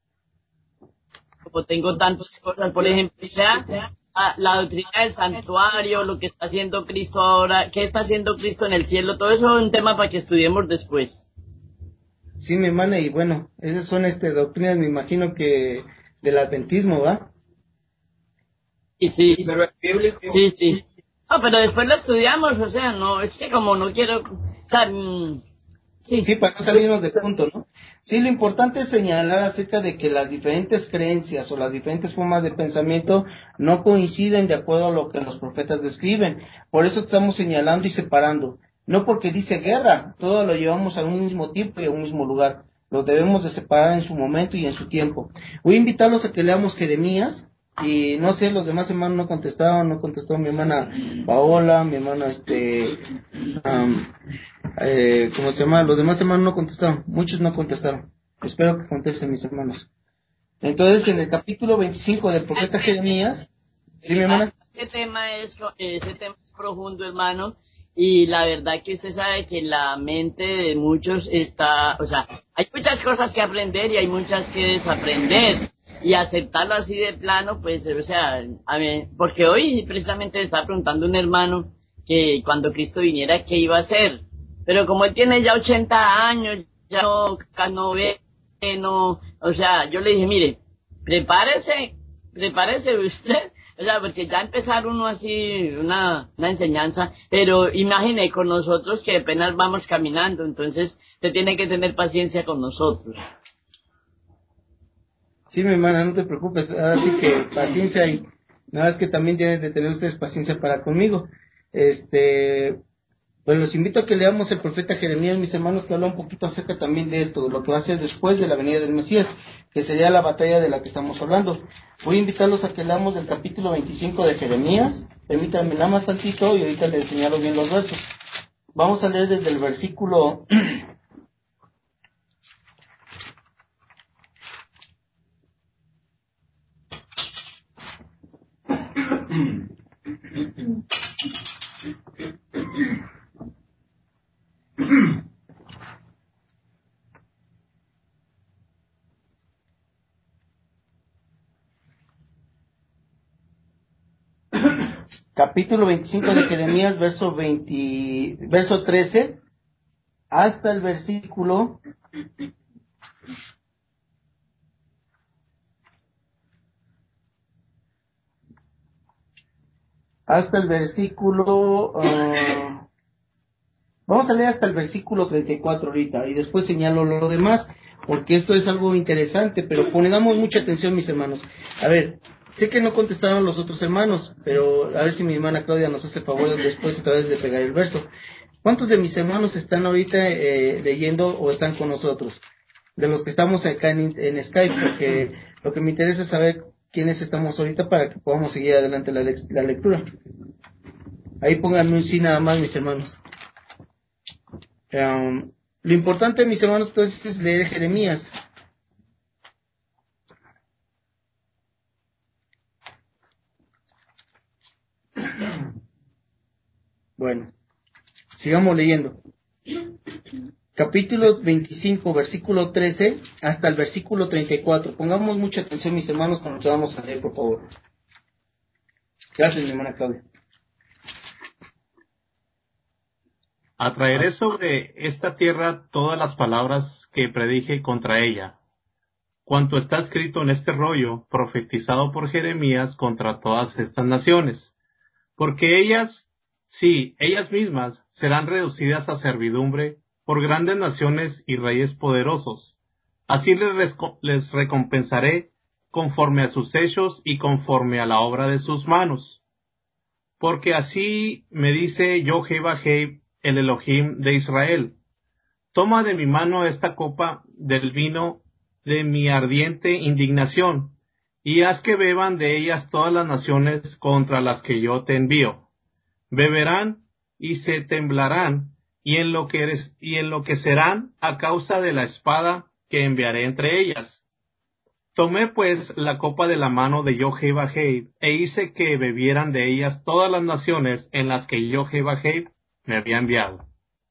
[SPEAKER 5] Como tengo tantas cosas, por ejemplo, ya la, la doctrina del santuario, lo que está haciendo Cristo ahora, qué está haciendo Cristo en el cielo, todo eso es un tema para que estudiemos después.
[SPEAKER 3] Sí, mi hermana, y bueno, esas son este doctrinas, me imagino que del adventismo, ¿va?
[SPEAKER 5] Y sí,
[SPEAKER 6] Pero es bíblico.
[SPEAKER 5] sí, sí. No, pero después lo estudiamos, o sea, no, es que como no quiero, o sea, mm, sí.
[SPEAKER 3] Sí, para no salirnos de punto, ¿no? Sí, lo importante es señalar acerca de que las diferentes creencias o las diferentes formas de pensamiento no coinciden de acuerdo a lo que los profetas describen. Por eso estamos señalando y separando. No porque dice guerra, todo lo llevamos a un mismo tiempo y a un mismo lugar. Lo debemos de separar en su momento y en su tiempo. Voy a invitarlos a que leamos Jeremías. Y no sé, los demás hermanos no contestaron, no contestó mi hermana Paola, mi hermana este... Um, eh, ¿cómo se llama? Los demás hermanos no contestaron, muchos no contestaron. Espero que contesten mis hermanos. Entonces, en el capítulo veinticinco del profeta Jeremías, ¿sí, mi hermana?
[SPEAKER 5] Ese tema es, ese tema es profundo, hermano, y la verdad que usted sabe que la mente de muchos está, o sea, hay muchas cosas que aprender y hay muchas que desaprender, y aceptarlo así de plano, pues, o sea, a ver, porque hoy precisamente le estaba preguntando un hermano que cuando Cristo viniera, ¿qué iba a hacer? Pero como él tiene ya ochenta años, ya no, no ve, no, o sea, yo le dije, mire, prepárese, prepárese usted, o sea, porque ya empezar uno así, una, una enseñanza, pero imagine con nosotros que apenas vamos caminando, entonces usted tiene que tener paciencia con nosotros.
[SPEAKER 3] Sí, mi hermana, no te preocupes, ahora sí que paciencia y nada más que también tienen de tener ustedes paciencia para conmigo. Este, pues los invito a que leamos el profeta Jeremías, mis hermanos, que habla un poquito acerca también de esto, de lo que va a ser después de la venida del Mesías, que sería la batalla de la que estamos hablando. Voy a invitarlos a que leamos el capítulo veinticinco de Jeremías, permítanme nada más tantito y ahorita les señalo bien los versos. Vamos a leer desde el versículo capítulo veinticinco de Jeremías, verso veinte, verso trece, hasta el versículo hasta el versículo uh, vamos a leer hasta el versículo treinta y cuatro ahorita y después señalo lo demás porque esto es algo interesante, pero pongamos mucha atención, mis hermanos. A ver, sé que no contestaron los otros hermanos, pero a ver si mi hermana Claudia nos hace favor después otra vez de pegar el verso. ¿Cuántos de mis hermanos están ahorita eh, leyendo o están con nosotros? De los que estamos acá en, en Skype, porque lo que me interesa es saber quiénes estamos ahorita para que podamos seguir adelante la, le- la lectura. Ahí pónganme un sí nada más, mis hermanos. Um, lo importante, mis hermanos, entonces es leer Jeremías. Bueno, sigamos leyendo. Capítulo veinticinco, versículo trece, hasta el versículo treinta y cuatro. Pongamos mucha atención, mis hermanos, con lo que vamos a leer, por favor. Gracias, mi hermana Claudia.
[SPEAKER 4] Atraeré sobre esta tierra todas las palabras que predije contra ella, cuanto está escrito en este rollo, profetizado por Jeremías contra todas estas naciones, porque ellas, sí, ellas mismas serán reducidas a servidumbre por grandes naciones y reyes poderosos. Así les, resco- les recompensaré conforme a sus hechos y conforme a la obra de sus manos. Porque así me dice yo Jehová, el Elohim de Israel: toma de mi mano esta copa del vino de mi ardiente indignación, y haz que beban de ellas todas las naciones contra las que yo te envío. Beberán y se temblarán, y enloqueres- y enloquecerán a causa de la espada que enviaré entre ellas. Tomé pues la copa de la mano de yo Jehová, e hice que bebieran de ellas todas las naciones en las que yo Jehová me había enviado.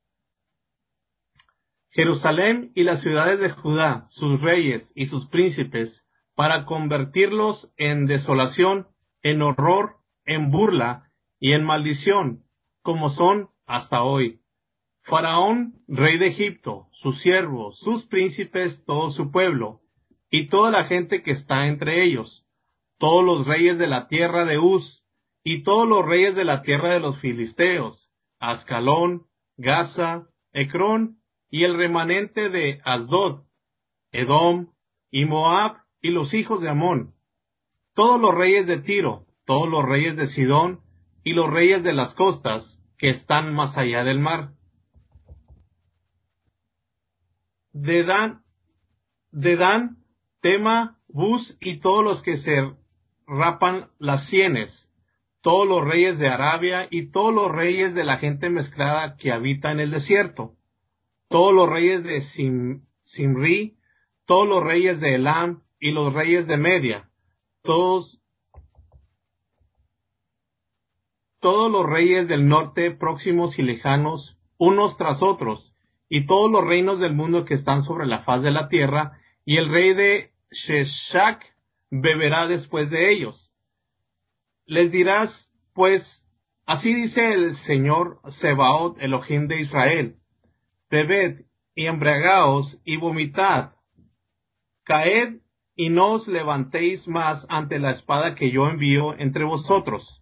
[SPEAKER 4] Jerusalén y las ciudades de Judá, sus reyes y sus príncipes, para convertirlos en desolación, en horror, en burla y en maldición, como son hasta hoy. Faraón, rey de Egipto, sus siervos, sus príncipes, todo su pueblo, y toda la gente que está entre ellos, todos los reyes de la tierra de Uz, y todos los reyes de la tierra de los filisteos, Ascalón, Gaza, Ecrón, y el remanente de Asdod, Edom, y Moab, y los hijos de Amón, todos los reyes de Tiro, todos los reyes de Sidón, y los reyes de las costas, que están más allá del mar. De Dan, de Dan, Tema, Bus, y todos los que se rapan las sienes, todos los reyes de Arabia, y todos los reyes de la gente mezclada que habita en el desierto, todos los reyes de Sim, Simri, todos los reyes de Elam, y los reyes de Media, todos, todos los reyes del norte, próximos y lejanos, unos tras otros, y todos los reinos del mundo que están sobre la faz de la tierra, y el rey de Sheshak beberá después de ellos. Les dirás, pues, así dice el Señor Sebaot, Elohim de Israel: bebed y embriagaos y vomitad, caed y no os levantéis más ante la espada que yo envío entre vosotros.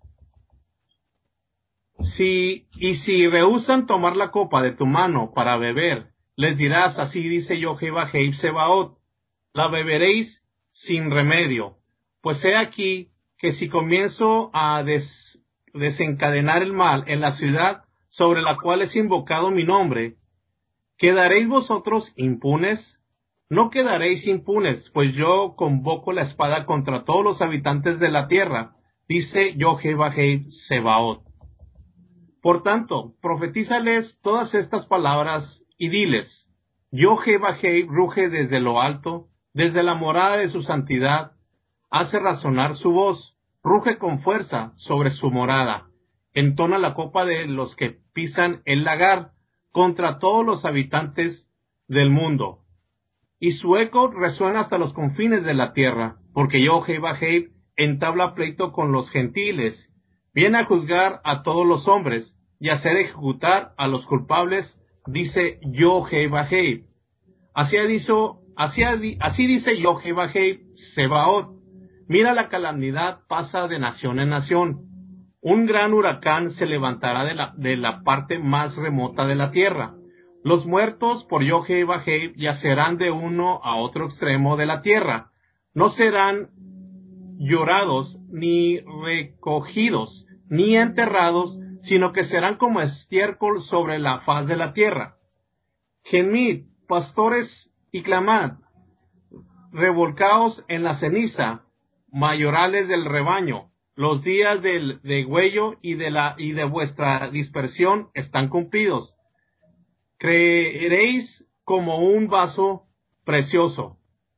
[SPEAKER 4] Si, y si rehusan tomar la copa de tu mano para beber, les dirás, así dice Jehová Sebaot: la beberéis sin remedio. Pues he aquí que si comienzo a des, desencadenar el mal en la ciudad sobre la cual es invocado mi nombre, ¿quedaréis vosotros impunes? No quedaréis impunes, pues yo convoco la espada contra todos los habitantes de la tierra, dice Jehová Sebaot. Por tanto, profetízales todas estas palabras y diles: Yo Jehová ruge desde lo alto, desde la morada de su santidad, hace razonar su voz, ruge con fuerza sobre su morada, entona la copa de los que pisan el lagar contra todos los habitantes del mundo. Y su eco resuena hasta los confines de la tierra, porque yo Jehová entabla pleito con los gentiles, viene a juzgar a todos los hombres y a hacer ejecutar a los culpables, dice yo Jehová. Así dicho, así, así dice yo Jehová Sebaot: mira, la calamidad pasa de nación en nación. Un gran huracán se levantará de la, de la parte más remota de la tierra. Los muertos por yo Jehová yacerán de uno a otro extremo de la tierra. No serán llorados, ni recogidos, ni enterrados, sino que serán como estiércol sobre la faz de la tierra. Gemid, pastores, y clamad, revolcaos en la ceniza, mayorales del rebaño. Los días del degüello y de la y de vuestra dispersión están cumplidos. Creeréis como un vaso precioso.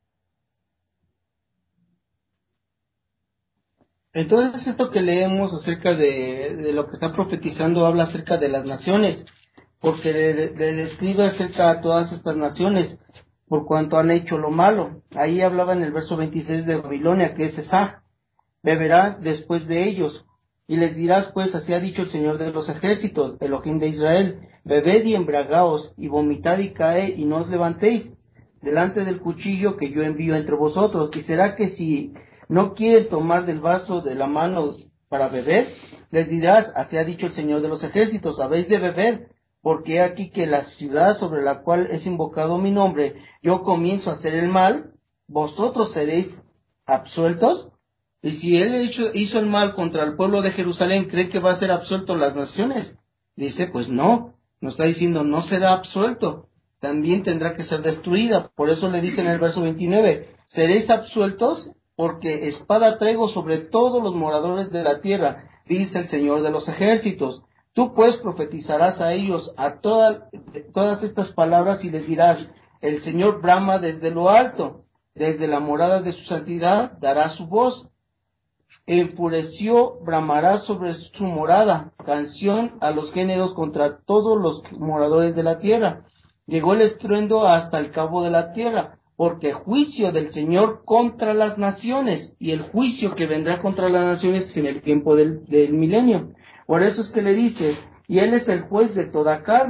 [SPEAKER 3] Entonces esto que leemos acerca de, de lo que está profetizando habla acerca de las naciones, porque le, le describe acerca de todas estas naciones por cuanto han hecho lo malo. Ahí hablaba en el verso veintiséis de Babilonia, que es Esá, beberá después de ellos, y les dirás, pues, así ha dicho el Señor de los ejércitos, Elohim de Israel: bebed y embriagaos, y vomitad y caed, y no os levantéis delante del cuchillo que yo envío entre vosotros. Y será que si no quieren tomar del vaso de la mano para beber, les dirás, así ha dicho el Señor de los ejércitos: habéis de beber, porque he aquí que la ciudad sobre la cual es invocado mi nombre, yo comienzo a hacer el mal, vosotros seréis absueltos. Y si él hizo, hizo el mal contra el pueblo de Jerusalén, ¿cree que va a ser absuelto las naciones? Dice, pues no, nos está diciendo, no será absuelto, también tendrá que ser destruida. Por eso le dice en el verso veintinueve, seréis absueltos, porque espada traigo sobre todos los moradores de la tierra, dice el Señor de los ejércitos. Tú pues profetizarás a ellos a toda, todas estas palabras y les dirás, el Señor brama desde lo alto, desde la morada de su santidad dará su voz. Enfureció, bramará sobre su morada, canción a los géneros contra todos los moradores de la tierra. Llegó el estruendo hasta el cabo de la tierra, porque juicio del Señor contra las naciones, y el juicio que vendrá contra las naciones en el tiempo del, del milenio. Por eso es que le dice, y Él es el juez de toda carne,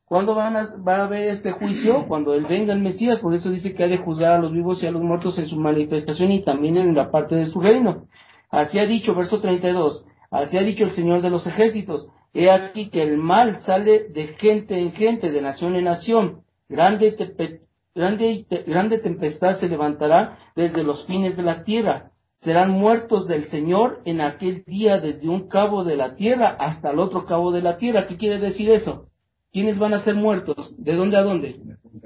[SPEAKER 3] ¿Cuándo van a, va a haber este juicio? Cuando Él venga el Mesías. Por eso dice que ha de juzgar a los vivos y a los muertos en su manifestación y también en la parte de su reino. Así ha dicho, verso treinta y dos, así ha dicho el Señor de los ejércitos, he aquí que el mal sale de gente en gente, de nación en nación, grande, tepe, grande, te, grande tempestad se levantará desde los fines de la tierra, serán muertos del Señor en aquel día desde un cabo de la tierra hasta el otro cabo de la tierra. ¿Qué quiere decir eso? ¿Quiénes van a ser muertos? ¿De dónde a dónde?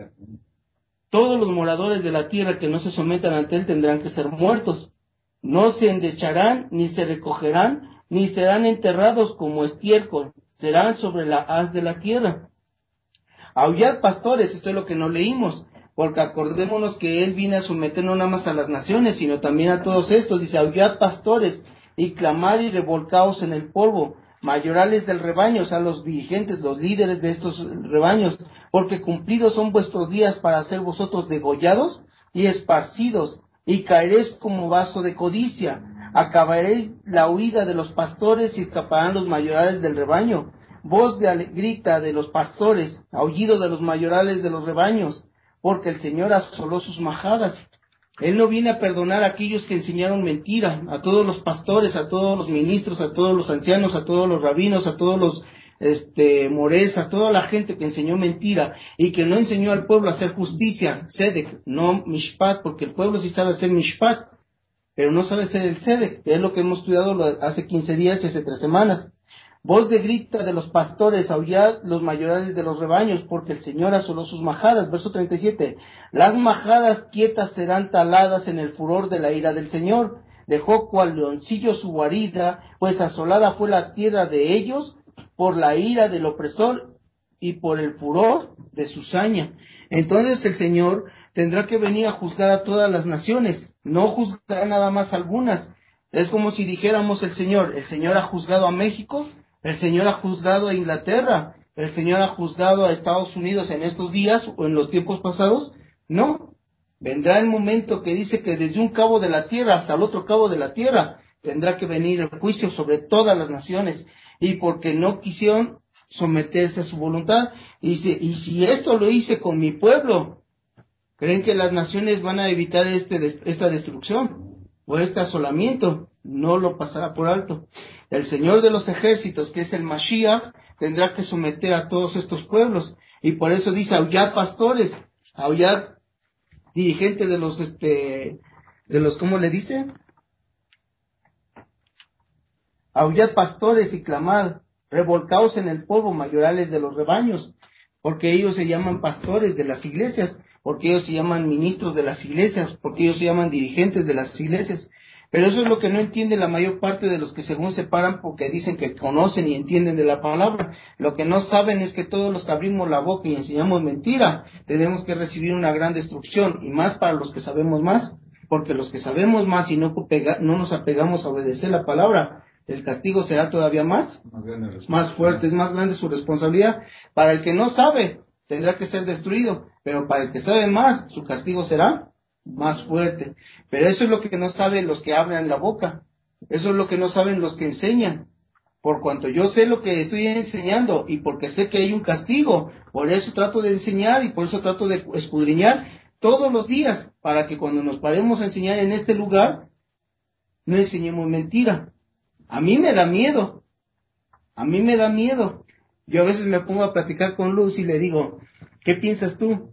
[SPEAKER 3] Todos los moradores de la tierra que no se sometan ante Él tendrán que ser muertos. No se endecharán, ni se recogerán, ni serán enterrados como estiércol. Serán sobre la haz de la tierra. Aullad pastores, esto es lo que no leímos, porque acordémonos que Él vino a someter no nada más a las naciones, sino también a todos estos. Dice, aullad pastores, y clamar y revolcaos en el polvo, mayorales del rebaño, o sea, los dirigentes, los líderes de estos rebaños, porque cumplidos son vuestros días para ser vosotros degollados y esparcidos, y caeréis como vaso de codicia, acabaréis la huida de los pastores y escaparán los mayorales del rebaño, voz de grita de los pastores, aullido de los mayorales de los rebaños, porque el Señor asoló sus majadas. Él no viene a perdonar a aquellos que enseñaron mentira, a todos los pastores, a todos los ministros, a todos los ancianos, a todos los rabinos, a todos los este mores, a toda la gente que enseñó mentira y que no enseñó al pueblo a hacer justicia, Sedek, no Mishpat, porque el pueblo sí sabe hacer Mishpat, pero no sabe hacer el Sedek, que es lo que hemos estudiado hace quince días y hace tres semanas. Voz de grita de los pastores, aullad los mayorales de los rebaños, porque el Señor asoló sus majadas. Verso treinta y siete. Las majadas quietas serán taladas en el furor de la ira del Señor. Dejó cual leoncillo su guarida, pues asolada fue la tierra de ellos por la ira del opresor y por el furor de su saña. Entonces el Señor tendrá que venir a juzgar a todas las naciones, no juzgará nada más algunas. Es como si dijéramos el Señor, el Señor ha juzgado a México, el Señor ha juzgado a Inglaterra, el Señor ha juzgado a Estados Unidos en estos días o en los tiempos pasados. No, vendrá el momento que dice que desde un cabo de la tierra hasta el otro cabo de la tierra tendrá que venir el juicio sobre todas las naciones, y porque no quisieron someterse a su voluntad. Y si, y si esto lo hice con mi pueblo, ¿creen que las naciones van a evitar este, esta destrucción o este asolamiento? No lo pasará por alto. El Señor de los ejércitos, que es el Mashiach, tendrá que someter a todos estos pueblos, y por eso dice, aullad pastores, aullad dirigentes de los, este, de los, ¿cómo le dice? Aullad pastores y clamad, revolcaos en el polvo, mayorales de los rebaños, porque ellos se llaman pastores de las iglesias, porque ellos se llaman ministros de las iglesias, porque ellos se llaman dirigentes de las iglesias. Pero eso es lo que no entiende la mayor parte de los que según se paran porque dicen que conocen y entienden de la palabra. Lo que no saben es que todos los que abrimos la boca y enseñamos mentira, tenemos que recibir una gran destrucción, y más para los que sabemos más, porque los que sabemos más y no, pega, no nos apegamos a obedecer la palabra, el castigo será todavía más, más fuerte, es más grande su responsabilidad. Para el que no sabe, tendrá que ser destruido, pero para el que sabe más, su castigo será más fuerte. Pero eso es lo que no saben los que abren la boca, eso es lo que no saben los que enseñan. Por cuanto yo sé lo que estoy enseñando y porque sé que hay un castigo, por eso trato de enseñar y por eso trato de escudriñar todos los días, para que cuando nos paremos a enseñar en este lugar, no enseñemos mentira. A mí me da miedo, a mí me da miedo. Yo a veces me pongo a platicar con Luz y le digo, ¿qué piensas tú?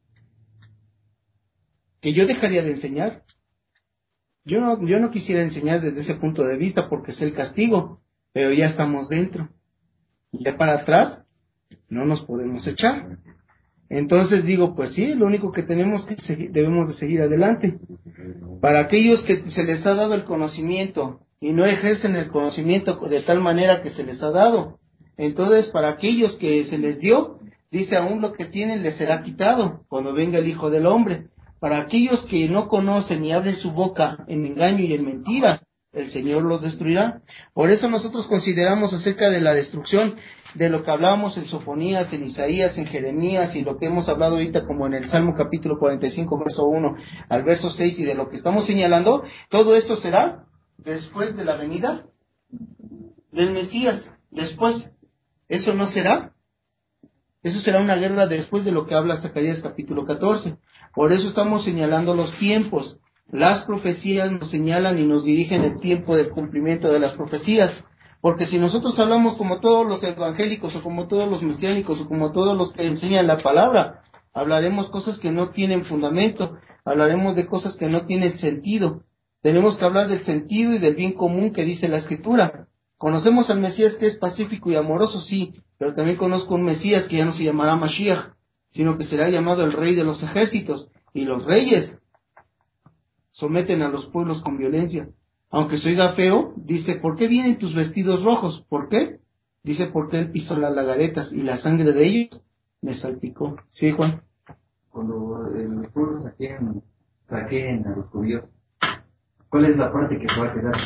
[SPEAKER 3] ¿Que yo dejaría de enseñar? Yo no, yo no quisiera enseñar desde ese punto de vista porque es el castigo, pero ya estamos dentro. Ya para atrás no nos podemos echar. Entonces digo, pues sí, lo único que tenemos que seguir, debemos de seguir adelante. Para aquellos que se les ha dado el conocimiento y no ejercen el conocimiento de tal manera que se les ha dado, entonces para aquellos que se les dio, dice, aún lo que tienen les será quitado cuando venga el Hijo del Hombre. Para aquellos que no conocen y abren su boca en engaño y en mentira, el Señor los destruirá. Por eso nosotros consideramos acerca de la destrucción, de lo que hablábamos en Sofonías, en Isaías, en Jeremías, y lo que hemos hablado ahorita como en el Salmo capítulo cuarenta y cinco, verso uno al verso seis, y de lo que estamos señalando, todo esto será después de la venida del Mesías. Después, ¿eso no será? Eso será una guerra después de lo que habla Zacarías capítulo catorce. Por eso estamos señalando los tiempos. Las profecías nos señalan y nos dirigen el tiempo del cumplimiento de las profecías. Porque si nosotros hablamos como todos los evangélicos o como todos los mesiánicos o como todos los que enseñan la palabra, hablaremos cosas que no tienen fundamento, hablaremos de cosas que no tienen sentido. Tenemos que hablar del sentido y del bien común que dice la Escritura. Conocemos al Mesías que es pacífico y amoroso, sí, pero también conozco un Mesías que ya no se llamará Mashiach, sino que será llamado el Rey de los ejércitos, y los reyes someten a los pueblos con violencia. Aunque se oiga feo, dice, ¿por qué vienen tus vestidos rojos? ¿Por qué? Dice, porque él pisó las lagaretas y la sangre de ellos me salpicó. ¿Sí, Juan?
[SPEAKER 8] Cuando eh, los pueblos saqueen, saqueen a los judíos, ¿cuál es la parte que se va a quedar?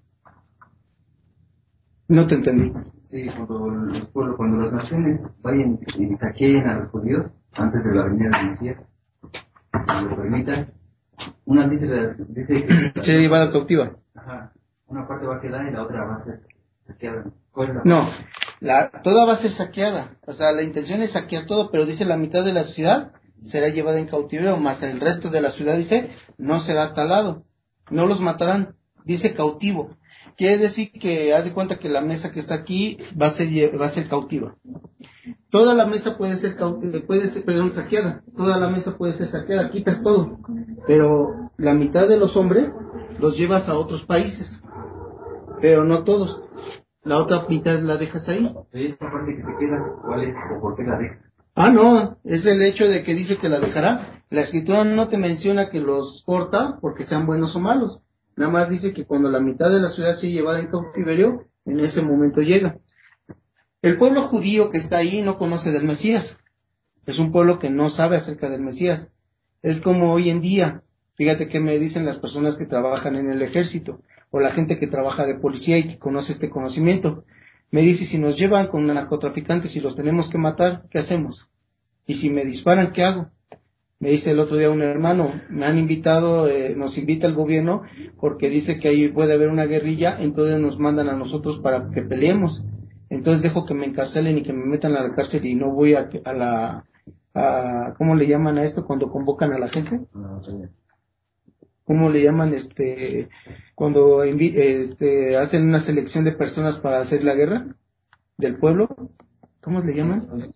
[SPEAKER 3] No te entendí.
[SPEAKER 8] Sí, cuando los pueblos, cuando las naciones vayan y saqueen a los judíos, antes de la venida del Mesías, que lo permitan, una dice, dice que...
[SPEAKER 3] Se llevada cautiva.
[SPEAKER 8] Ajá, una parte va a quedar y la otra va a ser saqueada. ¿Cuál es la
[SPEAKER 3] No, la, toda va a ser saqueada. O sea, la intención es saquear todo, pero dice la mitad de la ciudad será llevada en cautiverio, más el resto de la ciudad, dice, no será talado. No los matarán, dice cautivo. Quiere decir que haz de cuenta que la mesa que está aquí va a ser va a ser cautiva. Toda la mesa puede ser puede ser, perdón, saqueada. Toda la mesa puede ser saqueada, quitas todo. Pero la mitad de los hombres los llevas a otros países. Pero no todos. La otra mitad la dejas ahí.
[SPEAKER 8] ¿Y esta parte que se queda, cuál es o por qué la deja?
[SPEAKER 3] Ah, no, es el hecho de que dice que la dejará. La Escritura no te menciona que los corta porque sean buenos o malos. Nada más dice que cuando la mitad de la ciudad sea llevada en cautiverio, en ese momento llega. El pueblo judío que está ahí no conoce del Mesías. Es un pueblo que no sabe acerca del Mesías. Es como hoy en día. Fíjate qué me dicen las personas que trabajan en el ejército o la gente que trabaja de policía y que conoce este conocimiento. Me dice, si nos llevan con narcotraficantes y los tenemos que matar, ¿qué hacemos? Y si me disparan, ¿qué hago? Me dice el otro día un hermano, me han invitado, eh, nos invita el gobierno porque dice que ahí puede haber una guerrilla, entonces nos mandan a nosotros para que peleemos. Entonces dejo que me encarcelen y que me metan a la cárcel y no voy a, a la, a, ¿cómo le llaman a esto cuando convocan a la gente? ¿Cómo le llaman este, cuando invi- este, hacen una selección de personas para hacer la guerra del pueblo? ¿Cómo le llaman?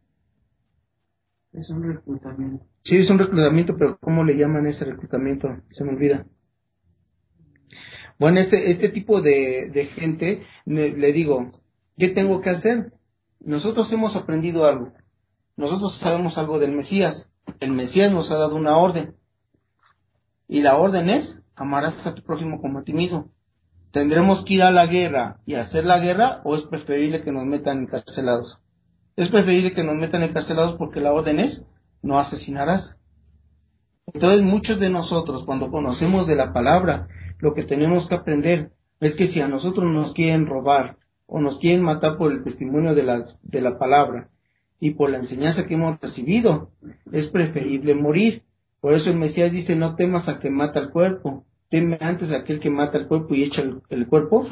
[SPEAKER 8] Es un reclutamiento.
[SPEAKER 3] Sí, es un reclutamiento, pero ¿cómo le llaman ese reclutamiento? Se me olvida. Bueno, este este tipo de, de gente, le, le digo, ¿qué tengo que hacer? Nosotros hemos aprendido algo. Nosotros sabemos algo del Mesías. El Mesías nos ha dado una orden. Y la orden es, amarás a tu prójimo como a ti mismo. ¿Tendremos que ir a la guerra y hacer la guerra o es preferible que nos metan encarcelados? Es preferible que nos metan encarcelados porque la orden es, no asesinarás. Entonces muchos de nosotros, cuando conocemos de la palabra, lo que tenemos que aprender es que si a nosotros nos quieren robar o nos quieren matar por el testimonio de, las, de la palabra y por la enseñanza que hemos recibido, es preferible morir. Por eso el Mesías dice, no temas a que mata el cuerpo, teme antes a aquel que mata el cuerpo y echa el, el cuerpo.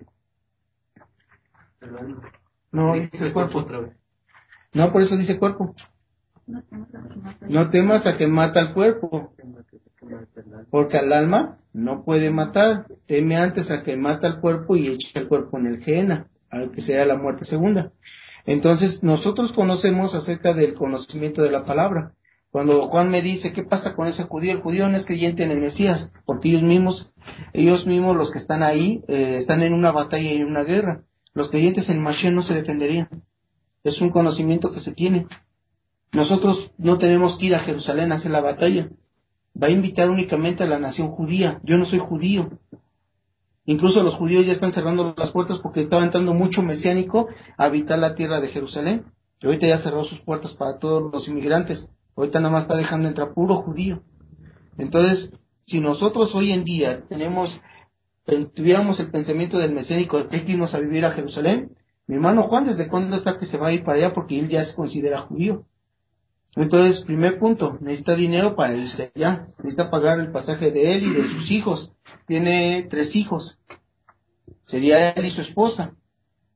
[SPEAKER 3] No, dice el cuerpo otra vez. No, por eso dice cuerpo. No temas a que mata el cuerpo, porque al alma no puede matar. Teme antes a que mata el cuerpo y echa el cuerpo en el Gehenna, al que sea la muerte segunda. Entonces, nosotros conocemos acerca del conocimiento de la palabra. Cuando Juan me dice, ¿qué pasa con ese judío? El judío no es creyente en el Mesías, porque ellos mismos, ellos mismos los que están ahí, eh, están en una batalla y en una guerra. Los creyentes en Mashiach no se defenderían. Es un conocimiento que se tiene. Nosotros no tenemos que ir a Jerusalén a hacer la batalla. Va a invitar únicamente a la nación judía. Yo no soy judío. Incluso los judíos ya están cerrando las puertas porque estaba entrando mucho mesiánico a habitar la tierra de Jerusalén. Y ahorita ya cerró sus puertas para todos los inmigrantes. Ahorita nada más está dejando entrar puro judío. Entonces, si nosotros hoy en día tenemos, tuviéramos el pensamiento del mesiánico de que hay que irnos a vivir a Jerusalén, mi hermano Juan, ¿desde cuándo está que se va a ir para allá? Porque él ya se considera judío. Entonces, primer punto, necesita dinero para irse allá. Necesita pagar el pasaje de él y de sus hijos. Tiene tres hijos. Sería él y su esposa.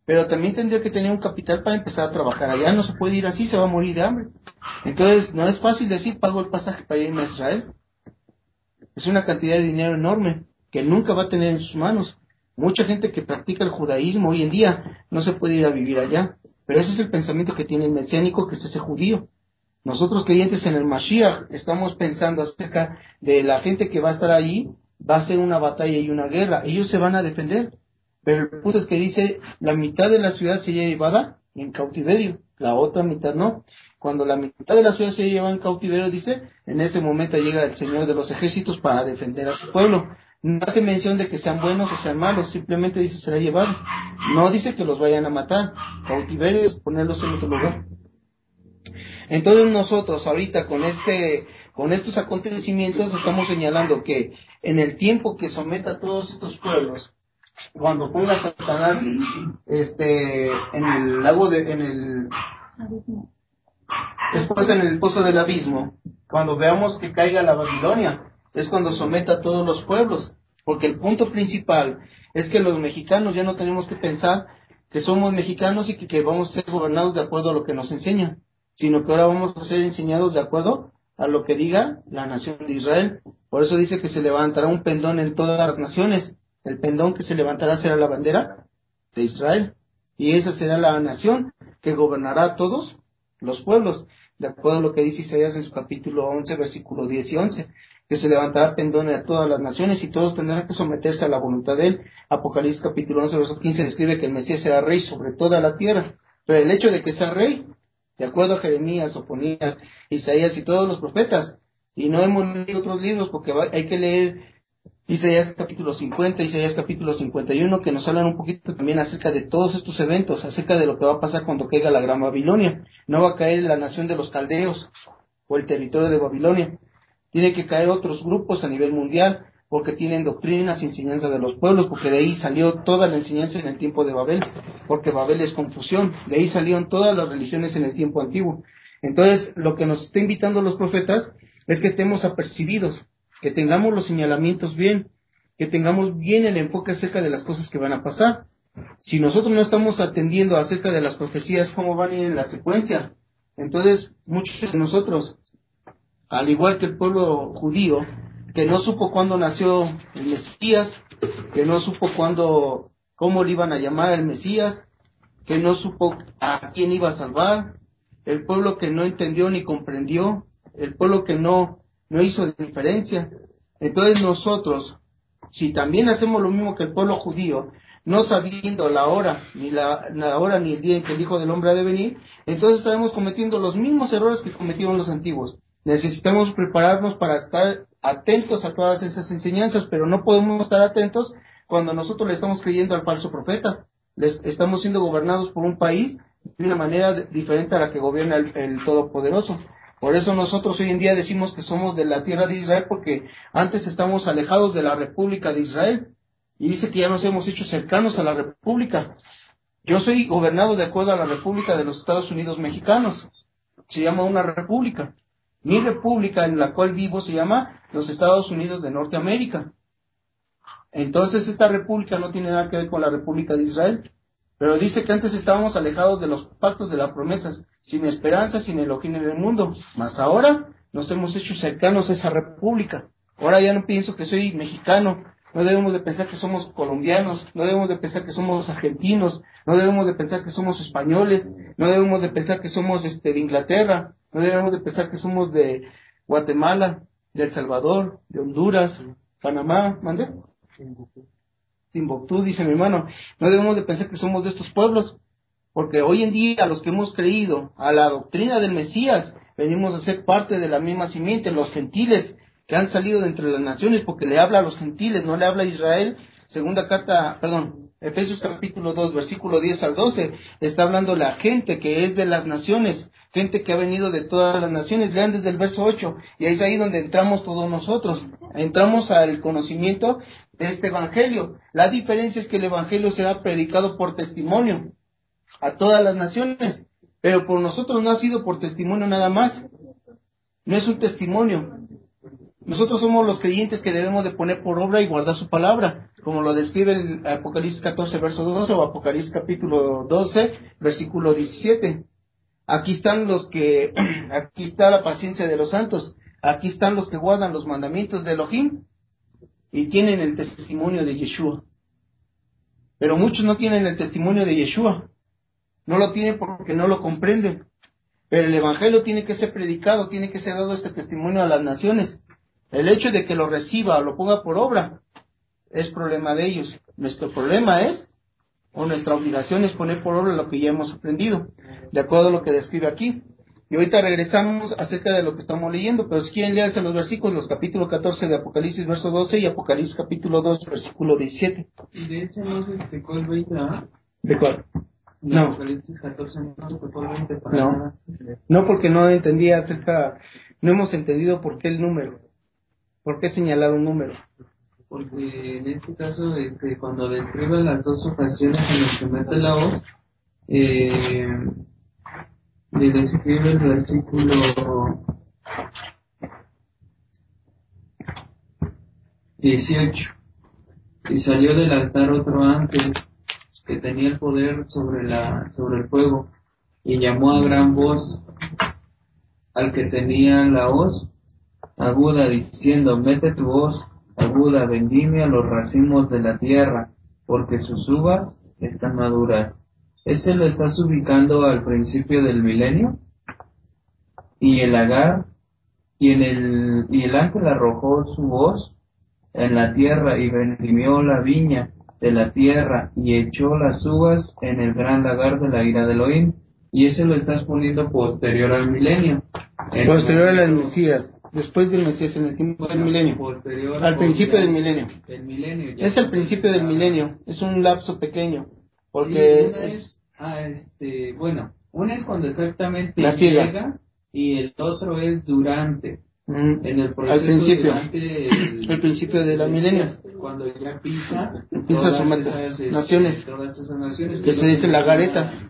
[SPEAKER 3] pero también tendría que tener un capital para empezar a trabajar allá. No se puede ir así, se va a morir de hambre. Entonces, no es fácil decir, pago el pasaje para irme a Israel. Es una cantidad de dinero enorme que nunca va a tener en sus manos. Mucha gente que practica el judaísmo hoy en día no se puede ir a vivir allá, pero ese es el pensamiento que tiene el mesiánico, que es ese judío. Nosotros creyentes en el Mashiach estamos pensando acerca de la gente que va a estar allí, va a ser una batalla y una guerra, ellos se van a defender, pero el punto es que dice, la mitad de la ciudad sería llevada en cautiverio, la otra mitad no. Cuando la mitad de la ciudad se lleva en cautiverio, dice, en ese momento llega el Señor de los ejércitos para defender a su pueblo. No hace mención de que sean buenos o sean malos, simplemente dice será llevado. No dice que los vayan a matar. Cautiverio es ponerlos en otro lugar. Entonces nosotros ahorita con este, con estos acontecimientos estamos señalando que en el tiempo que someta a todos estos pueblos, cuando ponga a Satanás este en el lago de, en el después en el pozo del abismo, cuando veamos que caiga la Babilonia, es cuando someta a todos los pueblos, porque el punto principal es que los mexicanos ya no tenemos que pensar que somos mexicanos y que, que vamos a ser gobernados de acuerdo a lo que nos enseñan, sino que ahora vamos a ser enseñados de acuerdo a lo que diga la nación de Israel. Por eso dice que se levantará un pendón en todas las naciones. El pendón que se levantará será la bandera de Israel, y esa será la nación que gobernará a todos los pueblos, de acuerdo a lo que dice Isaías en su capítulo once, versículo diez y once, que se levantará pendón a todas las naciones y todos tendrán que someterse a la voluntad de él. Apocalipsis capítulo once, verso quince describe que el Mesías será rey sobre toda la tierra, pero el hecho de que sea rey, de acuerdo a Jeremías, Sofonías, Isaías y todos los profetas, y no hemos leído otros libros porque va, hay que leer Isaías capítulo cincuenta, Isaías capítulo cincuenta y uno, que nos hablan un poquito también acerca de todos estos eventos, acerca de lo que va a pasar cuando caiga la gran Babilonia. No va a caer la nación de los caldeos o el territorio de Babilonia. Tiene que caer otros grupos a nivel mundial, porque tienen doctrinas y enseñanzas de los pueblos, porque de ahí salió toda la enseñanza en el tiempo de Babel, porque Babel es confusión, de ahí salieron todas las religiones en el tiempo antiguo. Entonces, lo que nos está invitando los profetas es que estemos apercibidos, que tengamos los señalamientos bien, que tengamos bien el enfoque acerca de las cosas que van a pasar. Si nosotros no estamos atendiendo acerca de las profecías, cómo van a ir en la secuencia, entonces muchos de nosotros, al igual que el pueblo judío, que no supo cuándo nació el Mesías, que no supo cuándo, cómo le iban a llamar al Mesías, que no supo a quién iba a salvar, el pueblo que no entendió ni comprendió, el pueblo que no, no hizo diferencia. Entonces nosotros, si también hacemos lo mismo que el pueblo judío, no sabiendo la hora, ni la, la hora ni el día en que el Hijo del Hombre ha de venir, entonces estaremos cometiendo los mismos errores que cometieron los antiguos. Necesitamos prepararnos para estar atentos a todas esas enseñanzas, pero no podemos estar atentos cuando nosotros le estamos creyendo al falso profeta. Les estamos siendo gobernados por un país de una manera de, diferente a la que gobierna el, el Todopoderoso. Por eso nosotros hoy en día decimos que somos de la tierra de Israel, porque antes estamos alejados de la República de Israel, y dice que ya nos hemos hecho cercanos a la República. Yo soy gobernado de acuerdo a la República de los Estados Unidos Mexicanos, se llama una república. Mi república en la cual vivo se llama los Estados Unidos de Norteamérica. Entonces esta república no tiene nada que ver con la República de Israel, pero dice que antes estábamos alejados de los pactos de las promesas, sin esperanza, sin Elohim en el mundo, mas ahora nos hemos hecho cercanos a esa república. Ahora ya no pienso que soy mexicano, no debemos de pensar que somos colombianos, no debemos de pensar que somos argentinos, no debemos de pensar que somos españoles, no debemos de pensar que somos este de Inglaterra, no debemos de pensar que somos de Guatemala, de El Salvador, de Honduras, Panamá, ¿mande? Timbuktu, dice mi hermano. No debemos de pensar que somos de estos pueblos, porque hoy en día los que hemos creído a la doctrina del Mesías, venimos a ser parte de la misma simiente, los gentiles que han salido de entre las naciones, porque le habla a los gentiles, no le habla a Israel. Segunda carta, perdón, Efesios capítulo dos, versículo diez al doce, está hablando la gente que es de las naciones, gente que ha venido de todas las naciones. Lean desde el verso ocho, y es ahí donde entramos todos nosotros, entramos al conocimiento de este evangelio. La diferencia es que el evangelio será predicado por testimonio a todas las naciones, pero por nosotros no ha sido por testimonio nada más, no es un testimonio. Nosotros somos los creyentes que debemos de poner por obra y guardar su palabra. como lo describe el Apocalipsis catorce, verso doce, o Apocalipsis capítulo doce, versículo diecisiete. Aquí están los que, aquí está la paciencia de los santos, aquí están los que guardan los mandamientos de Elohim y tienen el testimonio de Yeshua. Pero muchos no tienen el testimonio de Yeshua, no lo tienen porque no lo comprenden. Pero el Evangelio tiene que ser predicado, tiene que ser dado este testimonio a las naciones. El hecho de que lo reciba o lo ponga por obra es problema de ellos. Nuestro problema es, o nuestra obligación es poner por obra lo que ya hemos aprendido, de acuerdo a lo que describe aquí. Y ahorita regresamos acerca de lo que estamos leyendo, pero si quieren leerse los versículos, los capítulo catorce de Apocalipsis, verso doce, y Apocalipsis capítulo dos, versículo diecisiete.
[SPEAKER 7] Y de ese no se explicó el veinte, ¿ah?
[SPEAKER 3] ¿De cuál?
[SPEAKER 7] De
[SPEAKER 3] No.
[SPEAKER 7] Apocalipsis catorce no se explicó el veinte para
[SPEAKER 3] No.
[SPEAKER 7] nada.
[SPEAKER 3] No, porque no entendía acerca, no hemos entendido por qué el número, por qué señalar un número.
[SPEAKER 7] Porque en este caso, este, cuando describe las dos ocasiones en las que mete la voz, eh, le describe el versículo dieciocho. Y salió del altar otro ángel que tenía el poder sobre la sobre el fuego, y llamó a gran voz al que tenía la hoz aguda, diciendo: mete tu hoz aguda, vendimia los racimos de la tierra, porque sus uvas están maduras. ¿Ese lo estás ubicando al principio del milenio? Y el Agar, y en el y el ángel arrojó su hoz en la tierra y vendimió la viña de la tierra y echó las uvas en el gran lagar de la ira de Elohim. Y ese lo estás poniendo posterior al milenio. En
[SPEAKER 3] Posterior al
[SPEAKER 7] momento,
[SPEAKER 3] Mesías, después del Mesías, en el tiempo del
[SPEAKER 7] bueno,
[SPEAKER 3] milenio,
[SPEAKER 7] posterior,
[SPEAKER 3] al principio del
[SPEAKER 7] posterior,
[SPEAKER 3] milenio.
[SPEAKER 7] El milenio ya
[SPEAKER 3] Es el principio del
[SPEAKER 7] está-
[SPEAKER 3] milenio, es un lapso pequeño,
[SPEAKER 7] Sí,
[SPEAKER 3] porque
[SPEAKER 7] una
[SPEAKER 3] es,
[SPEAKER 7] es, ah, este, bueno, una es cuando exactamente
[SPEAKER 3] La siega.
[SPEAKER 7] llega, y el otro es durante.
[SPEAKER 3] mm,
[SPEAKER 7] En el
[SPEAKER 3] al
[SPEAKER 7] proceso
[SPEAKER 3] principio,
[SPEAKER 7] durante el,
[SPEAKER 3] el principio de la milenio,
[SPEAKER 7] cuando ya pisa
[SPEAKER 3] empieza a
[SPEAKER 7] todas
[SPEAKER 3] someter
[SPEAKER 7] esas, este,
[SPEAKER 3] naciones,
[SPEAKER 7] todas esas naciones
[SPEAKER 3] que
[SPEAKER 7] es
[SPEAKER 3] se
[SPEAKER 7] lo
[SPEAKER 3] dice la
[SPEAKER 7] menciona,
[SPEAKER 3] gareta.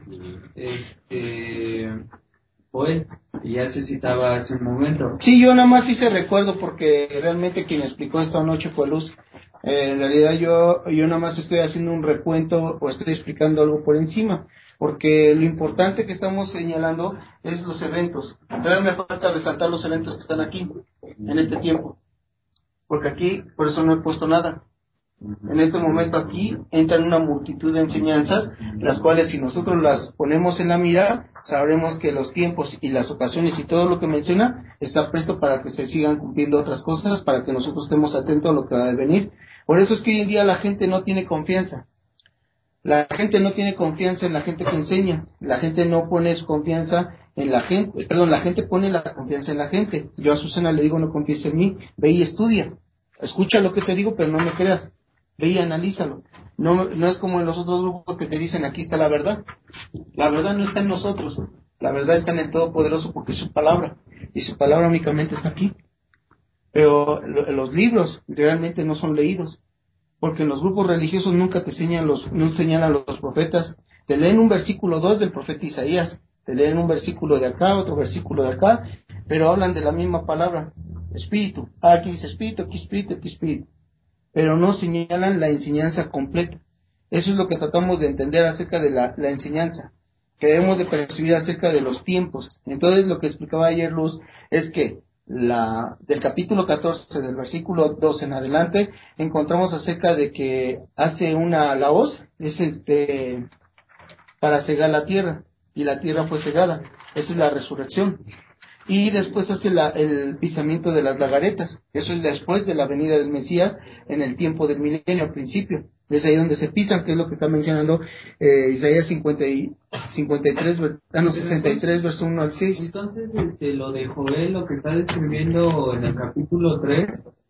[SPEAKER 7] este Joel, y ya se citaba hace un momento.
[SPEAKER 3] Sí, yo nada más hice recuerdo porque realmente quien explicó esto anoche fue Luz. Eh, en realidad yo, yo nada más estoy haciendo un recuento o estoy explicando algo por encima, porque lo importante que estamos señalando es los eventos. Todavía me falta resaltar los eventos que están aquí, en este tiempo, porque aquí, por eso no he puesto nada. En este momento aquí entran una multitud de enseñanzas, las cuales si nosotros las ponemos en la mira, sabremos que los tiempos y las ocasiones y todo lo que menciona está presto para que se sigan cumpliendo otras cosas, para que nosotros estemos atentos a lo que va a venir. Por eso es que hoy en día la gente no tiene confianza. La gente no tiene confianza en la gente que enseña. La gente no pone su confianza en la gente. Perdón, la gente pone la confianza en la gente. Yo a Susana le digo: no confíes en mí, ve y estudia. Escucha lo que te digo, pero no me creas. Ve y analízalo. No, no es como en los otros grupos que te dicen: aquí está la verdad. La verdad no está en nosotros. La verdad está en el Todopoderoso, porque es su palabra. Y su palabra únicamente está aquí. Pero lo- los libros realmente no son leídos. Porque en los grupos religiosos nunca te enseñan los, no señalan los profetas. Te leen un versículo dos del profeta Isaías, te leen un versículo de acá, otro versículo de acá, pero hablan de la misma palabra, espíritu. Ah, aquí dice espíritu, aquí espíritu, aquí espíritu. Pero no señalan la enseñanza completa. Eso es lo que tratamos de entender acerca de la, la enseñanza, que debemos de percibir acerca de los tiempos. Entonces, lo que explicaba ayer Luz es que la del capítulo catorce, del versículo dos en adelante, encontramos acerca de que hace una la hoz, es este para cegar la tierra, y la tierra fue cegada. Esa es la resurrección. Y después hace la, el pisamiento de las lagaretas. Eso es después de la venida del Mesías, en el tiempo del milenio, al principio. Es ahí donde se pisan, que es lo que está mencionando eh, Isaías cincuenta y, cincuenta y tres, ah, no, sesenta y tres, verso uno al seis.
[SPEAKER 7] Entonces, este, lo de Joel, lo que está describiendo en el capítulo tres,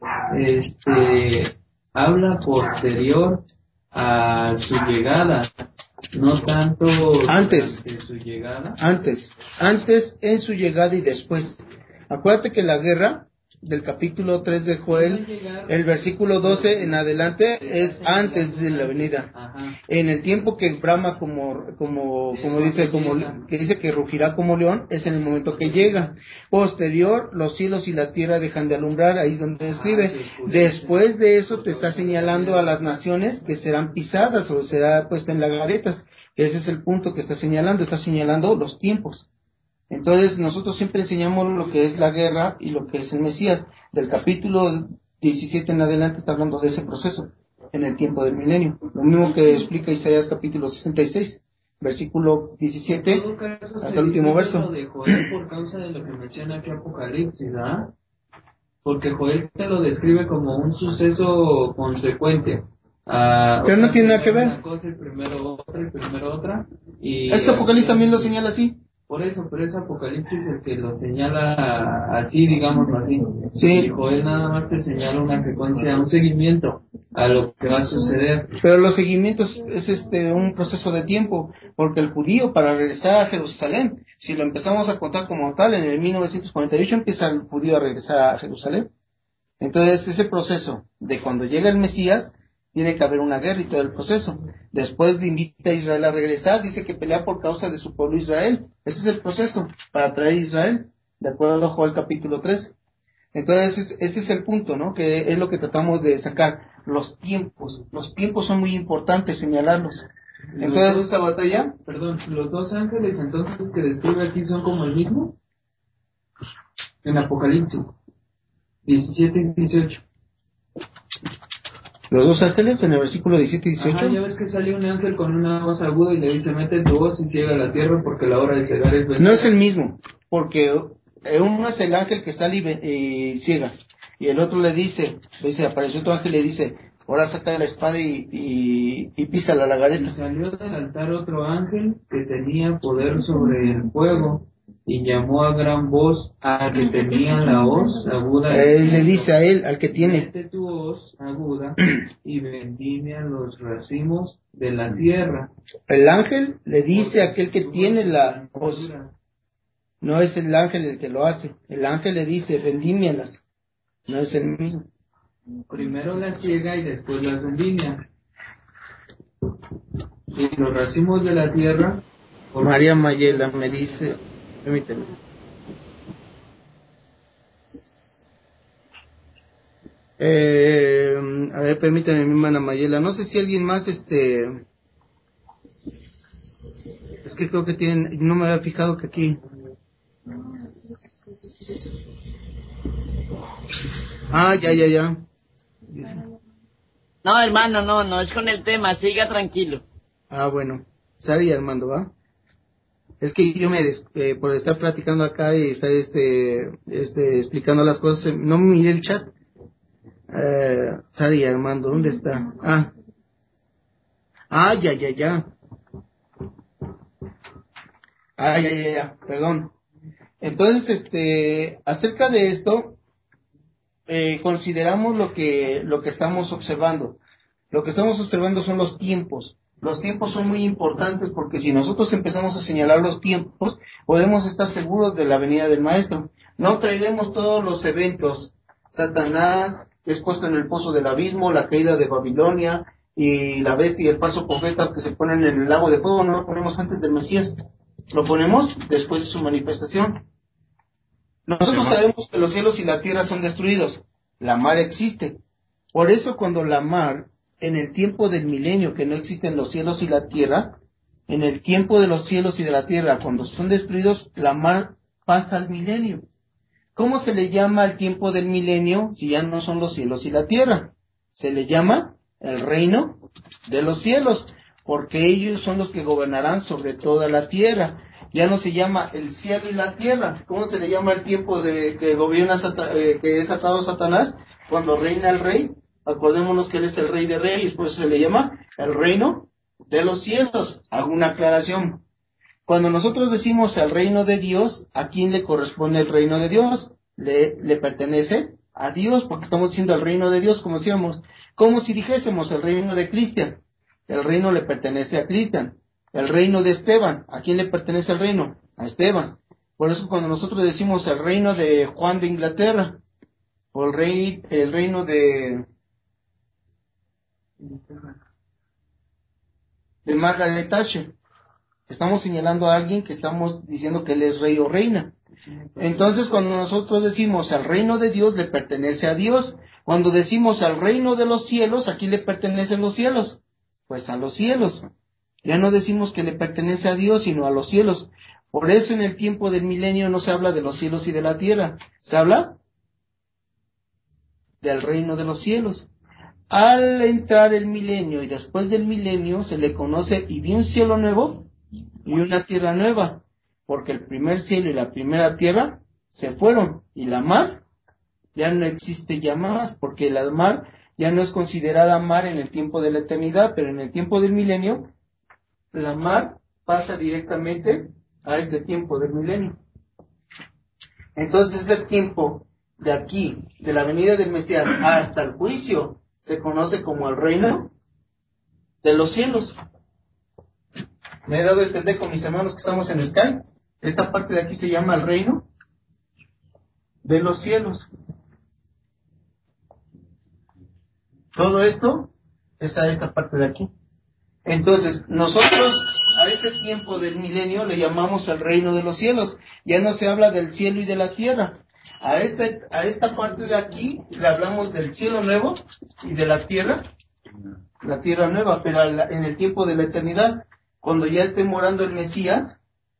[SPEAKER 7] este, habla posterior a su llegada, no tanto
[SPEAKER 3] Antes.
[SPEAKER 7] durante su llegada.
[SPEAKER 3] Antes, antes, en su llegada y después. Acuérdate que la guerra, del capítulo tres de Joel, el versículo doce en adelante es antes de la venida. En el tiempo que brama como, como, como dice, como, que dice que rugirá como león, es en el momento que llega. Posterior, los cielos y la tierra dejan de alumbrar, ahí es donde escribe. Después de eso te está señalando a las naciones que serán pisadas o será puesta en lagaretas. Ese es el punto que está señalando, está señalando los tiempos. Entonces nosotros siempre enseñamos lo que es la guerra y lo que es el Mesías. Del capítulo diecisiete en adelante está hablando de ese proceso en el tiempo del milenio. Lo mismo que explica Isaías capítulo sesenta y seis, versículo diecisiete hasta el último verso.
[SPEAKER 7] De Joel por causa de lo que menciona aquí Apocalipsis, ¿ah? Porque Joel te lo describe como un suceso consecuente. Uh,
[SPEAKER 3] Pero no tiene nada que ver.
[SPEAKER 7] Una cosa y primero otra y primero otra. Y
[SPEAKER 3] este Apocalipsis también lo señala así.
[SPEAKER 7] Por eso, pero es Apocalipsis el que lo señala así, digámoslo así.
[SPEAKER 3] Sí.
[SPEAKER 7] Y Joel nada más te señala una secuencia, un seguimiento a lo que va a suceder.
[SPEAKER 3] Pero los seguimientos es este un proceso de tiempo, porque el judío para regresar a Jerusalén, si lo empezamos a contar como tal, en el mil novecientos cuarenta y ocho empieza el judío a regresar a Jerusalén. Entonces ese proceso de cuando llega el Mesías, tiene que haber una guerra y todo el proceso. Después le invita a Israel a regresar, dice que pelea por causa de su pueblo Israel. Ese es el proceso para traer a Israel, de acuerdo a Joel capítulo tres. Entonces ese es el punto, ¿no? Que es lo que tratamos de sacar, los tiempos. Los tiempos son muy importantes señalarlos. Entonces
[SPEAKER 7] dos,
[SPEAKER 3] esta batalla...
[SPEAKER 7] Perdón, los dos ángeles entonces que describe aquí son como el mismo. En Apocalipsis diecisiete y dieciocho.
[SPEAKER 3] Los dos ángeles en el versículo diecisiete y dieciocho.
[SPEAKER 7] Ajá, ya ves que sale un ángel con una voz aguda y le dice, mete tu voz y ciega la tierra porque la hora de cegar es venida.
[SPEAKER 3] No es el mismo, porque uno es el ángel que sale y, y ciega, y el otro le dice, le dice, apareció otro ángel y le dice, ahora saca la espada y, y, y pisa la lagareta.
[SPEAKER 7] Y salió del altar otro ángel que tenía poder sobre el fuego, y llamó a gran voz al que tenía la hoz aguda.
[SPEAKER 3] Él le dice a él, al que tiene,
[SPEAKER 7] mete tu hoz aguda y vendimia los racimos de la tierra.
[SPEAKER 3] El ángel le dice a aquel que tiene la hoz, no es el ángel el que lo hace, el ángel le dice, vendímialas, no es el mismo.
[SPEAKER 7] Primero las ciega y después las vendimia. Y los racimos de la tierra.
[SPEAKER 3] María Mayela me dice, permíteme. Eh, a ver, permítame, mi hermana Mayela. No sé si alguien más, este, es que creo que tienen, no me había fijado que aquí. Ah, ya, ya, ya.
[SPEAKER 5] No, hermano, no, no es con el tema, siga tranquilo.
[SPEAKER 3] Ah, bueno. Sara y Armando, ¿va? Es que yo me, des, eh, por estar platicando acá y estar, este, este, explicando las cosas, no me miré el chat. Eh, Sara y Armando, ¿dónde está? Ah. Ah, ya, ya, ya. Ah, ya, ya, ya, perdón. Entonces, este, acerca de esto, eh, consideramos lo que, lo que estamos observando. Lo que estamos observando son los tiempos. Los tiempos son muy importantes porque si nosotros empezamos a señalar los tiempos, podemos estar seguros de la venida del Maestro. No traeremos todos los eventos. Satanás es puesto en el pozo del abismo, la caída de Babilonia y la bestia y el falso profeta que se ponen en el lago de fuego, no lo ponemos antes del Mesías. Lo ponemos después de su manifestación. Nosotros sabemos que los cielos y la tierra son destruidos. La mar existe. Por eso cuando la mar, en el tiempo del milenio, que no existen los cielos y la tierra, en el tiempo de los cielos y de la tierra, cuando son destruidos, la mar pasa al milenio. ¿Cómo se le llama al tiempo del milenio si ya no son los cielos y la tierra? Se le llama el reino de los cielos, porque ellos son los que gobernarán sobre toda la tierra. Ya no se llama el cielo y la tierra. ¿Cómo se le llama el tiempo de que gobierna eh, que es atado Satanás? Cuando reina el rey. Acordémonos que él es el rey de reyes, por eso se le llama el reino de los cielos. Hago una aclaración. Cuando nosotros decimos el reino de Dios, ¿a quién le corresponde el reino de Dios? Le, le pertenece a Dios, porque estamos diciendo el reino de Dios, como decíamos, como si dijésemos el reino de Cristian. El reino le pertenece a Cristian. El reino de Esteban, ¿a quién le pertenece el reino? A Esteban. Por eso cuando nosotros decimos el reino de Juan de Inglaterra, o el rey, el reino de de Margaret Thatcher. Estamos señalando a alguien que estamos diciendo que él es rey o reina. Entonces, cuando nosotros decimos al reino de Dios, le pertenece a Dios. Cuando decimos al reino de los cielos, ¿a quién le pertenecen los cielos? Pues a los cielos. Ya no decimos que le pertenece a Dios, sino a los cielos. Por eso en el tiempo del milenio no se habla de los cielos y de la tierra. Se habla del reino de los cielos. Al entrar el milenio y después del milenio se le conoce y vi un cielo nuevo y una tierra nueva, porque el primer cielo y la primera tierra se fueron y la mar ya no existe ya más, porque la mar ya no es considerada mar en el tiempo de la eternidad, pero en el tiempo del milenio la mar pasa directamente a este tiempo del milenio. Entonces ese tiempo de aquí, de la venida del Mesías hasta el juicio, se conoce como el reino de los cielos. Me he dado a entender con mis hermanos que estamos en Skype. Esta parte de aquí se llama el reino de los cielos. Todo esto es a esta parte de aquí. Entonces, nosotros a este tiempo del milenio le llamamos el reino de los cielos. Ya no se habla del cielo y de la tierra. A esta, a esta parte de aquí le hablamos del cielo nuevo y de la tierra, la tierra nueva, pero en el tiempo de la eternidad, cuando ya esté morando el Mesías,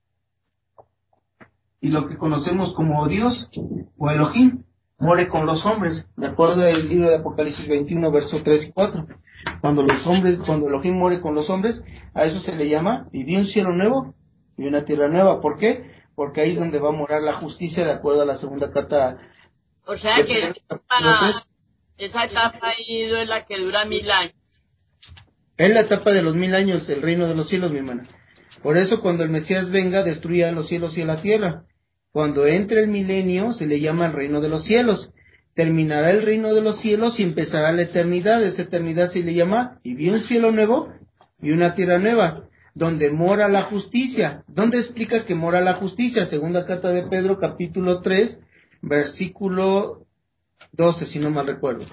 [SPEAKER 3] y lo que conocemos como Dios o Elohim, more con los hombres, de acuerdo al libro de Apocalipsis veintiuno, versos tres y cuatro. Cuando los hombres, cuando Elohim muere con los hombres, a eso se le llama, y vi un cielo nuevo y una tierra nueva. ¿Por qué? Porque ahí es donde va a morar la justicia, de acuerdo a la segunda carta.
[SPEAKER 5] O sea que esa, esa etapa ahí es la que dura mil años.
[SPEAKER 3] Es la etapa de los mil años, el reino de los cielos, mi hermana. Por eso cuando el Mesías venga, destruya los cielos y la tierra. Cuando entre el milenio, se le llama el reino de los cielos. Terminará el reino de los cielos y empezará la eternidad. Esa eternidad se le llama, y vi un cielo nuevo y una tierra nueva, donde mora la justicia. ¿Dónde explica que mora la justicia? Segunda carta de Pedro, capítulo tres, versículo doce, si no mal recuerdo.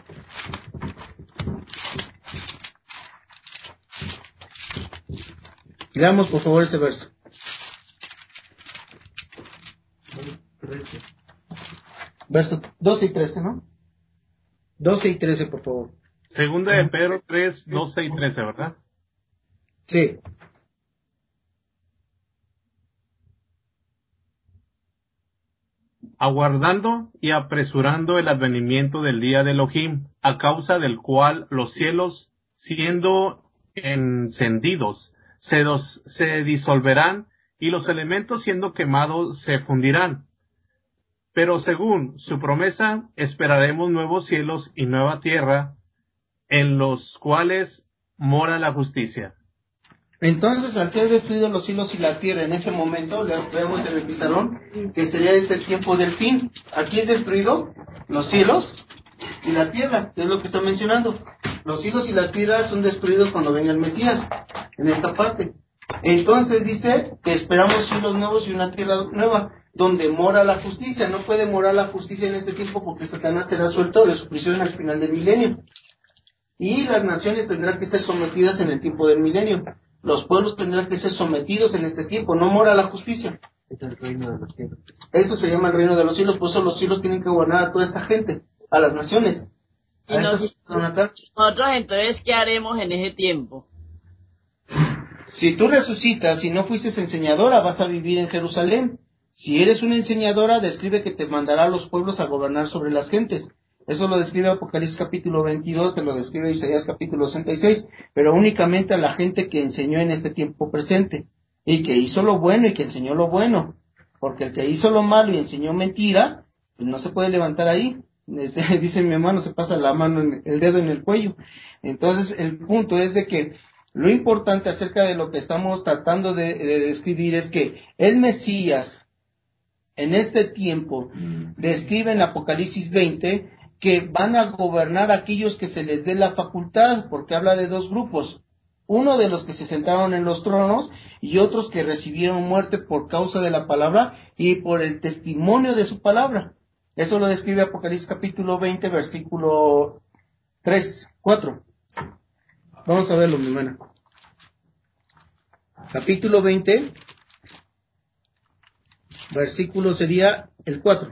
[SPEAKER 3] Leamos por favor ese verso. Verso doce y trece, ¿no? doce y trece, por favor.
[SPEAKER 4] Segunda de Pedro tres, doce y trece, ¿verdad?
[SPEAKER 3] Sí.
[SPEAKER 4] Aguardando y apresurando el advenimiento del día de Elohim, a causa del cual los cielos, siendo encendidos, se, dos, se disolverán, y los elementos siendo quemados se fundirán. Pero según su promesa, esperaremos nuevos cielos y nueva tierra, en los cuales mora la justicia.
[SPEAKER 3] Entonces, al ser destruidos los cielos y la tierra en este momento, le vemos en el pizarrón que sería este tiempo del fin. Aquí es destruido los cielos y la tierra, que es lo que está mencionando. Los cielos y la tierra son destruidos cuando venga el Mesías, en esta parte. Entonces dice que esperamos cielos nuevos y una tierra nueva, donde mora la justicia. No puede morar la justicia en este tiempo porque Satanás será suelto de su prisión al final del milenio. Y las naciones tendrán que ser sometidas en el tiempo del milenio. Los pueblos tendrán que ser sometidos en este tiempo. No mora la justicia.
[SPEAKER 2] Es el reino de los cielos.
[SPEAKER 3] Esto se llama el reino de los cielos. Por eso los cielos tienen que gobernar a toda esta gente, a las naciones.
[SPEAKER 5] Y nos, nosotros entonces, ¿qué haremos en ese tiempo?
[SPEAKER 3] Si tú resucitas y no fuiste enseñadora, vas a vivir en Jerusalén. Si eres una enseñadora, describe que te mandará a los pueblos a gobernar sobre las gentes. Eso lo describe Apocalipsis capítulo veintidós, te lo describe Isaías capítulo sesenta y seis, pero únicamente a la gente que enseñó en este tiempo presente, y que hizo lo bueno y que enseñó lo bueno, porque el que hizo lo malo y enseñó mentira, pues no se puede levantar ahí. Dice mi hermano, se pasa la mano, en el dedo en el cuello. Entonces el punto es de que lo importante acerca de lo que estamos tratando de, de describir es que el Mesías en este tiempo describe en Apocalipsis veinte que van a gobernar aquellos que se les dé la facultad, porque habla de dos grupos, uno de los que se sentaron en los tronos y otros que recibieron muerte por causa de la palabra y por el testimonio de su palabra. Eso lo describe Apocalipsis capítulo veinte, versículo tres, cuatro. Vamos a verlo, mi hermana. Capítulo veinte, versículo sería el cuatro.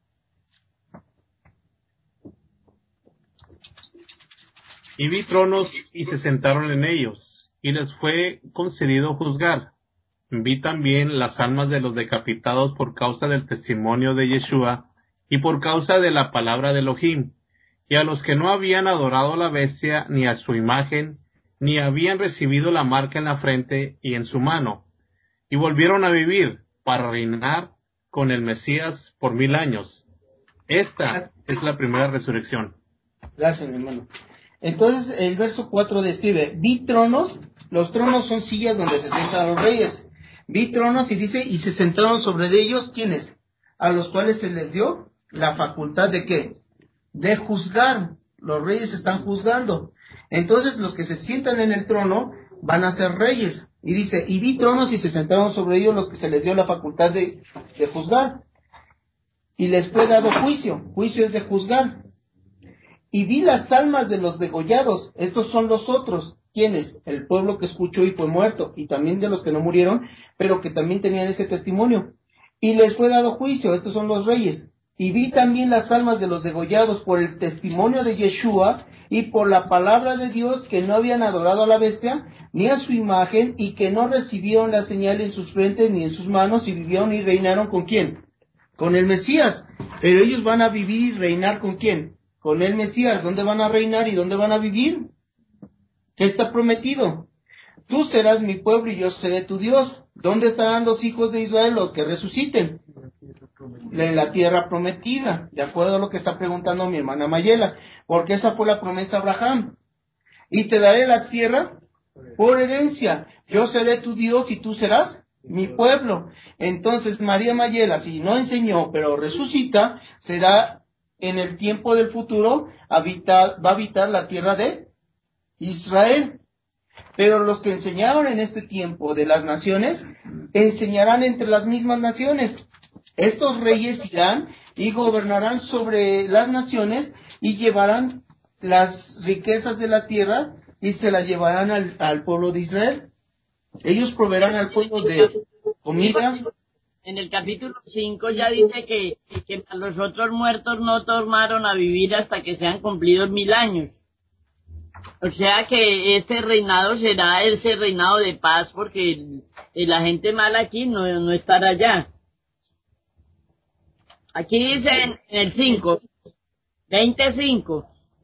[SPEAKER 4] Y vi tronos y se sentaron en ellos, y les fue concedido juzgar. Vi también las almas de los decapitados por causa del testimonio de Yeshua y por causa de la palabra de Elohim, y a los que no habían adorado a la bestia ni a su imagen, ni habían recibido la marca en la frente y en su mano, y volvieron a vivir para reinar con el Mesías por mil años. Esta es la primera resurrección.
[SPEAKER 3] Gracias, mi hermano. Entonces el verso cuatro describe, vi tronos, los tronos son sillas donde se sientan los reyes. Vi tronos y dice, y se sentaron sobre ellos, ¿quiénes? A los cuales se les dio la facultad de ¿qué? De juzgar. Los reyes están juzgando. Entonces los que se sientan en el trono van a ser reyes. Y dice, y vi tronos y se sentaron sobre ellos los que se les dio la facultad de, de juzgar. Y les fue dado juicio. Juicio es de juzgar. Y vi las almas de los degollados. Estos son los otros. ¿Quiénes? El pueblo que escuchó y fue muerto. Y también de los que no murieron, pero que también tenían ese testimonio. Y les fue dado juicio. Estos son los reyes. Y vi también las almas de los degollados por el testimonio de Yeshua y por la palabra de Dios, que no habían adorado a la bestia ni a su imagen, y que no recibieron la señal en sus frentes ni en sus manos, y vivieron y reinaron ¿con quién? Con el Mesías. Pero ellos van a vivir y reinar ¿con quién? Con el Mesías. ¿Dónde van a reinar y dónde van a vivir? ¿Qué está prometido? Tú serás mi pueblo y yo seré tu Dios. ¿Dónde estarán los hijos de Israel, los que resuciten? En la tierra prometida, de acuerdo a lo que está preguntando mi hermana Mayela, porque esa fue la promesa a Abraham. Y te daré la tierra por herencia. Yo seré tu Dios y tú serás mi pueblo. Entonces María Mayela, si no enseñó, pero resucita, será en el tiempo del futuro, habitar, va a habitar la tierra de Israel. Pero los que enseñaron en este tiempo de las naciones, enseñarán entre las mismas naciones. Estos reyes irán y gobernarán sobre las naciones y llevarán las riquezas de la tierra y se las llevarán al, al pueblo de Israel. Ellos proveerán al pueblo de comida.
[SPEAKER 5] En el capítulo cinco ya dice que, que los otros muertos no tornaron a vivir hasta que sean cumplidos mil años. O sea que este reinado será ese reinado de paz, porque la gente mala aquí no, no estará allá. Aquí dice en el cinco, veinticinco.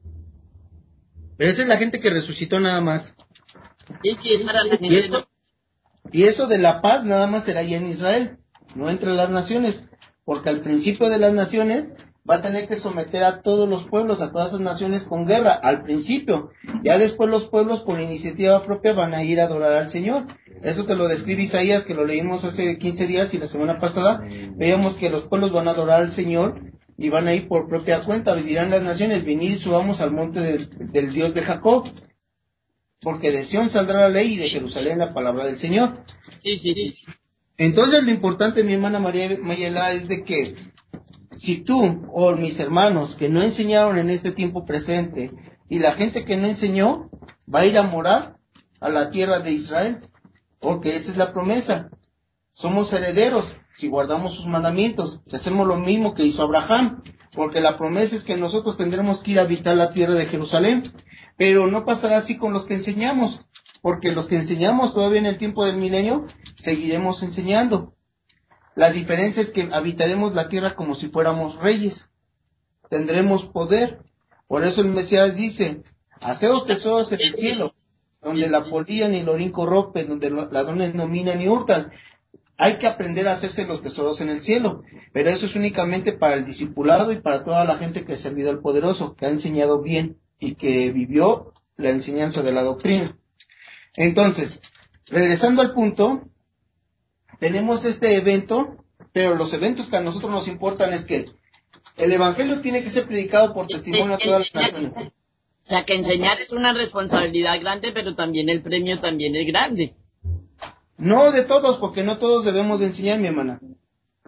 [SPEAKER 3] Pero esa es la gente que resucitó nada más.
[SPEAKER 5] Sí, sí, es para la gente.
[SPEAKER 3] Y eso, y eso de la paz nada más será allá en Israel, no entre las naciones, porque al principio de las naciones va a tener que someter a todos los pueblos, a todas esas naciones con guerra, al principio. Ya después los pueblos por iniciativa propia van a ir a adorar al Señor. Eso te lo describe Isaías, que lo leímos hace quince días y la semana pasada. Veíamos que los pueblos van a adorar al Señor y van a ir por propia cuenta. Y dirán las naciones, venid y subamos al monte del, del Dios de Jacob. Porque de Sión saldrá la ley y de Jerusalén la palabra del Señor.
[SPEAKER 5] Sí, sí, sí.
[SPEAKER 3] Entonces lo importante, mi hermana María Mayela, es de que si tú o mis hermanos que no enseñaron en este tiempo presente y la gente que no enseñó va a ir a morar a la tierra de Israel, porque esa es la promesa. Somos herederos si guardamos sus mandamientos, si hacemos lo mismo que hizo Abraham, porque la promesa es que nosotros tendremos que ir a habitar la tierra de Jerusalén, pero no pasará así con los que enseñamos, porque los que enseñamos todavía en el tiempo del milenio seguiremos enseñando. La diferencia es que habitaremos la tierra como si fuéramos reyes. Tendremos poder. Por eso el Mesías dice, haceos tesoros en el cielo, donde la polilla ni el orín corrompen, donde los ladrones no minan ni hurtan. Hay que aprender a hacerse los tesoros en el cielo. Pero eso es únicamente para el discipulado y para toda la gente que ha servido al poderoso, que ha enseñado bien y que vivió la enseñanza de la doctrina. Entonces, regresando al punto, tenemos este evento, pero los eventos que a nosotros nos importan es que el evangelio tiene que ser predicado por testimonio a todas las naciones.
[SPEAKER 5] O sea, que enseñar es una responsabilidad grande, pero también el premio también es grande.
[SPEAKER 3] No de todos, porque no todos debemos de enseñar, mi hermana.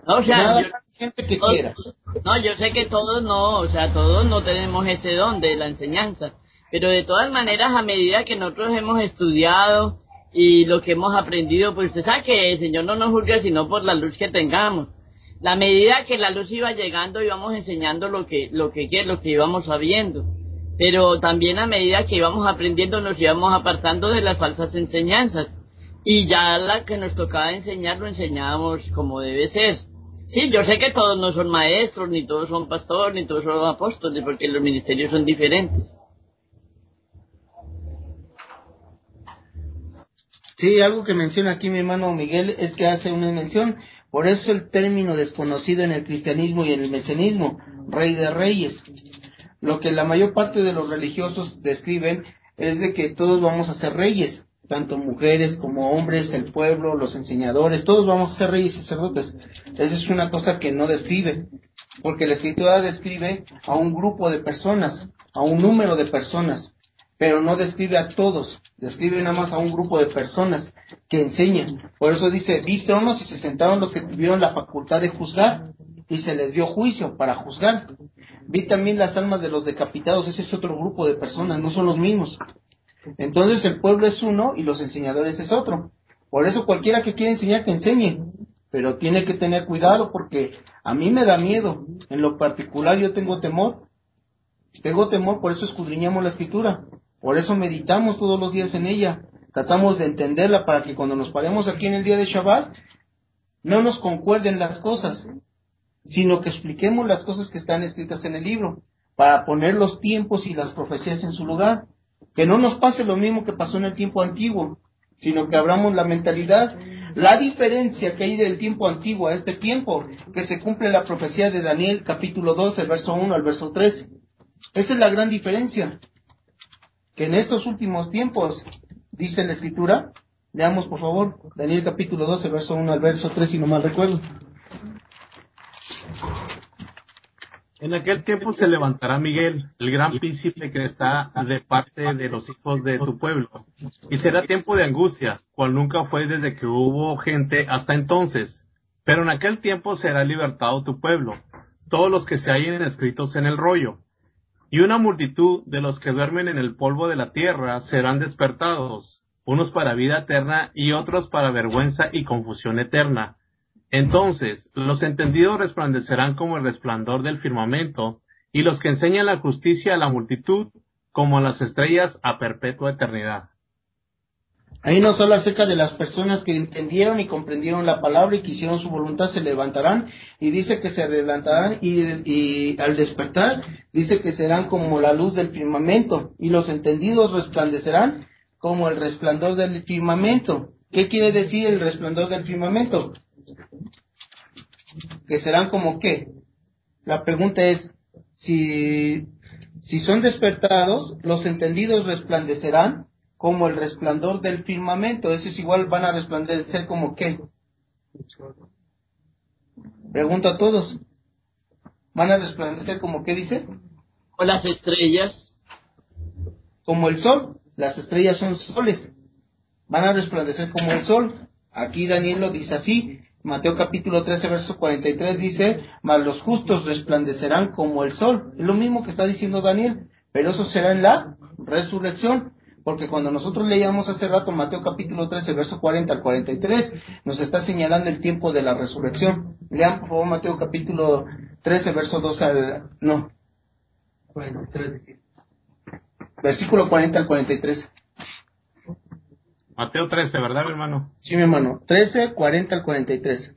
[SPEAKER 5] No, o sea,
[SPEAKER 3] Nada
[SPEAKER 5] yo,
[SPEAKER 3] más gente que
[SPEAKER 5] todos-
[SPEAKER 3] quiera.
[SPEAKER 5] no, yo sé que todos no, o sea, todos no tenemos ese don de la enseñanza, pero de todas maneras, a medida que nosotros hemos estudiado y lo que hemos aprendido, pues usted sabe que el Señor no nos juzga sino por la luz que tengamos. La medida que la luz iba llegando, íbamos enseñando lo que, lo que, que- lo que íbamos sabiendo. Pero también a medida que íbamos aprendiendo, nos íbamos apartando de las falsas enseñanzas. Y ya la que nos tocaba enseñar, lo enseñábamos como debe ser. Sí, yo sé que todos no son maestros, ni todos son pastores, ni todos son apóstoles, porque los ministerios son diferentes.
[SPEAKER 3] Sí, algo que menciona aquí mi hermano Miguel es que hace una mención, por eso el término desconocido en el cristianismo y en el mesianismo, rey de reyes. Lo que la mayor parte de los religiosos describen es de que todos vamos a ser reyes, tanto mujeres como hombres, el pueblo, los enseñadores, todos vamos a ser reyes y sacerdotes. Esa es una cosa que no describe, porque la escritura describe a un grupo de personas, a un número de personas, pero no describe a todos, describe nada más a un grupo de personas que enseñan. Por eso dice, vi tronos y se sentaron los que tuvieron la facultad de juzgar, y se les dio juicio para juzgar. Vi también las almas de los decapitados, ese es otro grupo de personas, no son los mismos. Entonces el pueblo es uno y los enseñadores es otro. Por eso cualquiera que quiera enseñar, que enseñe, pero tiene que tener cuidado, porque a mí me da miedo. En lo particular yo tengo temor, tengo temor, por eso escudriñamos la escritura, por eso meditamos todos los días en ella, tratamos de entenderla para que cuando nos paremos aquí en el día de Shabbat, no nos concuerden las cosas, sino que expliquemos las cosas que están escritas en el libro, para poner los tiempos y las profecías en su lugar. Que no nos pase lo mismo que pasó en el tiempo antiguo, sino que abramos la mentalidad. La diferencia que hay del tiempo antiguo a este tiempo, que se cumple la profecía de Daniel capítulo dos, el verso uno al verso tres. Esa es la gran diferencia. Que en estos últimos tiempos, dice la escritura, leamos por favor, Daniel capítulo doce, verso uno al verso tres, si no mal recuerdo.
[SPEAKER 4] En aquel tiempo se levantará Miguel, el gran príncipe que está de parte de los hijos de tu pueblo, y será tiempo de angustia, cual nunca fue desde que hubo gente hasta entonces. Pero en aquel tiempo será libertado tu pueblo, todos los que se hallen escritos en el rollo. Y una multitud de los que duermen en el polvo de la tierra serán despertados, unos para vida eterna y otros para vergüenza y confusión eterna. Entonces los entendidos resplandecerán como el resplandor del firmamento, y los que enseñan la justicia a la multitud como las estrellas a perpetua eternidad.
[SPEAKER 3] Ahí nos habla acerca de las personas que entendieron y comprendieron la palabra y que hicieron su voluntad, se levantarán, y dice que se levantarán y, y al despertar dice que serán como la luz del firmamento, y los entendidos resplandecerán como el resplandor del firmamento. ¿Qué quiere decir el resplandor del firmamento? Que serán como qué. La pregunta es, si, si son despertados, los entendidos resplandecerán como el resplandor del firmamento. Eso es igual, van a resplandecer como qué. Pregunto a todos. ¿Van a resplandecer como qué dice?
[SPEAKER 5] O las estrellas.
[SPEAKER 3] Como el sol. Las estrellas son soles. Van a resplandecer como el sol. Aquí Daniel lo dice así. Mateo capítulo trece, verso cuarenta y tres dice, mas los justos resplandecerán como el sol. Es lo mismo que está diciendo Daniel, pero eso será en la resurrección. Porque cuando nosotros leíamos hace rato Mateo capítulo trece, verso cuarenta al cuarenta y tres, nos está señalando el tiempo de la resurrección. Lean por favor Mateo capítulo trece, verso dos al... no.
[SPEAKER 7] cuarenta y tres.
[SPEAKER 3] Versículo cuarenta al cuarenta y tres.
[SPEAKER 4] Mateo trece, ¿verdad, mi hermano?
[SPEAKER 3] Sí, mi hermano. trece, cuarenta al cuarenta y tres.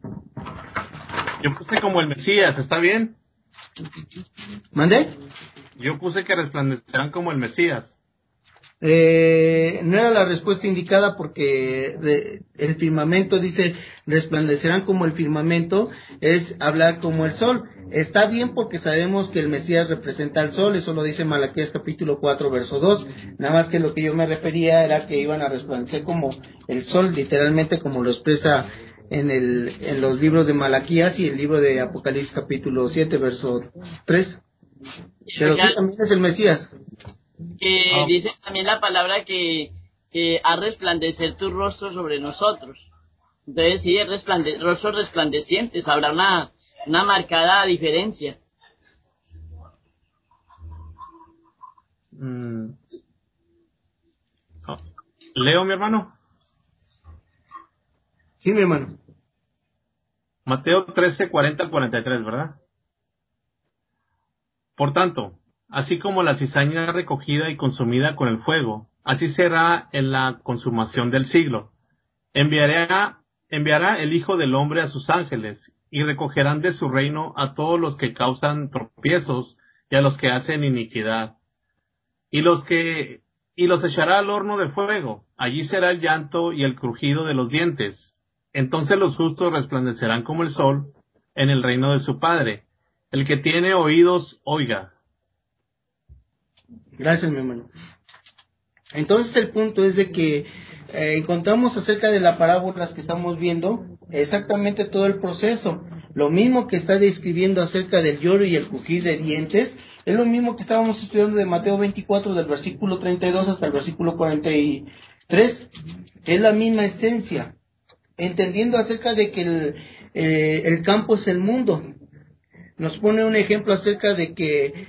[SPEAKER 4] Yo puse como el Mesías, ¿está bien?
[SPEAKER 3] ¿Mande?
[SPEAKER 4] Yo puse que resplandecerán como el Mesías.
[SPEAKER 3] Eh, no era la respuesta indicada porque re, el firmamento dice resplandecerán como el firmamento, es hablar como el sol. Está bien porque sabemos que el Mesías representa al sol, eso lo dice Malaquías capítulo cuatro verso dos, nada más que lo que yo me refería era que iban a resplandecer como el sol, literalmente como lo expresa en el en los libros de Malaquías y el libro de Apocalipsis capítulo siete verso tres. Pero sí, también es el Mesías.
[SPEAKER 5] Que
[SPEAKER 4] Ah.
[SPEAKER 5] dice también la palabra que, que ha resplandecer tu rostro sobre nosotros. Entonces sí, es resplande rostros resplandecientes, habrá una, una marcada diferencia.
[SPEAKER 4] Mm. Oh. ¿Leo, mi hermano?
[SPEAKER 3] Sí, mi hermano.
[SPEAKER 4] Mateo trece, cuarenta al cuarenta y tres, ¿verdad? Por tanto, así como la cizaña es recogida y consumida con el fuego, así será en la consumación del siglo. Enviará, enviará el Hijo del Hombre a sus ángeles, y recogerán de su reino a todos los que causan tropiezos y a los que hacen iniquidad, y los que y los echará al horno de fuego. Allí será el llanto y el crujido de los dientes. Entonces los justos resplandecerán como el sol en el reino de su Padre. El que tiene oídos, oiga.
[SPEAKER 3] Gracias, mi hermano. Entonces el punto es de que eh, encontramos acerca de las parábolas que estamos viendo exactamente todo el proceso. Lo mismo que está describiendo acerca del lloro y el crujir de dientes, es lo mismo que estábamos estudiando de Mateo veinticuatro, del versículo treinta y dos hasta el versículo cuarenta y tres. Es la misma esencia, entendiendo acerca de que el, eh, el campo es el mundo. Nos pone un ejemplo acerca de que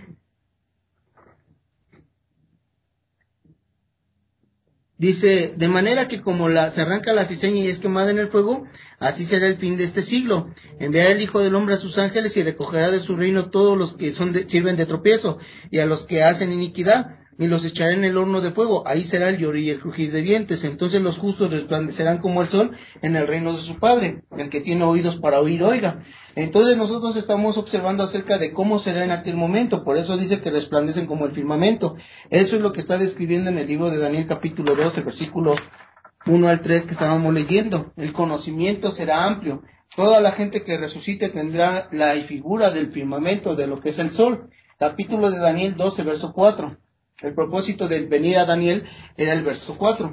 [SPEAKER 3] dice, de manera que como la, se arranca la cizaña y es quemada en el fuego, así será el fin de este siglo. Enviará el Hijo del Hombre a sus ángeles y recogerá de su reino todos los que son de, sirven de tropiezo, y a los que hacen iniquidad, y los echará en el horno de fuego. Ahí será el lloro y el crujir de dientes. Entonces los justos resplandecerán como el sol en el reino de su Padre. El que tiene oídos para oír, oiga. Entonces nosotros estamos observando acerca de cómo será en aquel momento. Por eso dice que resplandecen como el firmamento. Eso es lo que está describiendo en el libro de Daniel capítulo doce, versículo uno al tres que estábamos leyendo. El conocimiento será amplio. Toda la gente que resucite tendrá la figura del firmamento, de lo que es el sol. Capítulo de Daniel doce, verso cuatro. El propósito de venir a Daniel era el verso cuatro.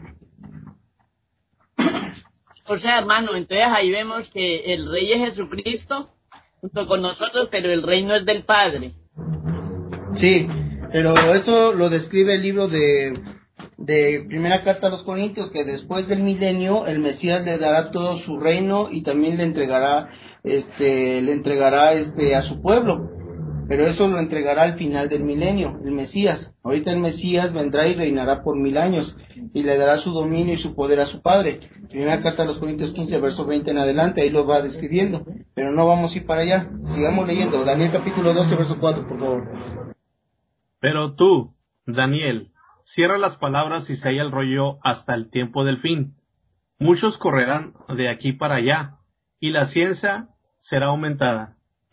[SPEAKER 5] O sea, hermano, entonces ahí vemos que el Rey es Jesucristo junto con nosotros, pero el reino es del Padre.
[SPEAKER 3] Sí, pero eso lo describe el libro de, de Primera Carta a los Corintios, que después del milenio el Mesías le dará todo su reino y también le entregará, este, le entregará este a su pueblo. Pero eso lo entregará al final del milenio, el Mesías. Ahorita el Mesías vendrá y reinará por mil años, y le dará su dominio y su poder a su Padre. Primera Carta a los Corintios quince, verso veinte en adelante, ahí lo va describiendo. Pero no vamos a ir para allá. Sigamos leyendo. Daniel capítulo doce, verso cuatro, por favor.
[SPEAKER 4] Pero tú, Daniel, cierra las palabras y sella el rollo hasta el tiempo del fin. Muchos correrán de aquí para allá, y la ciencia será aumentada.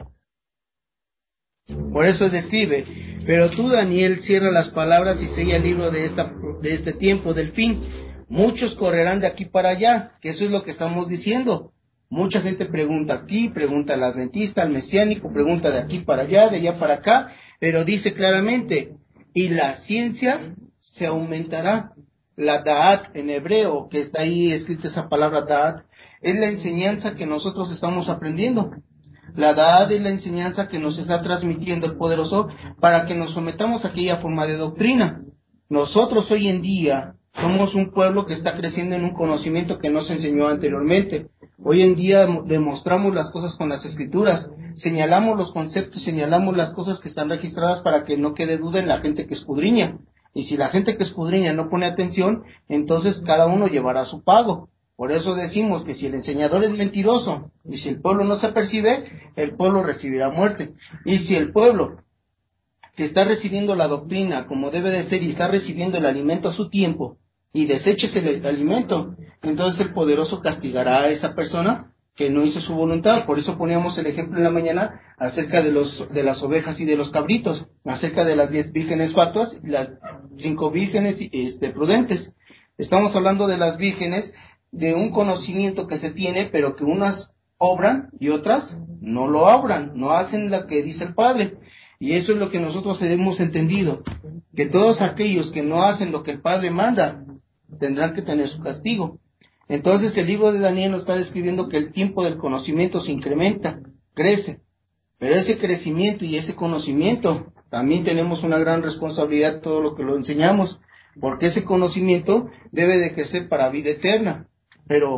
[SPEAKER 3] Por eso describe, pero tú, Daniel, cierra las palabras y sella el libro de esta de este tiempo del fin. Muchos correrán de aquí para allá, que eso es lo que estamos diciendo. Mucha gente pregunta aquí, pregunta al adventista, al mesiánico, pregunta de aquí para allá, de allá para acá, pero dice claramente, y la ciencia se aumentará. La da'at en hebreo, que está ahí escrita esa palabra da'at, es la enseñanza que nosotros estamos aprendiendo. La da'at es la enseñanza que nos está transmitiendo el poderoso para que nos sometamos a aquella forma de doctrina. Nosotros hoy en día somos un pueblo que está creciendo en un conocimiento que no se enseñó anteriormente. Hoy en día demostramos las cosas con las escrituras, señalamos los conceptos, señalamos las cosas que están registradas para que no quede duda en la gente que escudriña. Y si la gente que escudriña no pone atención, entonces cada uno llevará su pago. Por eso decimos que si el enseñador es mentiroso y si el pueblo no se apercibe, el pueblo recibirá muerte. Y si el pueblo que está recibiendo la doctrina como debe de ser y está recibiendo el alimento a su tiempo y deseches el alimento, entonces el poderoso castigará a esa persona que no hizo su voluntad. Por eso poníamos el ejemplo en la mañana acerca de los de las ovejas y de los cabritos, acerca de las diez vírgenes fatuas y las cinco vírgenes este, prudentes. Estamos hablando de las vírgenes, de un conocimiento que se tiene, pero que unas obran y otras no lo obran, no hacen lo que dice el Padre. Y eso es lo que nosotros hemos entendido, que todos aquellos que no hacen lo que el Padre manda, tendrán que tener su castigo. Entonces el libro de Daniel nos está describiendo que el tiempo del conocimiento se incrementa, crece, pero ese crecimiento y ese conocimiento, también tenemos una gran responsabilidad todo lo que lo enseñamos, porque ese conocimiento debe de crecer para vida eterna. Pero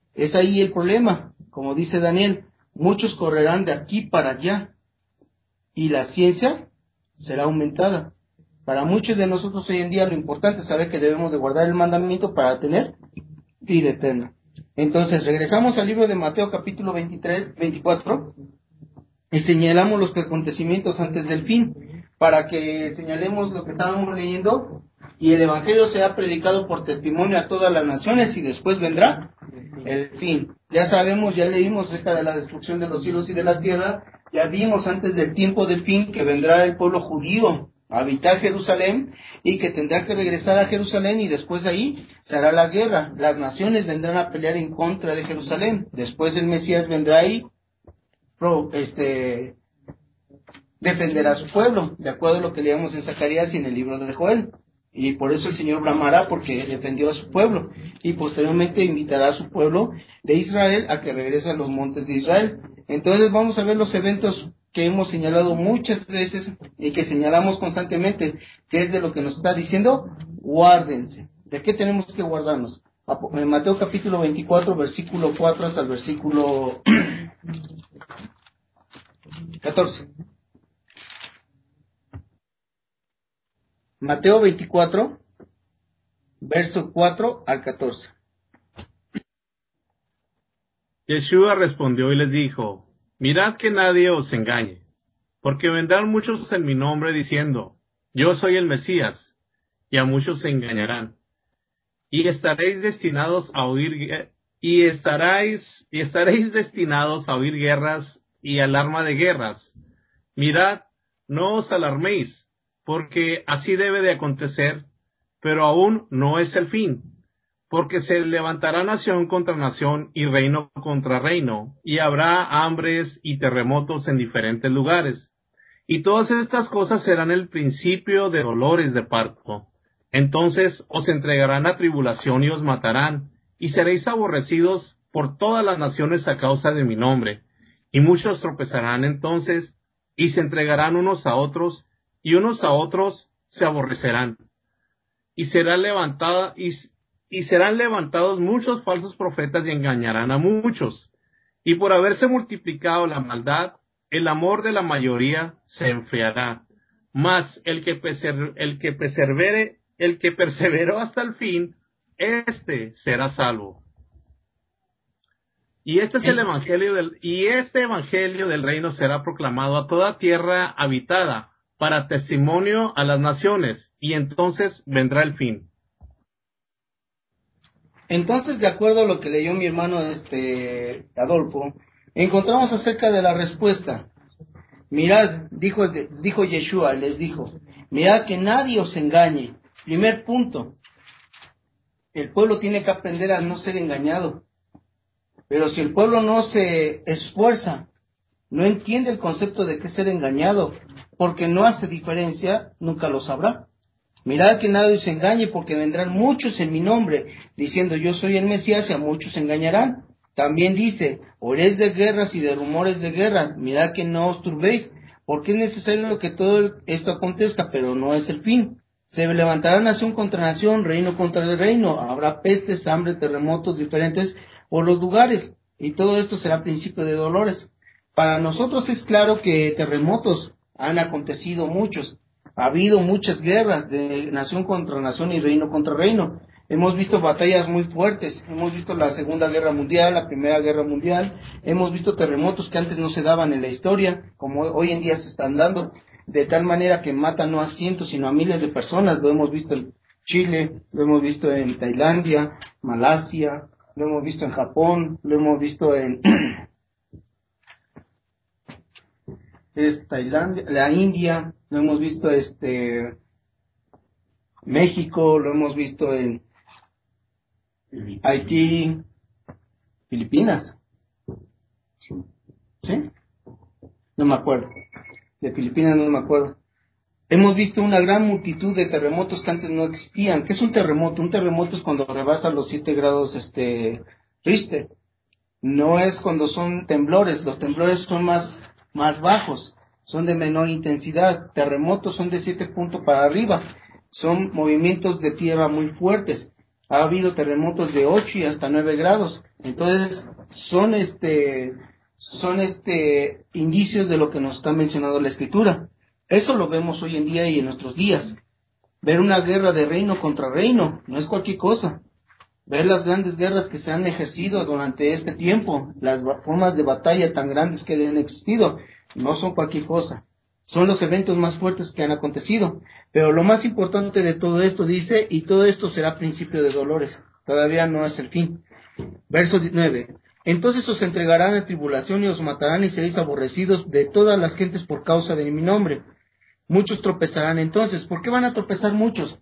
[SPEAKER 3] Es ahí el problema, como dice Daniel, muchos correrán de aquí para allá y la ciencia será aumentada. Para muchos de nosotros hoy en día lo importante es saber que debemos de guardar el mandamiento para tener vida eterna. Entonces regresamos al libro de Mateo capítulo veintitrés, veinticuatro y señalamos los acontecimientos antes del fin, para que señalemos lo que estábamos leyendo y el evangelio sea predicado por testimonio a todas las naciones y después vendrá el fin. Ya sabemos, ya leímos acerca de la destrucción de los cielos y de la tierra, ya vimos antes del tiempo del fin que vendrá el pueblo judío a habitar Jerusalén y que tendrá que regresar a Jerusalén y después de ahí se hará la guerra. Las naciones vendrán a pelear en contra de Jerusalén. Después el Mesías vendrá ahí, pro, este, defenderá a su pueblo, de acuerdo a lo que leíamos en Zacarías y en el libro de Joel. Y por eso el Señor bramará, porque defendió a su pueblo. Y posteriormente invitará a su pueblo de Israel a que regrese a los montes de Israel. Entonces vamos a ver los eventos que hemos señalado muchas veces y que señalamos constantemente, que es de lo que nos está diciendo, guárdense. ¿De qué tenemos que guardarnos? En Mateo capítulo veinticuatro, versículo cuatro hasta el versículo catorce. Mateo veinticuatro, verso cuatro al catorce.
[SPEAKER 4] Yeshua respondió y les dijo, mirad que nadie os engañe, porque vendrán muchos en mi nombre diciendo, yo soy el Mesías, y a muchos se engañarán. Y estaréis destinados a oír, y estaréis, y estaréis destinados a oír guerras y alarma de guerras. Mirad, no os alarméis, porque así debe de acontecer, pero aún no es el fin. Porque se levantará nación contra nación y reino contra reino, y habrá hambres y terremotos en diferentes lugares. Y todas estas cosas serán el principio de dolores de parto. Entonces os entregarán a tribulación y os matarán, y seréis aborrecidos por todas las naciones a causa de mi nombre. Y muchos tropezarán entonces, y se entregarán unos a otros, y unos a otros se aborrecerán. Y será levantada, y Y serán levantados muchos falsos profetas y engañarán a muchos. Y por haberse multiplicado la maldad, el amor de la mayoría se enfriará. Mas el que, persever, el que persevere, el que perseveró hasta el fin, éste será salvo. Y este es el evangelio del, y este evangelio del reino será proclamado a toda tierra habitada, para testimonio a las naciones, y entonces vendrá el fin.
[SPEAKER 3] Entonces, de acuerdo a lo que leyó mi hermano este Adolfo, encontramos acerca de la respuesta. Mirad, dijo, dijo Yeshua, les dijo, mirad que nadie os engañe. Primer punto, el pueblo tiene que aprender a no ser engañado. Pero si el pueblo no se esfuerza, no entiende el concepto de qué es ser engañado, porque no hace diferencia, nunca lo sabrá. Mirad que nadie os engañe, porque vendrán muchos en mi nombre, diciendo yo soy el Mesías, y a muchos se engañarán. También dice, oréis de guerras y de rumores de guerra, mirad que no os turbéis, porque es necesario que todo esto acontezca, pero no es el fin. Se levantará nación contra nación, reino contra el reino, habrá pestes, hambre, terremotos diferentes por los lugares, y todo esto será principio de dolores. Para nosotros es claro que terremotos han acontecido muchos. Ha habido muchas guerras de nación contra nación y reino contra reino. Hemos visto batallas muy fuertes. Hemos visto la Segunda Guerra Mundial, la Primera Guerra Mundial. Hemos visto terremotos que antes no se daban en la historia, como hoy en día se están dando, de tal manera que matan no a cientos, sino a miles de personas. Lo hemos visto en Chile, lo hemos visto en Tailandia, Malasia, lo hemos visto en Japón, lo hemos visto en es Tailandia, la India, lo hemos visto este México, lo hemos visto en Haití, Filipinas. ¿Sí? No me acuerdo. De Filipinas no me acuerdo. Hemos visto una gran multitud de terremotos que antes no existían. ¿Qué es un terremoto? Un terremoto es cuando rebasa los siete grados este Richter. No es cuando son temblores. Los temblores son más más bajos, son de menor intensidad. Terremotos son de siete puntos para arriba, son movimientos de tierra muy fuertes. ha habido terremotos de ocho y hasta nueve grados. Entonces, son este, son este, indicios de lo que nos está mencionando la Escritura. Eso lo vemos hoy en día y en nuestros días. Ver una guerra de reino contra reino no es cualquier cosa. Ver las grandes guerras que se han ejercido durante este tiempo, las formas de batalla tan grandes que han existido, no son cualquier cosa. Son los eventos más fuertes que han acontecido. Pero lo más importante de todo esto dice, y todo esto será principio de dolores. Todavía no es el fin. Verso nueve. Entonces os entregarán a tribulación y os matarán y seréis aborrecidos de todas las gentes por causa de mi nombre. Muchos tropezarán entonces. ¿Por qué van a tropezar muchos?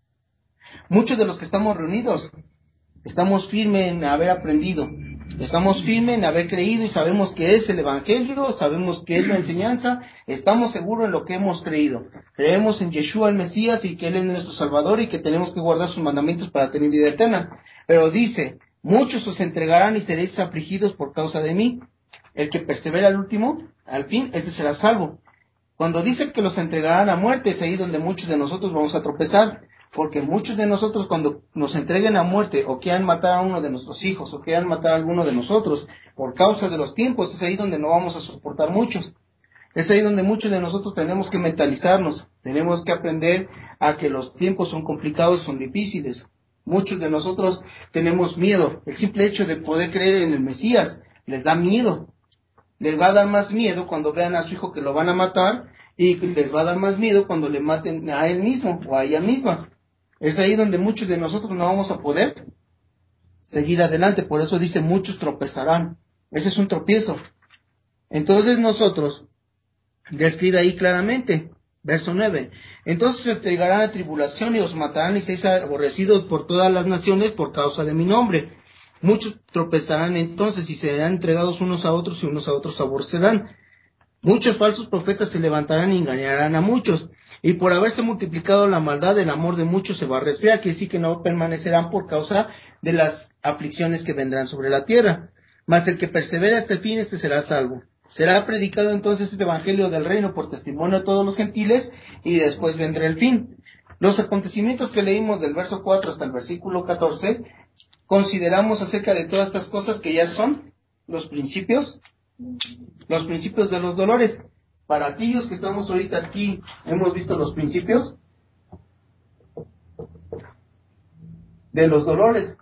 [SPEAKER 3] Muchos de los que estamos reunidos estamos firmes en haber aprendido, estamos firmes en haber creído y sabemos que es el Evangelio, sabemos que es la enseñanza, estamos seguros en lo que hemos creído. Creemos en Yeshua el Mesías y que Él es nuestro Salvador y que tenemos que guardar sus mandamientos para tener vida eterna. Pero dice, muchos os entregarán y seréis afligidos por causa de mí. El que persevera al último, al fin, ese será salvo. Cuando dice que los entregarán a muerte, es ahí donde muchos de nosotros vamos a tropezar. Porque muchos de nosotros cuando nos entreguen a muerte o quieran matar a uno de nuestros hijos o quieran matar a alguno de nosotros por causa de los tiempos, es ahí donde no vamos a soportar muchos. Es ahí donde muchos de nosotros tenemos que mentalizarnos, tenemos que aprender a que los tiempos son complicados, son difíciles. Muchos de nosotros tenemos miedo. El simple hecho de poder creer en el Mesías les da miedo. Les va a dar más miedo cuando vean a su hijo que lo van a matar y les va a dar más miedo cuando le maten a él mismo o a ella misma. Es ahí donde muchos de nosotros no vamos a poder seguir adelante. Por eso dice, muchos tropezarán. Ese es un tropiezo. Entonces nosotros, describe ahí claramente, verso nueve. Entonces se entregarán a tribulación y os matarán y seréis aborrecidos por todas las naciones por causa de mi nombre. Muchos tropezarán entonces y serán entregados unos a otros y unos a otros aborrecerán. Muchos falsos profetas se levantarán y engañarán a muchos. Y por haberse multiplicado la maldad, el amor de muchos se va a resfriar, que sí que no permanecerán por causa de las aflicciones que vendrán sobre la tierra. Mas el que persevera hasta el fin, este será salvo. Será predicado entonces este evangelio del reino por testimonio a todos los gentiles, y después vendrá el fin. Los acontecimientos que leímos del verso cuatro hasta el versículo catorce, consideramos acerca de todas estas cosas que ya son los principios, los principios de los dolores. Para aquellos que estamos ahorita aquí, hemos visto los principios de los dolores.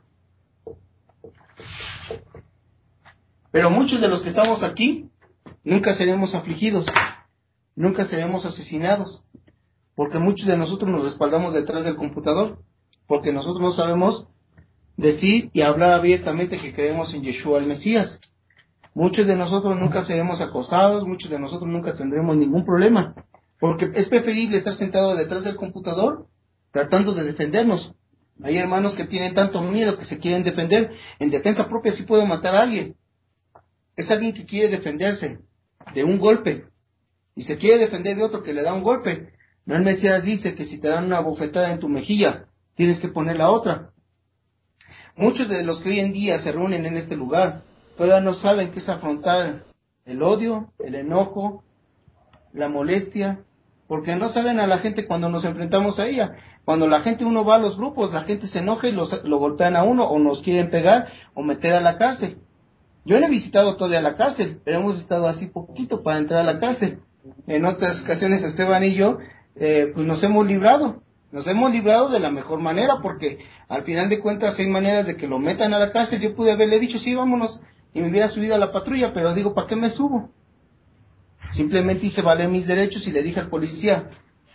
[SPEAKER 3] Pero muchos de los que estamos aquí, nunca seremos afligidos, nunca seremos asesinados, porque muchos de nosotros nos respaldamos detrás del computador, porque nosotros no sabemos decir y hablar abiertamente que creemos en Yeshua el Mesías. Muchos de nosotros nunca seremos acosados, muchos de nosotros nunca tendremos ningún problema, porque es preferible estar sentado detrás del computador tratando de defendernos. Hay hermanos que tienen tanto miedo que se quieren defender. En defensa propia sí puedo matar a alguien. Es alguien que quiere defenderse de un golpe y se quiere defender de otro que le da un golpe. No, el Mesías dice que si te dan una bofetada en tu mejilla, tienes que poner la otra. Muchos de los que hoy en día se reúnen en este lugar todavía no saben qué es afrontar el odio, el enojo, la molestia, porque no saben a la gente cuando nos enfrentamos a ella. Cuando la gente, uno va a los grupos, la gente se enoja y los, lo golpean a uno, o nos quieren pegar, o meter a la cárcel. Yo no he visitado todavía la cárcel, pero hemos estado así poquito para entrar a la cárcel. En otras ocasiones Esteban y yo, eh, pues nos hemos librado, nos hemos librado de la mejor manera, porque al final de cuentas hay maneras de que lo metan a la cárcel. Yo pude haberle dicho, sí, vámonos, y me hubiera subido a la patrulla, pero digo, ¿para qué me subo? Simplemente hice valer mis derechos y le dije al policía,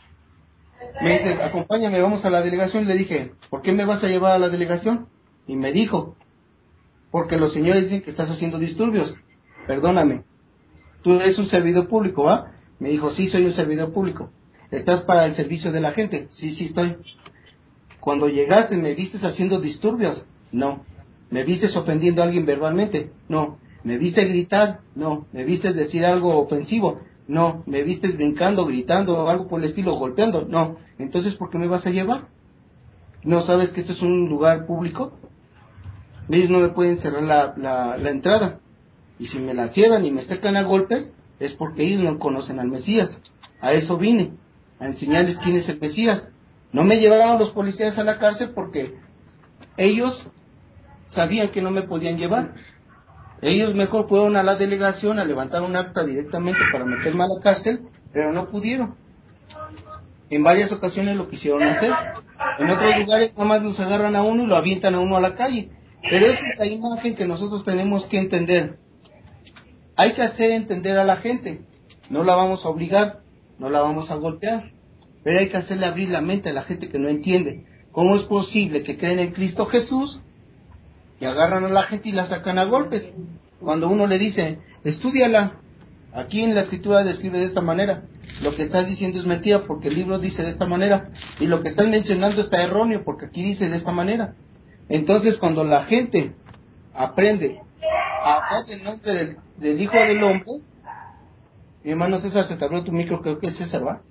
[SPEAKER 3] me dice, acompáñame, vamos a la delegación. Le dije, ¿por qué me vas a llevar a la delegación? Y me dijo, porque los señores dicen que estás haciendo disturbios. Perdóname, tú eres un servidor público, ¿va? Me dijo, sí, soy un servidor público. ¿Estás para el servicio de la gente? Sí, sí, estoy. Cuando llegaste, ¿me vistes haciendo disturbios? No. ¿Me vistes ofendiendo a alguien verbalmente? No. ¿Me viste gritar? No. ¿Me vistes decir algo ofensivo? No. ¿Me vistes brincando, gritando o algo por el estilo, golpeando? No. Entonces, ¿por qué me vas a llevar? ¿No sabes que esto es un lugar público? Ellos no me pueden cerrar la, la, la entrada. Y si me la cierran y me sacan a golpes, es porque ellos no conocen al Mesías. A eso vine, a enseñarles quién es el Mesías. No me llevaron los policías a la cárcel porque ellos sabían que no me podían llevar. Ellos mejor fueron a la delegación a levantar un acta directamente para meterme a la cárcel, pero no pudieron. En varias ocasiones lo quisieron hacer. En otros lugares nada más los agarran a uno y lo avientan a uno a la calle. Pero esa es la imagen que nosotros tenemos que entender. Hay que hacer entender a la gente. No la vamos a obligar, no la vamos a golpear. Pero hay que hacerle abrir la mente a la gente que no entiende. ¿Cómo es posible que creen en Cristo Jesús y agarran a la gente y la sacan a golpes? Cuando uno le dice, estúdiala. Aquí en la escritura describe de esta manera. Lo que estás diciendo es mentira porque el libro dice de esta manera. Y lo que estás mencionando está erróneo porque aquí dice de esta manera. Entonces cuando la gente aprende a hablar del nombre del, del Hijo del Hombre, mi hermano César, se te abrió tu micro, creo que es César, ¿va?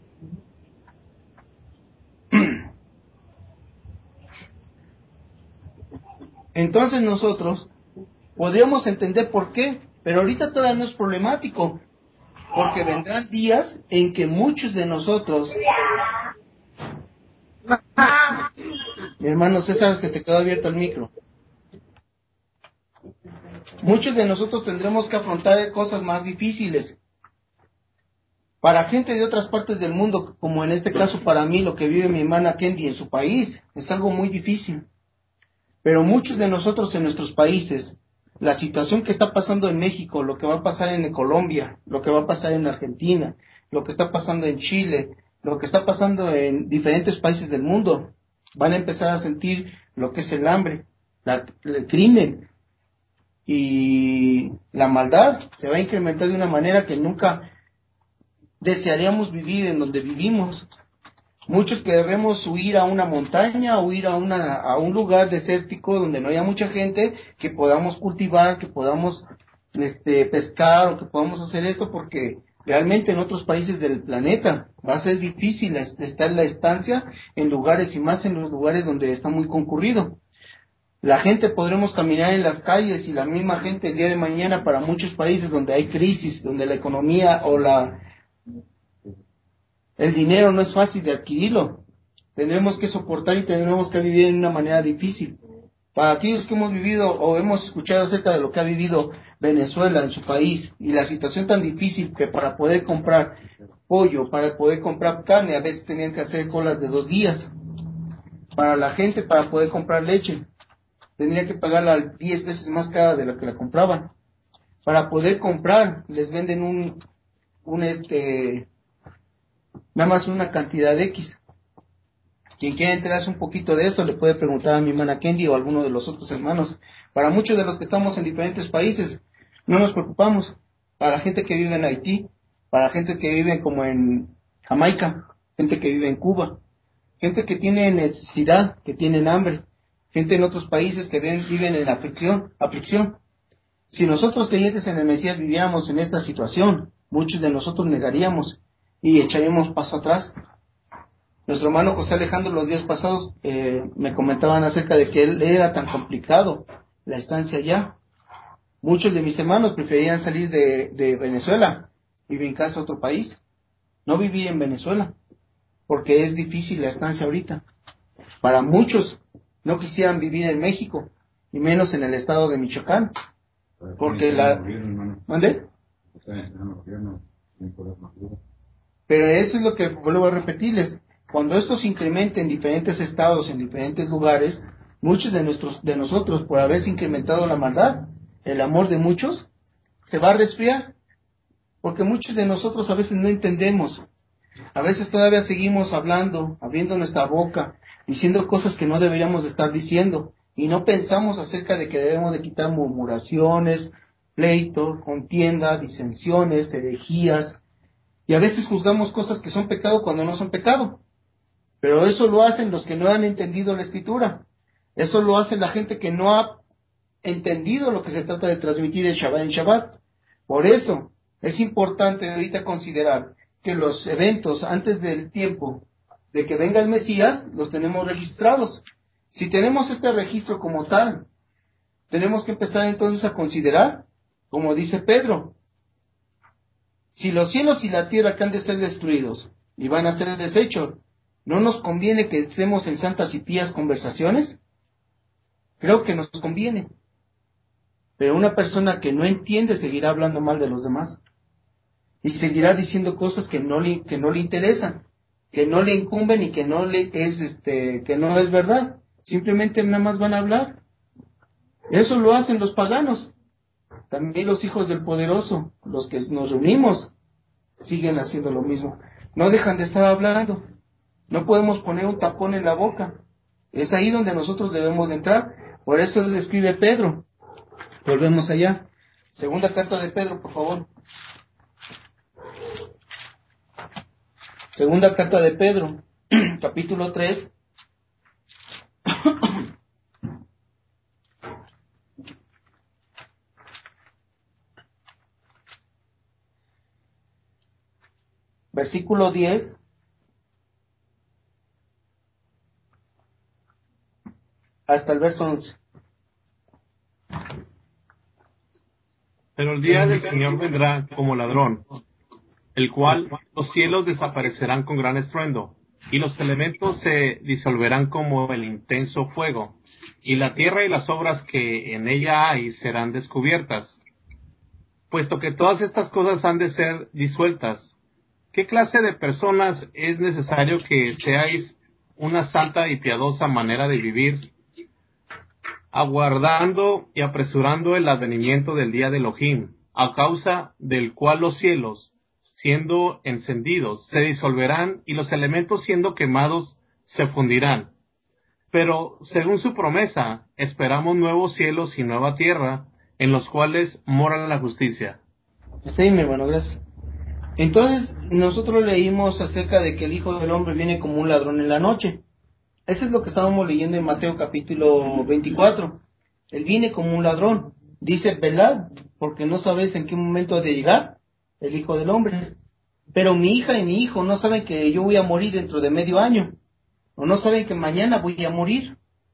[SPEAKER 3] Entonces nosotros podríamos entender por qué, pero ahorita todavía no es problemático, porque vendrán días en que muchos de nosotros, mi hermano César, se te quedó abierto el micro, muchos de nosotros tendremos que afrontar cosas más difíciles. Para gente de otras partes del mundo, como en este caso para mí, lo que vive mi hermana Kendi en su país, es algo muy difícil. Pero muchos de nosotros en nuestros países, la situación que está pasando en México, lo que va a pasar en Colombia, lo que va a pasar en Argentina, lo que está pasando en Chile, lo que está pasando en diferentes países del mundo, van a empezar a sentir lo que es el hambre, la, el crimen y la maldad se va a incrementar de una manera que nunca desearíamos vivir en donde vivimos. Muchos querremos huir a una montaña, huir a una a un lugar desértico donde no haya mucha gente, que podamos cultivar, que podamos este pescar o que podamos hacer esto, porque realmente en otros países del planeta va a ser difícil estar la estancia en lugares y más en los lugares donde está muy concurrido. La gente podremos caminar en las calles y la misma gente el día de mañana para muchos países donde hay crisis, donde la economía o la el dinero no es fácil de adquirirlo. Tendremos que soportar y tendremos que vivir de una manera difícil. Para aquellos que hemos vivido o hemos escuchado acerca de lo que ha vivido Venezuela en su país y la situación tan difícil que para poder comprar pollo, para poder comprar carne, a veces tenían que hacer colas de dos días. Para la gente, para poder comprar leche, tendría que pagarla diez veces más cara de la que la compraban. Para poder comprar, les venden un, un este... nada más una cantidad de X. Quien quiera enterarse un poquito de esto le puede preguntar a mi hermana Kendi o a alguno de los otros hermanos. Para muchos de los que estamos en diferentes países no nos preocupamos. Para gente que vive en Haití, para gente que vive como en Jamaica, gente que vive en Cuba, gente que tiene necesidad, que tienen hambre, gente en otros países que ven, viven en aflicción, aflicción. Si nosotros creyentes en el Mesías viviéramos en esta situación, muchos de nosotros negaríamos y echaríamos paso atrás. Nuestro hermano José Alejandro los días pasados eh, me comentaban acerca de que él era tan complicado la estancia allá. Muchos de mis hermanos preferían salir de, de Venezuela y brincarse a otro país, no vivir en Venezuela, porque es difícil la estancia ahorita. Para muchos no quisieran vivir en México, y menos en el estado de Michoacán, porque la... ¿Mande? Pero eso es lo que vuelvo a repetirles. Cuando esto se incremente en diferentes estados, en diferentes lugares, muchos de nuestros, de nosotros, por haberse incrementado la maldad, el amor de muchos, se va a resfriar. Porque muchos de nosotros a veces no entendemos. A veces todavía seguimos hablando, abriendo nuestra boca, diciendo cosas que no deberíamos de estar diciendo. Y no pensamos acerca de que debemos de quitar murmuraciones, pleitos, contienda, disensiones, herejías. Y a veces juzgamos cosas que son pecado cuando no son pecado. Pero eso lo hacen los que no han entendido la Escritura. Eso lo hace la gente que no ha entendido lo que se trata de transmitir el Shabbat en Shabbat. Por eso es importante ahorita considerar que los eventos antes del tiempo de que venga el Mesías los tenemos registrados. Si tenemos este registro como tal, tenemos que empezar entonces a considerar, como dice Pedro, si los cielos y la tierra que han de ser destruidos y van a ser desechos, ¿no nos conviene que estemos en santas y pías conversaciones? creo que nos conviene. Pero una persona que no entiende seguirá hablando mal de los demás. Y seguirá diciendo cosas que no le, que no le interesan, que no le incumben y que no le es este, que no es verdad. Simplemente nada más van a hablar. Eso lo hacen los paganos. También los hijos del poderoso, los que nos reunimos, siguen haciendo lo mismo. No dejan de estar hablando. No podemos poner un tapón en la boca. Es ahí donde nosotros debemos de entrar. Por eso escribe Pedro. Volvemos allá. Segunda carta de Pedro, por favor. Segunda carta de Pedro, capítulo tres. Versículo diez. Hasta el verso once.
[SPEAKER 4] Pero el día del Señor vendrá como ladrón, el cual los cielos desaparecerán con gran estruendo, y los elementos se disolverán como el intenso fuego, y la tierra y las obras que en ella hay serán descubiertas. Puesto que todas estas cosas han de ser disueltas, ¿qué clase de personas es necesario que seáis una santa y piadosa manera de vivir, aguardando y apresurando el advenimiento del día de Elohim, a causa del cual los cielos, siendo encendidos, se disolverán, y los elementos siendo quemados, se fundirán? Pero, según su promesa, esperamos nuevos cielos y nueva tierra, en los cuales mora la justicia.
[SPEAKER 3] Está bien, mi hermano, gracias. Entonces, nosotros leímos acerca de que el Hijo del Hombre viene como un ladrón en la noche. Eso es lo que estábamos leyendo en Mateo capítulo veinticuatro. Él viene como un ladrón. Dice, velad, porque no sabéis en qué momento ha de llegar el Hijo del Hombre. Pero mi hija y mi hijo no saben que yo voy a morir dentro de medio año. O no saben que mañana voy a morir.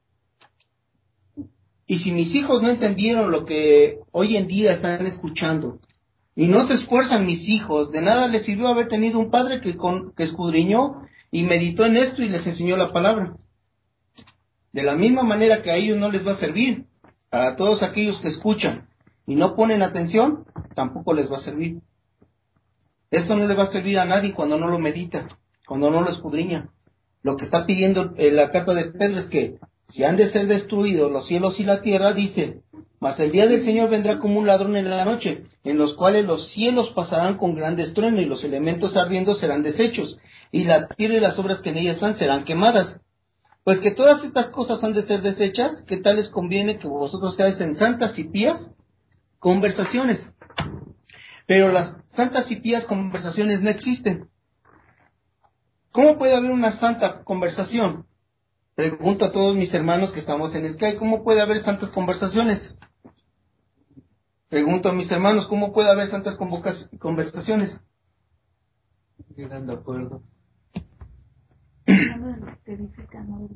[SPEAKER 3] Y si mis hijos no entendieron lo que hoy en día están escuchando, y no se esfuerzan mis hijos, de nada les sirvió haber tenido un padre que, con, que escudriñó y meditó en esto y les enseñó la palabra. De la misma manera que a ellos no les va a servir, a todos aquellos que escuchan y no ponen atención, tampoco les va a servir. Esto no le va a servir a nadie cuando no lo medita, cuando no lo escudriña. Lo que está pidiendo en la carta de Pedro es que si han de ser destruidos los cielos y la tierra, dice, mas el día del Señor vendrá como un ladrón en la noche, en los cuales los cielos pasarán con gran estruendo y los elementos ardiendo serán deshechos, y la tierra y las obras que en ella están serán quemadas. Pues que todas estas cosas han de ser deshechas, ¿qué tal les conviene que vosotros seáis en santas y pías conversaciones? Pero las santas y pías conversaciones no existen. ¿Cómo puede haber una santa conversación? Pregunto a todos mis hermanos que estamos en Skype, ¿cómo puede haber santas conversaciones? Pregunto a mis hermanos, ¿cómo puede haber santas conversaciones?
[SPEAKER 7] Llegan de acuerdo.
[SPEAKER 9] No de lo que edifica, no,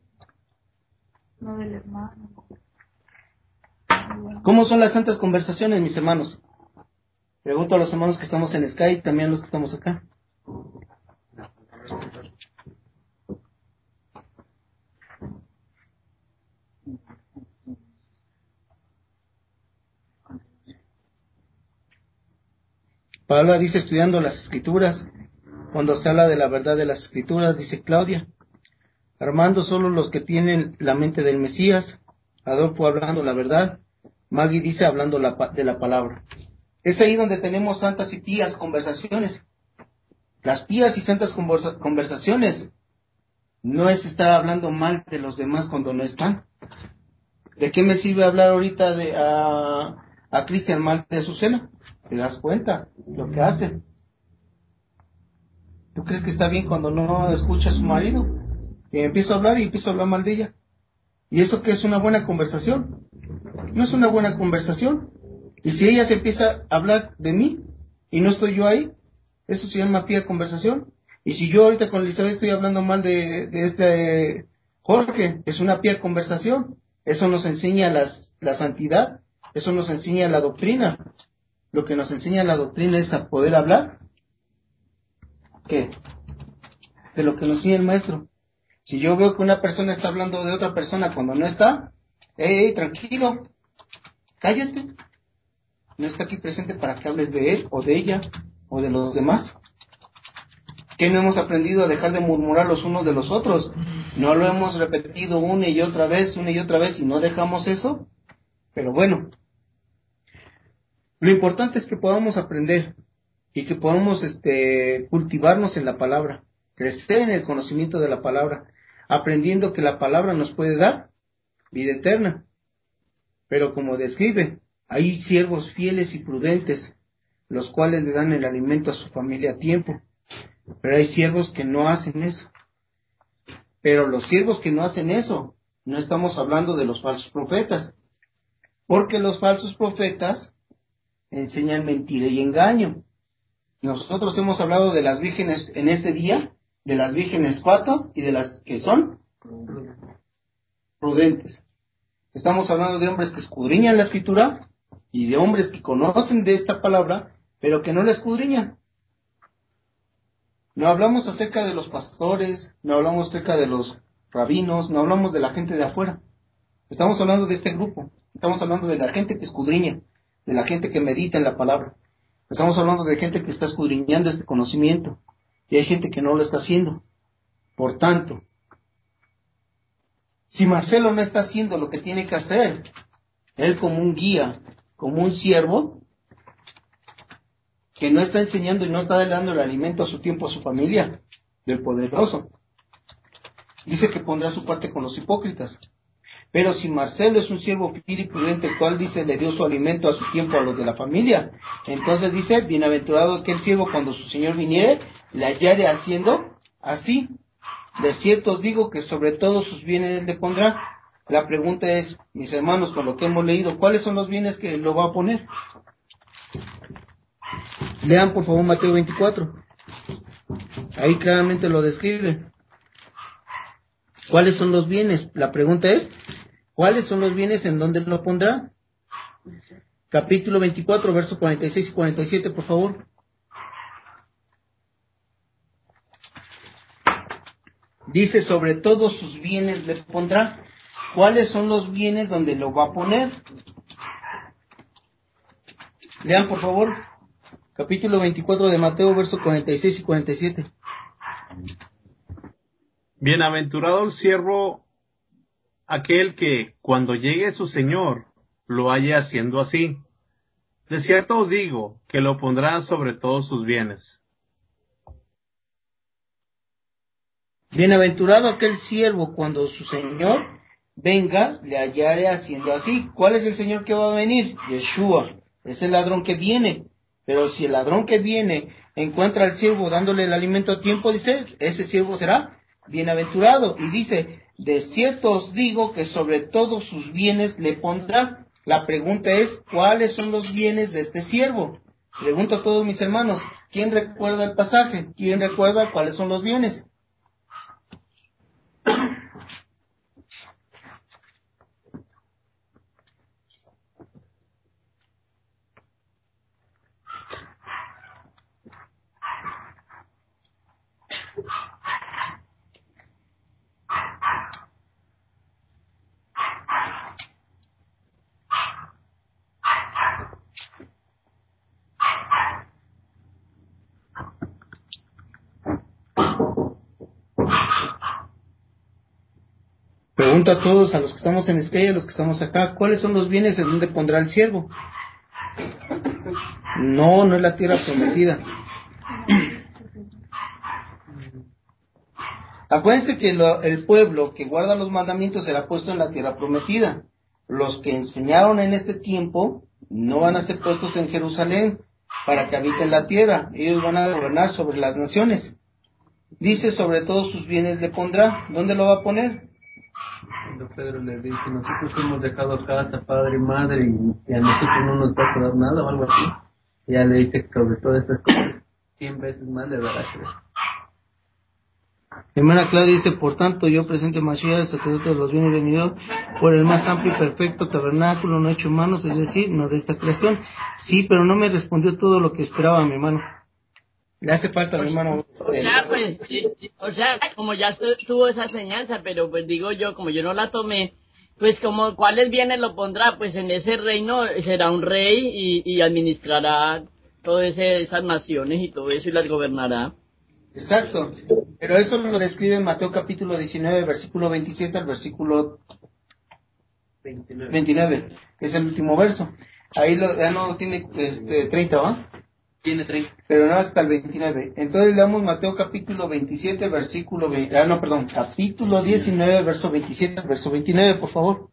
[SPEAKER 9] no del hermano.
[SPEAKER 3] ¿Cómo son las santas conversaciones, mis hermanos? Pregunto a los hermanos que estamos en Skype, también a los que estamos acá. Pablo dice estudiando las escrituras. Cuando se habla de la verdad de las escrituras, dice Claudia. Armando solo los que tienen la mente del Mesías. Adolfo hablando la verdad. Maggie dice hablando la, de la palabra. Es ahí donde tenemos santas y pías conversaciones. Las pías y santas conversa, conversaciones no es estar hablando mal de los demás cuando no están. ¿De qué me sirve hablar ahorita de a, a Cristian mal de Azucena? ¿Te das cuenta lo que hace? ¿Tú crees que está bien cuando no escucha a su marido? Y empieza a hablar y empieza a hablar mal de ella. ¿Y eso qué es una buena conversación? No es una buena conversación. Y si ella se empieza a hablar de mí y no estoy yo ahí, eso se llama pía conversación. Y si yo ahorita con Elizabeth estoy hablando mal de, de este Jorge, es una pía conversación. Eso nos enseña las, la santidad, eso nos enseña la doctrina. Lo que nos enseña la doctrina es a poder hablar. ¿Qué? De lo que nos enseña el maestro. Si yo veo que una persona está hablando de otra persona cuando no está, hey, hey, tranquilo, cállate. No está aquí presente para que hables de él, o de ella, o de los demás. ¿Qué no hemos aprendido a dejar de murmurar los unos de los otros? ¿No lo hemos repetido una y otra vez, una y otra vez, y no dejamos eso? Pero bueno, lo importante es que podamos aprender y que podamos este, cultivarnos en la palabra, crecer en el conocimiento de la palabra, aprendiendo que la palabra nos puede dar vida eterna. Pero como describe, hay siervos fieles y prudentes, los cuales le dan el alimento a su familia a tiempo. Pero hay siervos que no hacen eso. Pero los siervos que no hacen eso, no estamos hablando de los falsos profetas, porque los falsos profetas enseñan mentira y engaño. Nosotros hemos hablado de las vírgenes en este día, de las vírgenes patas y de las que son prudentes. Estamos hablando de hombres que escudriñan la escritura y de hombres que conocen de esta palabra, pero que no la escudriñan. No hablamos acerca de los pastores, no hablamos acerca de los rabinos, no hablamos de la gente de afuera. Estamos hablando de este grupo, estamos hablando de la gente que escudriña, de la gente que medita en la palabra. Estamos hablando de gente que está escudriñando este conocimiento, y hay gente que no lo está haciendo. Por tanto, si Marcelo no está haciendo lo que tiene que hacer, él como un guía, como un siervo, que no está enseñando y no está dando el alimento a su tiempo a su familia, del poderoso, dice que pondrá su parte con los hipócritas. Pero si Marcelo es un siervo fiel y prudente, el cual dice le dio su alimento a su tiempo a los de la familia, entonces dice, bienaventurado aquel siervo cuando su señor viniere, le hallare haciendo así. De cierto os digo que sobre todos sus bienes él le pondrá. La pregunta es, mis hermanos, con lo que hemos leído, ¿cuáles son los bienes que lo va a poner? Lean por favor Mateo veinticuatro. Ahí claramente lo describe. ¿Cuáles son los bienes? La pregunta es, ¿cuáles son los bienes en donde lo pondrá? Capítulo veinticuatro, versos cuarenta y seis y cuarenta y siete, por favor. Dice, sobre todos sus bienes le pondrá. ¿Cuáles son los bienes donde lo va a poner? Lean, por favor, capítulo veinticuatro de Mateo, versos cuarenta y seis y cuarenta y siete.
[SPEAKER 4] Bienaventurado el siervo aquel que, cuando llegue su señor, lo halle haciendo así. De cierto os digo, que lo pondrá sobre todos sus bienes.
[SPEAKER 3] Bienaventurado aquel siervo cuando su señor venga, le hallare haciendo así. ¿Cuál es el señor que va a venir? Yeshua. Es el ladrón que viene. Pero si el ladrón que viene encuentra al siervo dándole el alimento a tiempo, dice, ese siervo será bienaventurado. Y dice, de cierto os digo que sobre todos sus bienes le pondrá. La pregunta es, ¿cuáles son los bienes de este siervo? Pregunto a todos mis hermanos, ¿quién recuerda el pasaje? ¿Quién recuerda cuáles son los bienes? Pregunto a todos, a los que estamos en Esquella, a los que estamos acá, ¿cuáles son los bienes en donde pondrá el siervo? No, no es la tierra prometida. Acuérdense que lo, el pueblo que guarda los mandamientos será puesto en la tierra prometida. Los que enseñaron en este tiempo no van a ser puestos en Jerusalén para que habiten la tierra. Ellos van a gobernar sobre las naciones. Dice, sobre todos sus bienes le pondrá. ¿Dónde lo va a poner?
[SPEAKER 2] Cuando Pedro le dice, nosotros hemos dejado casa, padre y madre, y, y a nosotros no nos vas a dar nada o algo así. Y ya le dice que sobre todas estas cosas, cien veces más le dará creer.
[SPEAKER 3] Hermana Claudia dice, por tanto, yo presente Mashiach, el sacerdote de los bienes venideros, por el más amplio y perfecto tabernáculo no hecho manos, es decir, no de esta creación. Sí, pero no me respondió todo lo que esperaba mi hermano. Le hace falta a mi hermano.
[SPEAKER 5] O sea, pues, eh, o sea, como ya se- tuvo esa enseñanza, pero pues digo yo, como yo no la tomé, pues como cuáles bienes lo pondrá, pues en ese reino será un rey y, y administrará todas ese, esas naciones y todo eso y las gobernará.
[SPEAKER 3] Exacto, pero eso lo describe en Mateo capítulo diecinueve, versículo veintisiete al versículo veintinueve, veintinueve, que es el último verso. Ahí lo, ya no tiene este treinta, ¿va?
[SPEAKER 2] Tiene treinta.
[SPEAKER 3] Pero no hasta el veintinueve. Entonces leamos Mateo capítulo veintisiete, versículo veinte, ah no, perdón, capítulo diecinueve, verso veintisiete, verso veintinueve, por favor.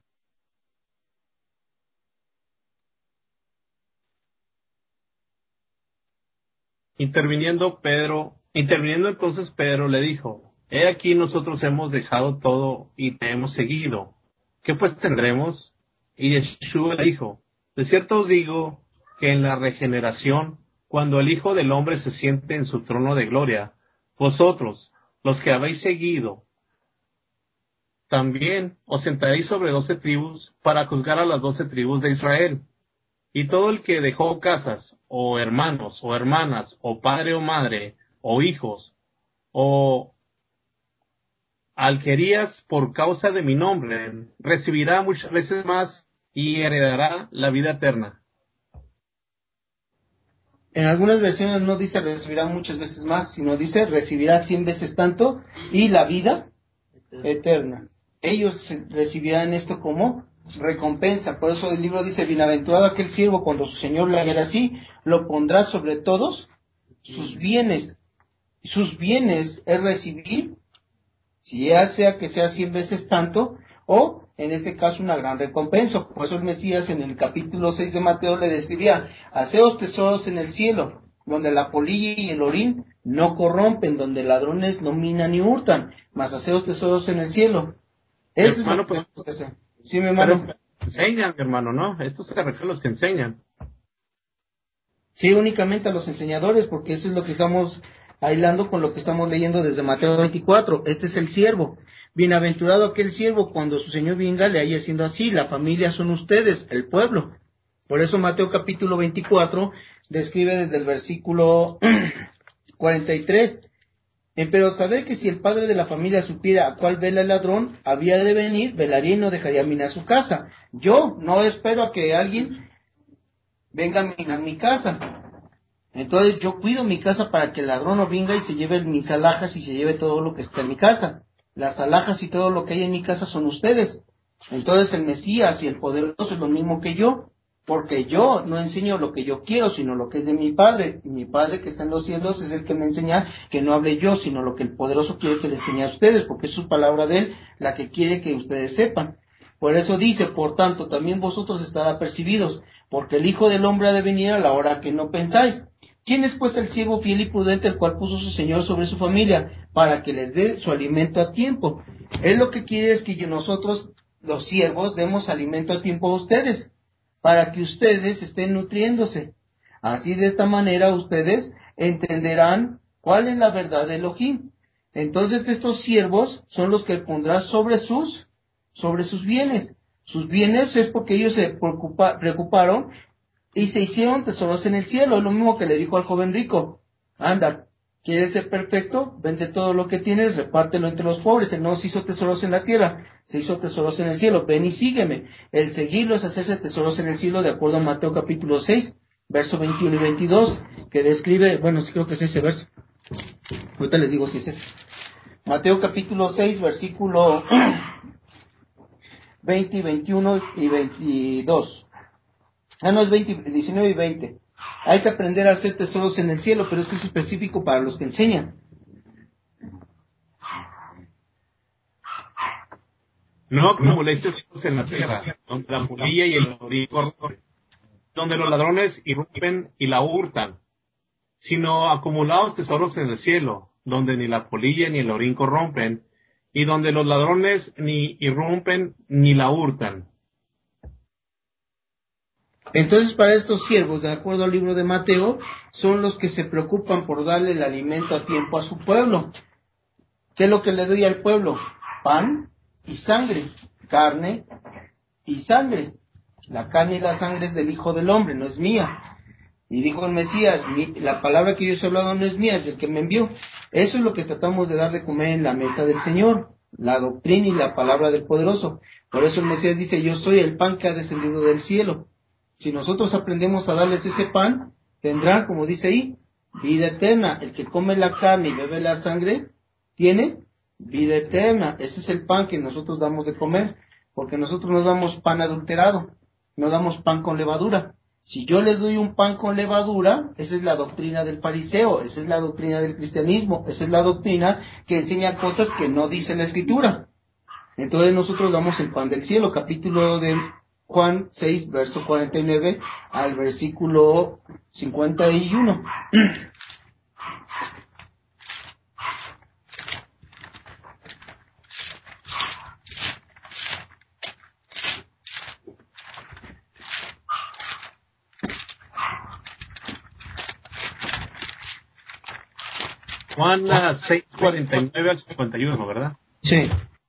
[SPEAKER 4] Interviniendo Pedro, interviniendo entonces Pedro le dijo, he aquí nosotros hemos dejado todo y te hemos seguido. ¿Qué pues tendremos? Y Yeshua le dijo, de cierto os digo que en la regeneración, cuando el Hijo del Hombre se siente en su trono de gloria, vosotros, los que habéis seguido, también os sentaréis sobre doce tribus para juzgar a las doce tribus de Israel. Y todo el que dejó casas, o hermanos, o hermanas, o padre o madre, o hijos, o alquerías por causa de mi nombre, recibirá muchas veces más y heredará la vida eterna.
[SPEAKER 3] En algunas versiones no dice recibirá muchas veces más, sino dice recibirá cien veces tanto y la vida eterna. Ellos recibirán esto como recompensa. Por eso el libro dice, bienaventurado aquel siervo cuando su señor le haga así, lo pondrá sobre todos sus bienes. Sus bienes es recibir, si ya sea que sea cien veces tanto, o en este caso una gran recompensa. Por eso el Mesías en el capítulo seis de Mateo le describía, haceos tesoros en el cielo, donde la polilla y el orín no corrompen, donde ladrones no minan ni hurtan, mas haceos tesoros en el cielo. Eso
[SPEAKER 4] hermano,
[SPEAKER 3] es lo que
[SPEAKER 4] pues,
[SPEAKER 3] tenemos que hacer. Sí, mi hermano.
[SPEAKER 4] Pero enseñan, hermano, ¿no? Esto se refiere a los que enseñan.
[SPEAKER 3] Sí, únicamente a los enseñadores, porque eso es lo que estamos aislando con lo que estamos leyendo desde Mateo veinticuatro. Este es el siervo. Bienaventurado aquel siervo cuando su Señor venga le haya siendo así. La familia son ustedes, el pueblo. Por eso Mateo capítulo veinticuatro describe desde el versículo cuarenta y tres. Pero sabed que si el padre de la familia supiera a cuál vela el ladrón había de venir, velaría y no dejaría minar su casa. Yo no espero a que alguien venga a minar mi casa. Entonces yo cuido mi casa para que el ladrón no venga y se lleve mis alhajas y se lleve todo lo que está en mi casa. Las alhajas y todo lo que hay en mi casa son ustedes. Entonces el Mesías y el poderoso es lo mismo que yo, porque yo no enseño lo que yo quiero, sino lo que es de mi Padre. Y mi Padre que está en los cielos es el que me enseña que no hable yo, sino lo que el poderoso quiere que le enseñe a ustedes, porque es su palabra de él la que quiere que ustedes sepan. Por eso dice, por tanto, también vosotros estad apercibidos, porque el Hijo del Hombre ha de venir a la hora que no pensáis. ¿Quién es pues el siervo fiel y prudente, el cual puso su Señor sobre su familia, para que les dé su alimento a tiempo? Él lo que quiere es que yo, nosotros, los siervos, demos alimento a tiempo a ustedes, para que ustedes estén nutriéndose. Así de esta manera ustedes entenderán cuál es la verdad de Elohim. Entonces estos siervos son los que pondrá sobre sus, sobre sus bienes. Sus bienes es porque ellos se preocupa, preocuparon y se hicieron tesoros en el cielo. Es lo mismo que le dijo al joven rico. Anda, ¿quieres ser perfecto? Vende todo lo que tienes, repártelo entre los pobres. Él no se hizo tesoros en la tierra, se hizo tesoros en el cielo. Ven y sígueme. El seguirlo es hacerse tesoros en el cielo, de acuerdo a Mateo capítulo seis, verso veintiuno y veintidós, que describe, bueno, sí creo que es ese verso. Ahorita les digo si es ese. Mateo capítulo seis, versículo veinte y veintiuno y veintidós. Ah, no, es veinte, diecinueve y veinte. Hay que aprender a hacer tesoros en el cielo, pero esto es específico para los que enseñan.
[SPEAKER 4] No acumuléis tesoros en la tierra, donde la polilla y el orín corrompen, donde los ladrones irrumpen y la hurtan, sino acumulaos tesoros en el cielo, donde ni la polilla ni el orín corrompen, y donde los ladrones ni irrumpen ni la hurtan.
[SPEAKER 3] Entonces, para estos siervos, de acuerdo al libro de Mateo, son los que se preocupan por darle el alimento a tiempo a su pueblo. ¿Qué es lo que le doy al pueblo? Pan y sangre, carne y sangre. La carne y la sangre es del Hijo del Hombre, no es mía. Y dijo el Mesías, mi, la palabra que yo os he hablado no es mía, es del que me envió. Eso es lo que tratamos de dar de comer en la mesa del Señor, la doctrina y la palabra del poderoso. Por eso el Mesías dice, yo soy el pan que ha descendido del cielo. Si nosotros aprendemos a darles ese pan, tendrán, como dice ahí, vida eterna. El que come la carne y bebe la sangre, tiene vida eterna. Ese es el pan que nosotros damos de comer, porque nosotros no damos pan adulterado, no damos pan con levadura. Si yo les doy un pan con levadura, esa es la doctrina del fariseo, esa es la doctrina del cristianismo, esa es la doctrina que enseña cosas que no dice la Escritura. Entonces nosotros damos el pan del cielo, capítulo de Juan seis, verso cuarenta y nueve al versículo cincuenta y uno.
[SPEAKER 4] Juan seis, cuarenta y nueve al cincuenta y uno, ¿verdad?
[SPEAKER 3] Sí.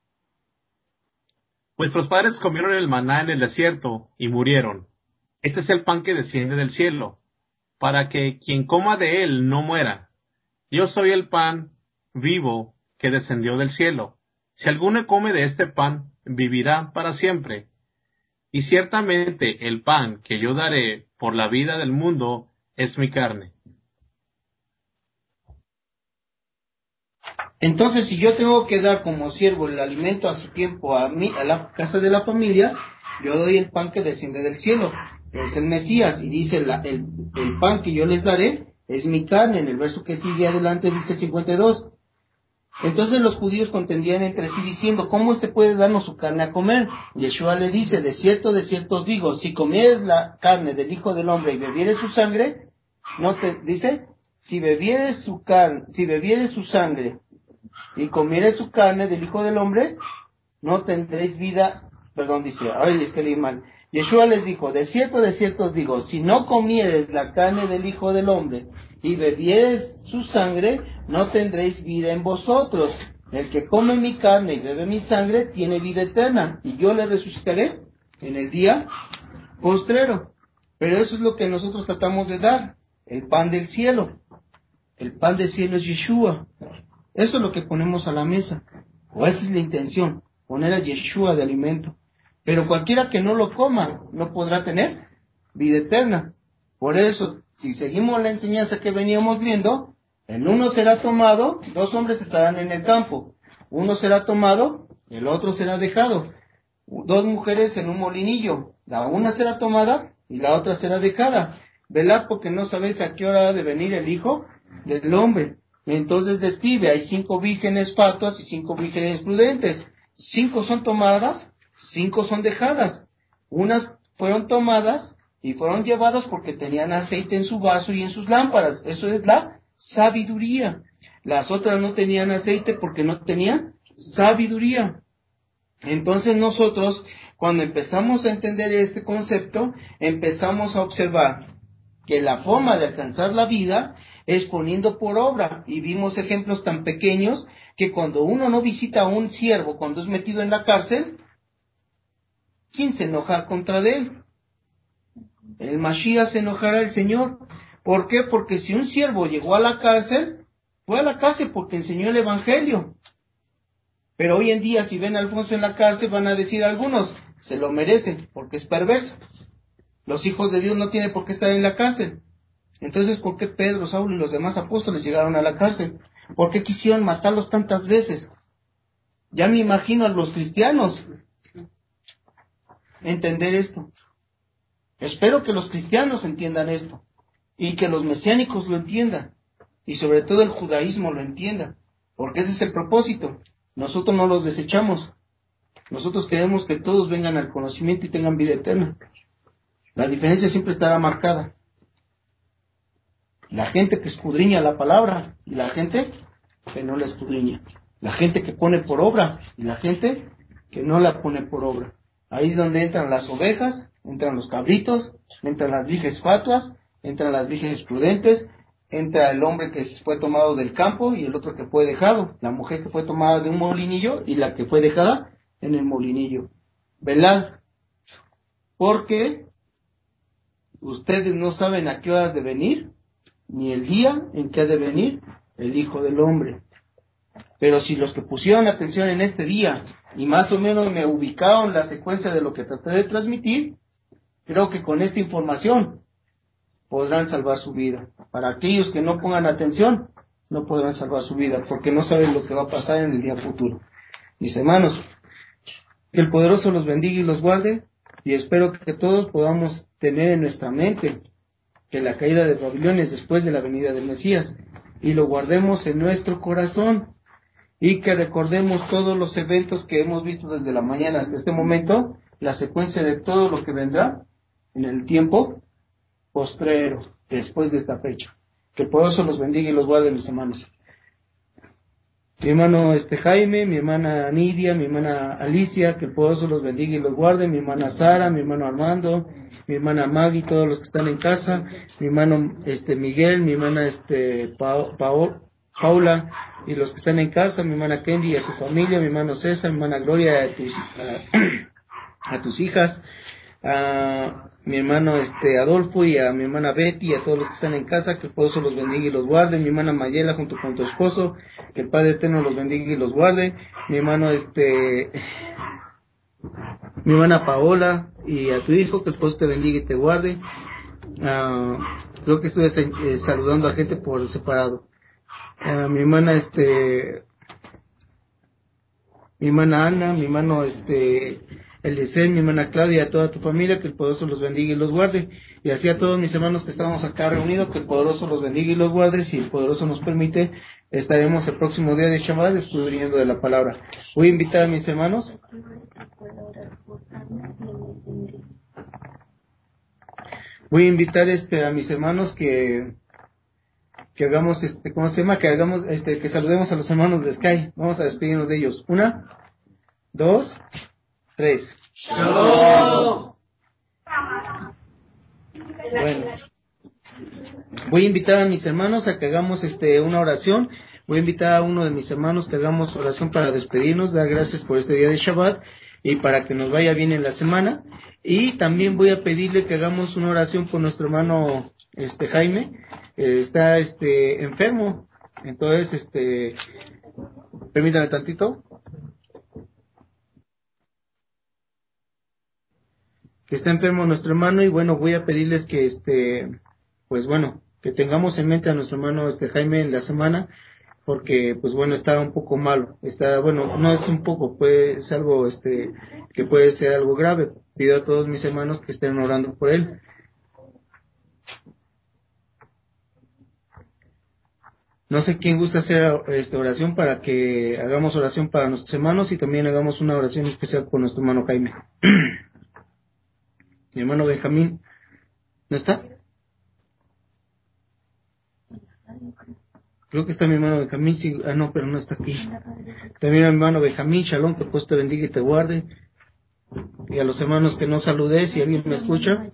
[SPEAKER 4] Vuestros padres comieron el maná en el desierto y murieron. Este es el pan que desciende del cielo, para que quien coma de él no muera. Yo soy el pan vivo que descendió del cielo. Si alguno come de este pan, vivirá para siempre. Y ciertamente el pan que yo daré por la vida del mundo es mi carne.
[SPEAKER 3] Entonces, si yo tengo que dar como siervo el alimento a su tiempo a mí, a la casa de la familia, yo doy el pan que desciende del cielo, es el Mesías, y dice la, el, el pan que yo les daré es mi carne. En el verso que sigue adelante dice el cincuenta y dos. Entonces los judíos contendían entre sí diciendo, ¿cómo este puede darnos su carne a comer? Yeshua le dice, de cierto, de cierto os digo, si comieres la carne del Hijo del Hombre y bebieres su sangre, no te, dice, si bebieres su carne, si bebieres su sangre y comieres su carne del Hijo del Hombre, no tendréis vida, perdón, dice, ay, es que leí mal. Yeshua les dijo, de cierto, de cierto os digo, si no comieres la carne del Hijo del Hombre y bebieres su sangre, no tendréis vida en vosotros. El que come mi carne y bebe mi sangre tiene vida eterna, y yo le resucitaré en el día postrero. Pero eso es lo que nosotros tratamos de dar, el pan del cielo. El pan del cielo es Yeshua. Eso es lo que ponemos a la mesa, o esa es la intención, poner a Yeshua de alimento. Pero cualquiera que no lo coma no podrá tener vida eterna. Por eso, si seguimos la enseñanza que veníamos viendo, el uno será tomado, dos hombres estarán en el campo, uno será tomado, el otro será dejado. Dos mujeres en un molinillo, la una será tomada y la otra será dejada. Velad porque no sabéis a qué hora ha de venir el Hijo del Hombre. Entonces describe, hay cinco vírgenes fatuas y cinco vírgenes prudentes. Cinco son tomadas, cinco son dejadas. Unas fueron tomadas y fueron llevadas porque tenían aceite en su vaso y en sus lámparas. Eso es la sabiduría. Las otras no tenían aceite porque no tenían sabiduría. Entonces nosotros, cuando empezamos a entender este concepto, empezamos a observar que la forma de alcanzar la vida es poniendo por obra. Y vimos ejemplos tan pequeños que cuando uno no visita a un siervo, cuando es metido en la cárcel, ¿quién se enoja contra de él? El Mashiach se enojará el Señor. ¿Por qué? Porque si un siervo llegó a la cárcel, fue a la cárcel porque enseñó el Evangelio. Pero hoy en día, si ven a Alfonso en la cárcel, van a decir algunos, se lo merecen, porque es perverso. Los hijos de Dios no tienen por qué estar en la cárcel. Entonces, ¿por qué Pedro, Saulo y los demás apóstoles llegaron a la cárcel? ¿Por qué quisieron matarlos tantas veces? Ya me imagino a los cristianos entender esto. Espero que los cristianos entiendan esto, y que los mesiánicos lo entiendan, y sobre todo el judaísmo lo entienda, porque ese es el propósito. Nosotros no los desechamos. Nosotros queremos que todos vengan al conocimiento y tengan vida eterna. La diferencia siempre estará marcada. La gente que escudriña la palabra y la gente que no la escudriña. La gente que pone por obra y la gente que no la pone por obra. Ahí es donde entran las ovejas, entran los cabritos, entran las vírgenes fatuas, entran las vírgenes prudentes, entra el hombre que fue tomado del campo y el otro que fue dejado, la mujer que fue tomada de un molinillo y la que fue dejada en el molinillo. Velad, porque ustedes no saben a qué horas de venir, ni el día en que ha de venir el Hijo del Hombre. Pero si los que pusieron atención en este día y más o menos me ubicaron la secuencia de lo que traté de transmitir, creo que con esta información podrán salvar su vida. Para aquellos que no pongan atención, no podrán salvar su vida, porque no saben lo que va a pasar en el día futuro. Mis hermanos, que el poderoso los bendiga y los guarde, y espero que todos podamos tener en nuestra mente que la caída de Babilonia es después de la venida del Mesías, y lo guardemos en nuestro corazón, y que recordemos todos los eventos que hemos visto desde la mañana hasta este momento, la secuencia de todo lo que vendrá en el tiempo postrero, después de esta fecha. Que el poderoso los bendiga y los guarde, mis hermanos. Mi hermano este Jaime, mi hermana Nidia, mi hermana Alicia, que el poderoso los bendiga y los guarde, mi hermana Sara, mi hermano Armando, mi hermana Maggie, todos los que están en casa, mi hermano este Miguel, mi hermana este pa pa Paula y los que están en casa, mi hermana Kendi y a tu familia, mi hermano César, mi hermana Gloria, a tus, a, a tus hijas, a mi hermano este Adolfo y a mi hermana Betty y a todos los que están en casa, que el poderoso los bendiga y los guarde, mi hermana Mayela junto con tu esposo, que el Padre Eterno los bendiga y los guarde, mi hermano este mi hermana Paola y a tu hijo, que el poderoso te bendiga y te guarde. Uh, creo que estuve eh, saludando a gente por separado. Uh, mi hermana este mi hermana Ana, mi hermano este Eliezer, mi hermana Claudia, a toda tu familia, que el poderoso los bendiga y los guarde, y así a todos mis hermanos que estamos acá reunidos, que el poderoso los bendiga y los guarde. Si el poderoso nos permite, estaremos el próximo día de Shabbat escudriñando de la palabra. Voy a invitar a mis hermanos voy a invitar este a mis hermanos que que hagamos este ¿cómo se llama? que hagamos este que saludemos a los hermanos de Sky. Vamos a despedirnos de ellos. Una, dos, tres. Shalom. Bueno, voy a invitar a mis hermanos a que hagamos este una oración. Voy a invitar a uno de mis hermanos que hagamos oración para despedirnos, dar gracias por este día de Shabbat y para que nos vaya bien en la semana. Y también voy a pedirle que hagamos una oración por nuestro hermano este Jaime. Eh, está este enfermo, entonces este permítame tantito. Que está enfermo nuestro hermano, y bueno, voy a pedirles que este pues bueno, que tengamos en mente a nuestro hermano este Jaime en la semana, porque pues bueno, está un poco malo, está bueno, no es un poco, puede es algo este que puede ser algo grave. Pido a todos mis hermanos que estén orando por él. No sé quién gusta hacer esta oración para que hagamos oración para nuestros hermanos y también hagamos una oración especial por nuestro hermano Jaime. Mi hermano Benjamín, ¿no está? Creo que está mi hermano Benjamín, sí, ah no, pero no está aquí. También a mi hermano Benjamín, Shalom, que pues te bendiga y te guarde. Y a los hermanos que no saludé, si alguien me escucha.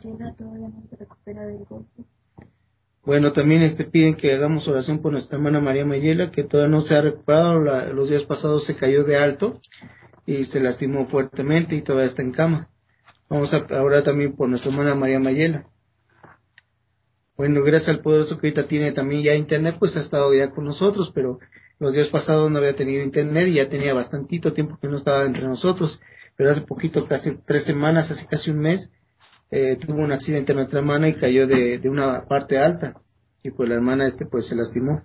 [SPEAKER 3] Bueno, también este piden que hagamos oración por nuestra hermana María Mayela, que todavía no se ha recuperado. La, los días pasados se cayó de alto y se lastimó fuertemente y todavía está en cama. Vamos a orar también por nuestra hermana María Mayela. Bueno, gracias al poderoso que ahorita tiene también ya internet, pues ha estado ya con nosotros, pero los días pasados no había tenido internet y ya tenía bastantito tiempo que no estaba entre nosotros. Pero hace poquito, casi tres semanas, hace casi un mes, eh, tuvo un accidente nuestra hermana y cayó de, de una parte alta. Y pues la hermana este pues se lastimó.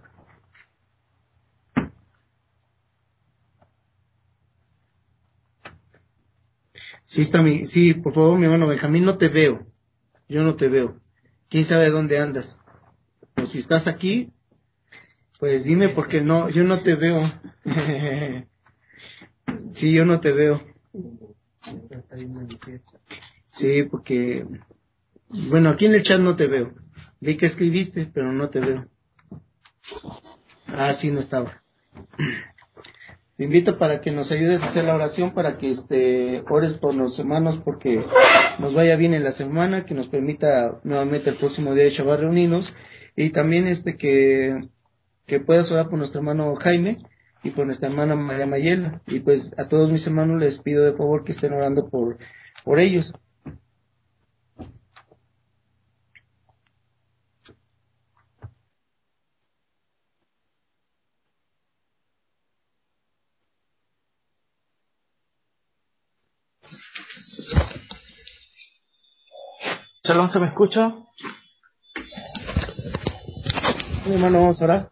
[SPEAKER 3] Sí, está mi, sí, por favor, mi hermano Benjamín, no te veo. Yo no te veo. ¿Quién sabe dónde andas? Pues si estás aquí, pues dime porque no, yo no te veo. Sí, yo no te veo. Sí, porque, bueno, aquí en el chat no te veo. Vi que escribiste, pero no te veo. Ah, sí, no estaba. Te invito para que nos ayudes a hacer la oración, para que este ores por los hermanos, porque nos vaya bien en la semana, que nos permita nuevamente el próximo día de Shabbat reunirnos, y también este que, que puedas orar por nuestro hermano Jaime y por nuestra hermana María Mayela, y pues a todos mis hermanos les pido de favor que estén orando por, por ellos.
[SPEAKER 10] Shalom, ¿se me escucha? Mi hermano, vamos a orar.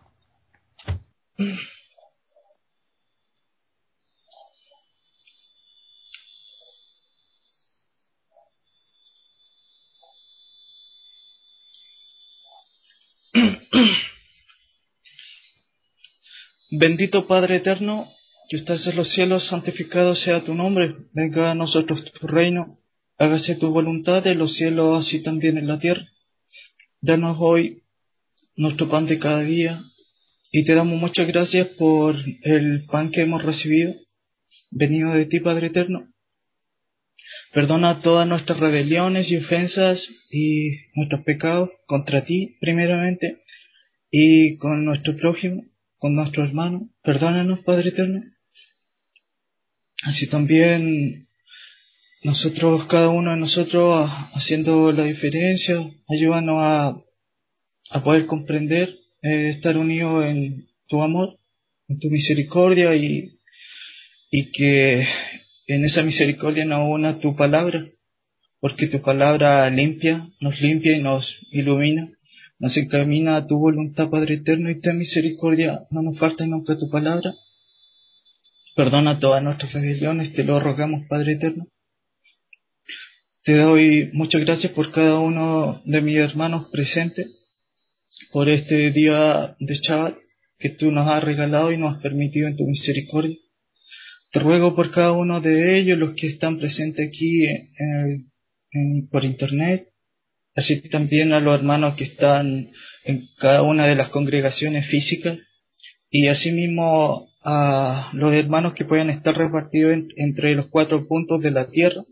[SPEAKER 10] Bendito Padre eterno, que estás en los cielos, santificado sea tu nombre, venga a nosotros tu reino, hágase tu voluntad en los cielos así también en la tierra. Danos hoy nuestro pan de cada día, y te damos muchas gracias por el pan que hemos recibido, venido de ti, Padre eterno. Perdona todas nuestras rebeliones y ofensas y nuestros pecados contra ti, primeramente, y con nuestro prójimo, con nuestro hermano. Perdónanos, Padre eterno. Así también nosotros, cada uno de nosotros, haciendo la diferencia, ayúdanos a, a poder comprender, eh, estar unidos en tu amor, en tu misericordia, y, y que en esa misericordia nos una tu palabra, porque tu palabra limpia, nos limpia y nos ilumina, nos encamina a tu voluntad, Padre eterno, y ten misericordia, no nos falta nunca tu palabra. Perdona todas nuestras rebeliones, te lo rogamos, Padre eterno. Te doy muchas gracias por cada uno de mis hermanos presentes, por este día de Shabbat que tú nos has regalado y nos has permitido en tu misericordia. Te ruego por cada uno de ellos, los que están presentes aquí en, en, en, por internet, así también a los hermanos que están en cada una de las congregaciones físicas, y asimismo a los hermanos que puedan estar repartidos en, entre los cuatro puntos de la tierra.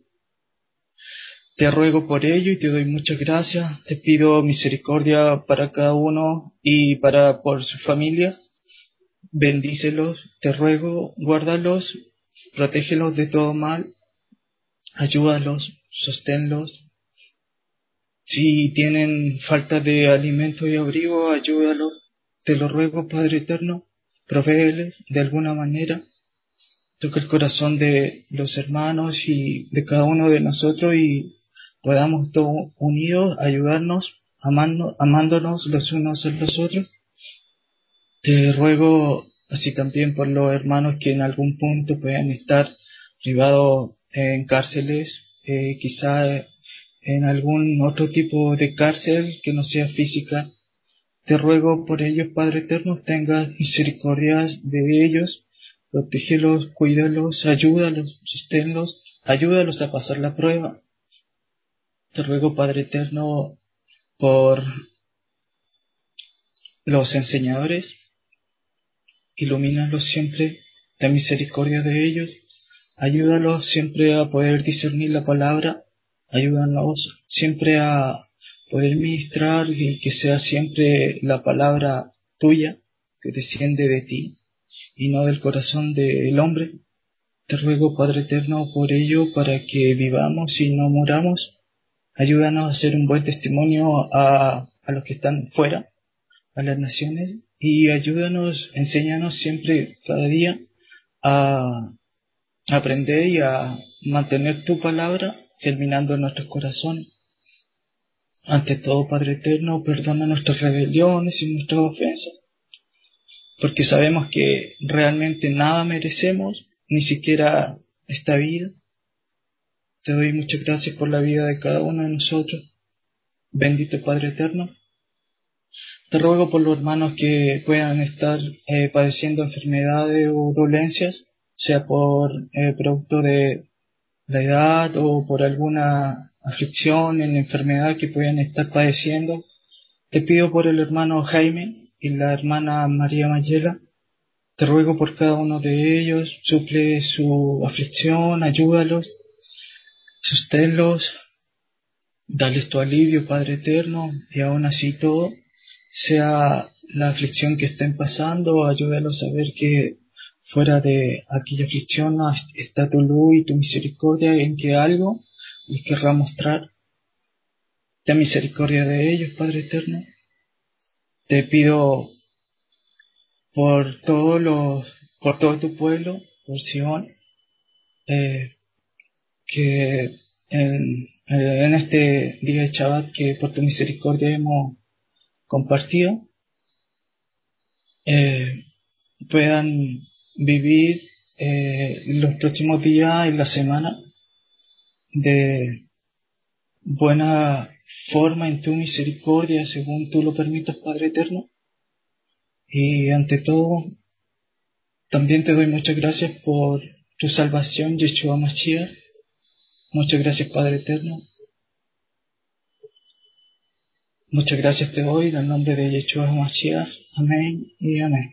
[SPEAKER 10] Te ruego por ello y te doy muchas gracias. Te pido misericordia para cada uno y para por su familia. Bendícelos, te ruego, guárdalos, protégelos de todo mal, ayúdalos, sosténlos. Si tienen falta de alimento y abrigo, ayúdalos. Te lo ruego, Padre eterno, provéeles de alguna manera. Toca el corazón de los hermanos y de cada uno de nosotros y podamos todos unidos ayudarnos, amando, amándonos los unos a los otros. Te ruego así también por los hermanos que en algún punto puedan estar privados en cárceles, eh, quizá en algún otro tipo de cárcel que no sea física. Te ruego por ellos, Padre eterno, tenga misericordia de ellos, protégelos, cuídalos, ayúdalos, sosténlos, ayúdalos a pasar la prueba. Te ruego, Padre eterno, por los enseñadores, ilumínalos siempre, ten misericordia de ellos, ayúdalos siempre a poder discernir la palabra, ayúdanos siempre a poder ministrar y que sea siempre la palabra tuya que desciende de ti y no del corazón del hombre. Te ruego, Padre eterno, por ello, para que vivamos y no muramos. Ayúdanos a hacer un buen testimonio a, a los que están fuera, a las naciones, y ayúdanos, enséñanos siempre, cada día, a aprender y a mantener tu palabra germinando en nuestros corazones. Ante todo, Padre eterno, perdona nuestras rebeliones y nuestras ofensas, porque sabemos que realmente nada merecemos, ni siquiera esta vida. Te doy muchas gracias por la vida de cada uno de nosotros. Bendito Padre eterno. Te ruego por los hermanos que puedan estar eh, padeciendo enfermedades o dolencias, sea por eh, producto de la edad o por alguna aflicción en la enfermedad que puedan estar padeciendo. Te pido por el hermano Jaime y la hermana María Mayela. Te ruego por cada uno de ellos, suple su aflicción, ayúdalos, sosténlos, dales tu alivio, Padre eterno, y aún así todo, sea la aflicción que estén pasando, ayúdalos a ver que fuera de aquella aflicción está tu luz y tu misericordia, en que algo les querrá mostrar. Ten misericordia de ellos, Padre eterno. Te pido por todos los, por todo tu pueblo, por Sion, eh, que en eh, en este día de Shabbat que por tu misericordia hemos compartido, eh, puedan vivir eh, los próximos días y la semana de buena forma en tu misericordia, según tú lo permitas, Padre Eterno. Y ante todo, también te doy muchas gracias por tu salvación, Yeshua Mashiach. Muchas gracias, Padre Eterno. Muchas gracias te doy en el nombre de Yeshua Mashiach. Amén y amén.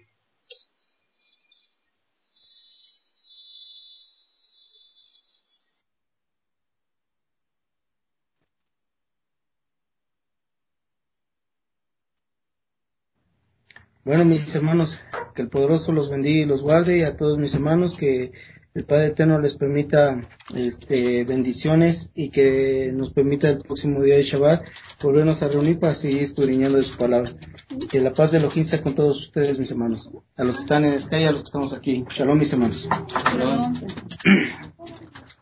[SPEAKER 3] Bueno, mis hermanos, que el poderoso los bendiga y los guarde, y a todos mis hermanos que el Padre Eterno les permita este, bendiciones, y que nos permita el próximo día de Shabbat volvernos a reunir para seguir escudriñando de su palabra. Que la paz de Elohim sea con todos ustedes, mis hermanos, a los que están en Sky y a los que estamos aquí. Shalom, mis hermanos.
[SPEAKER 9] Shalom.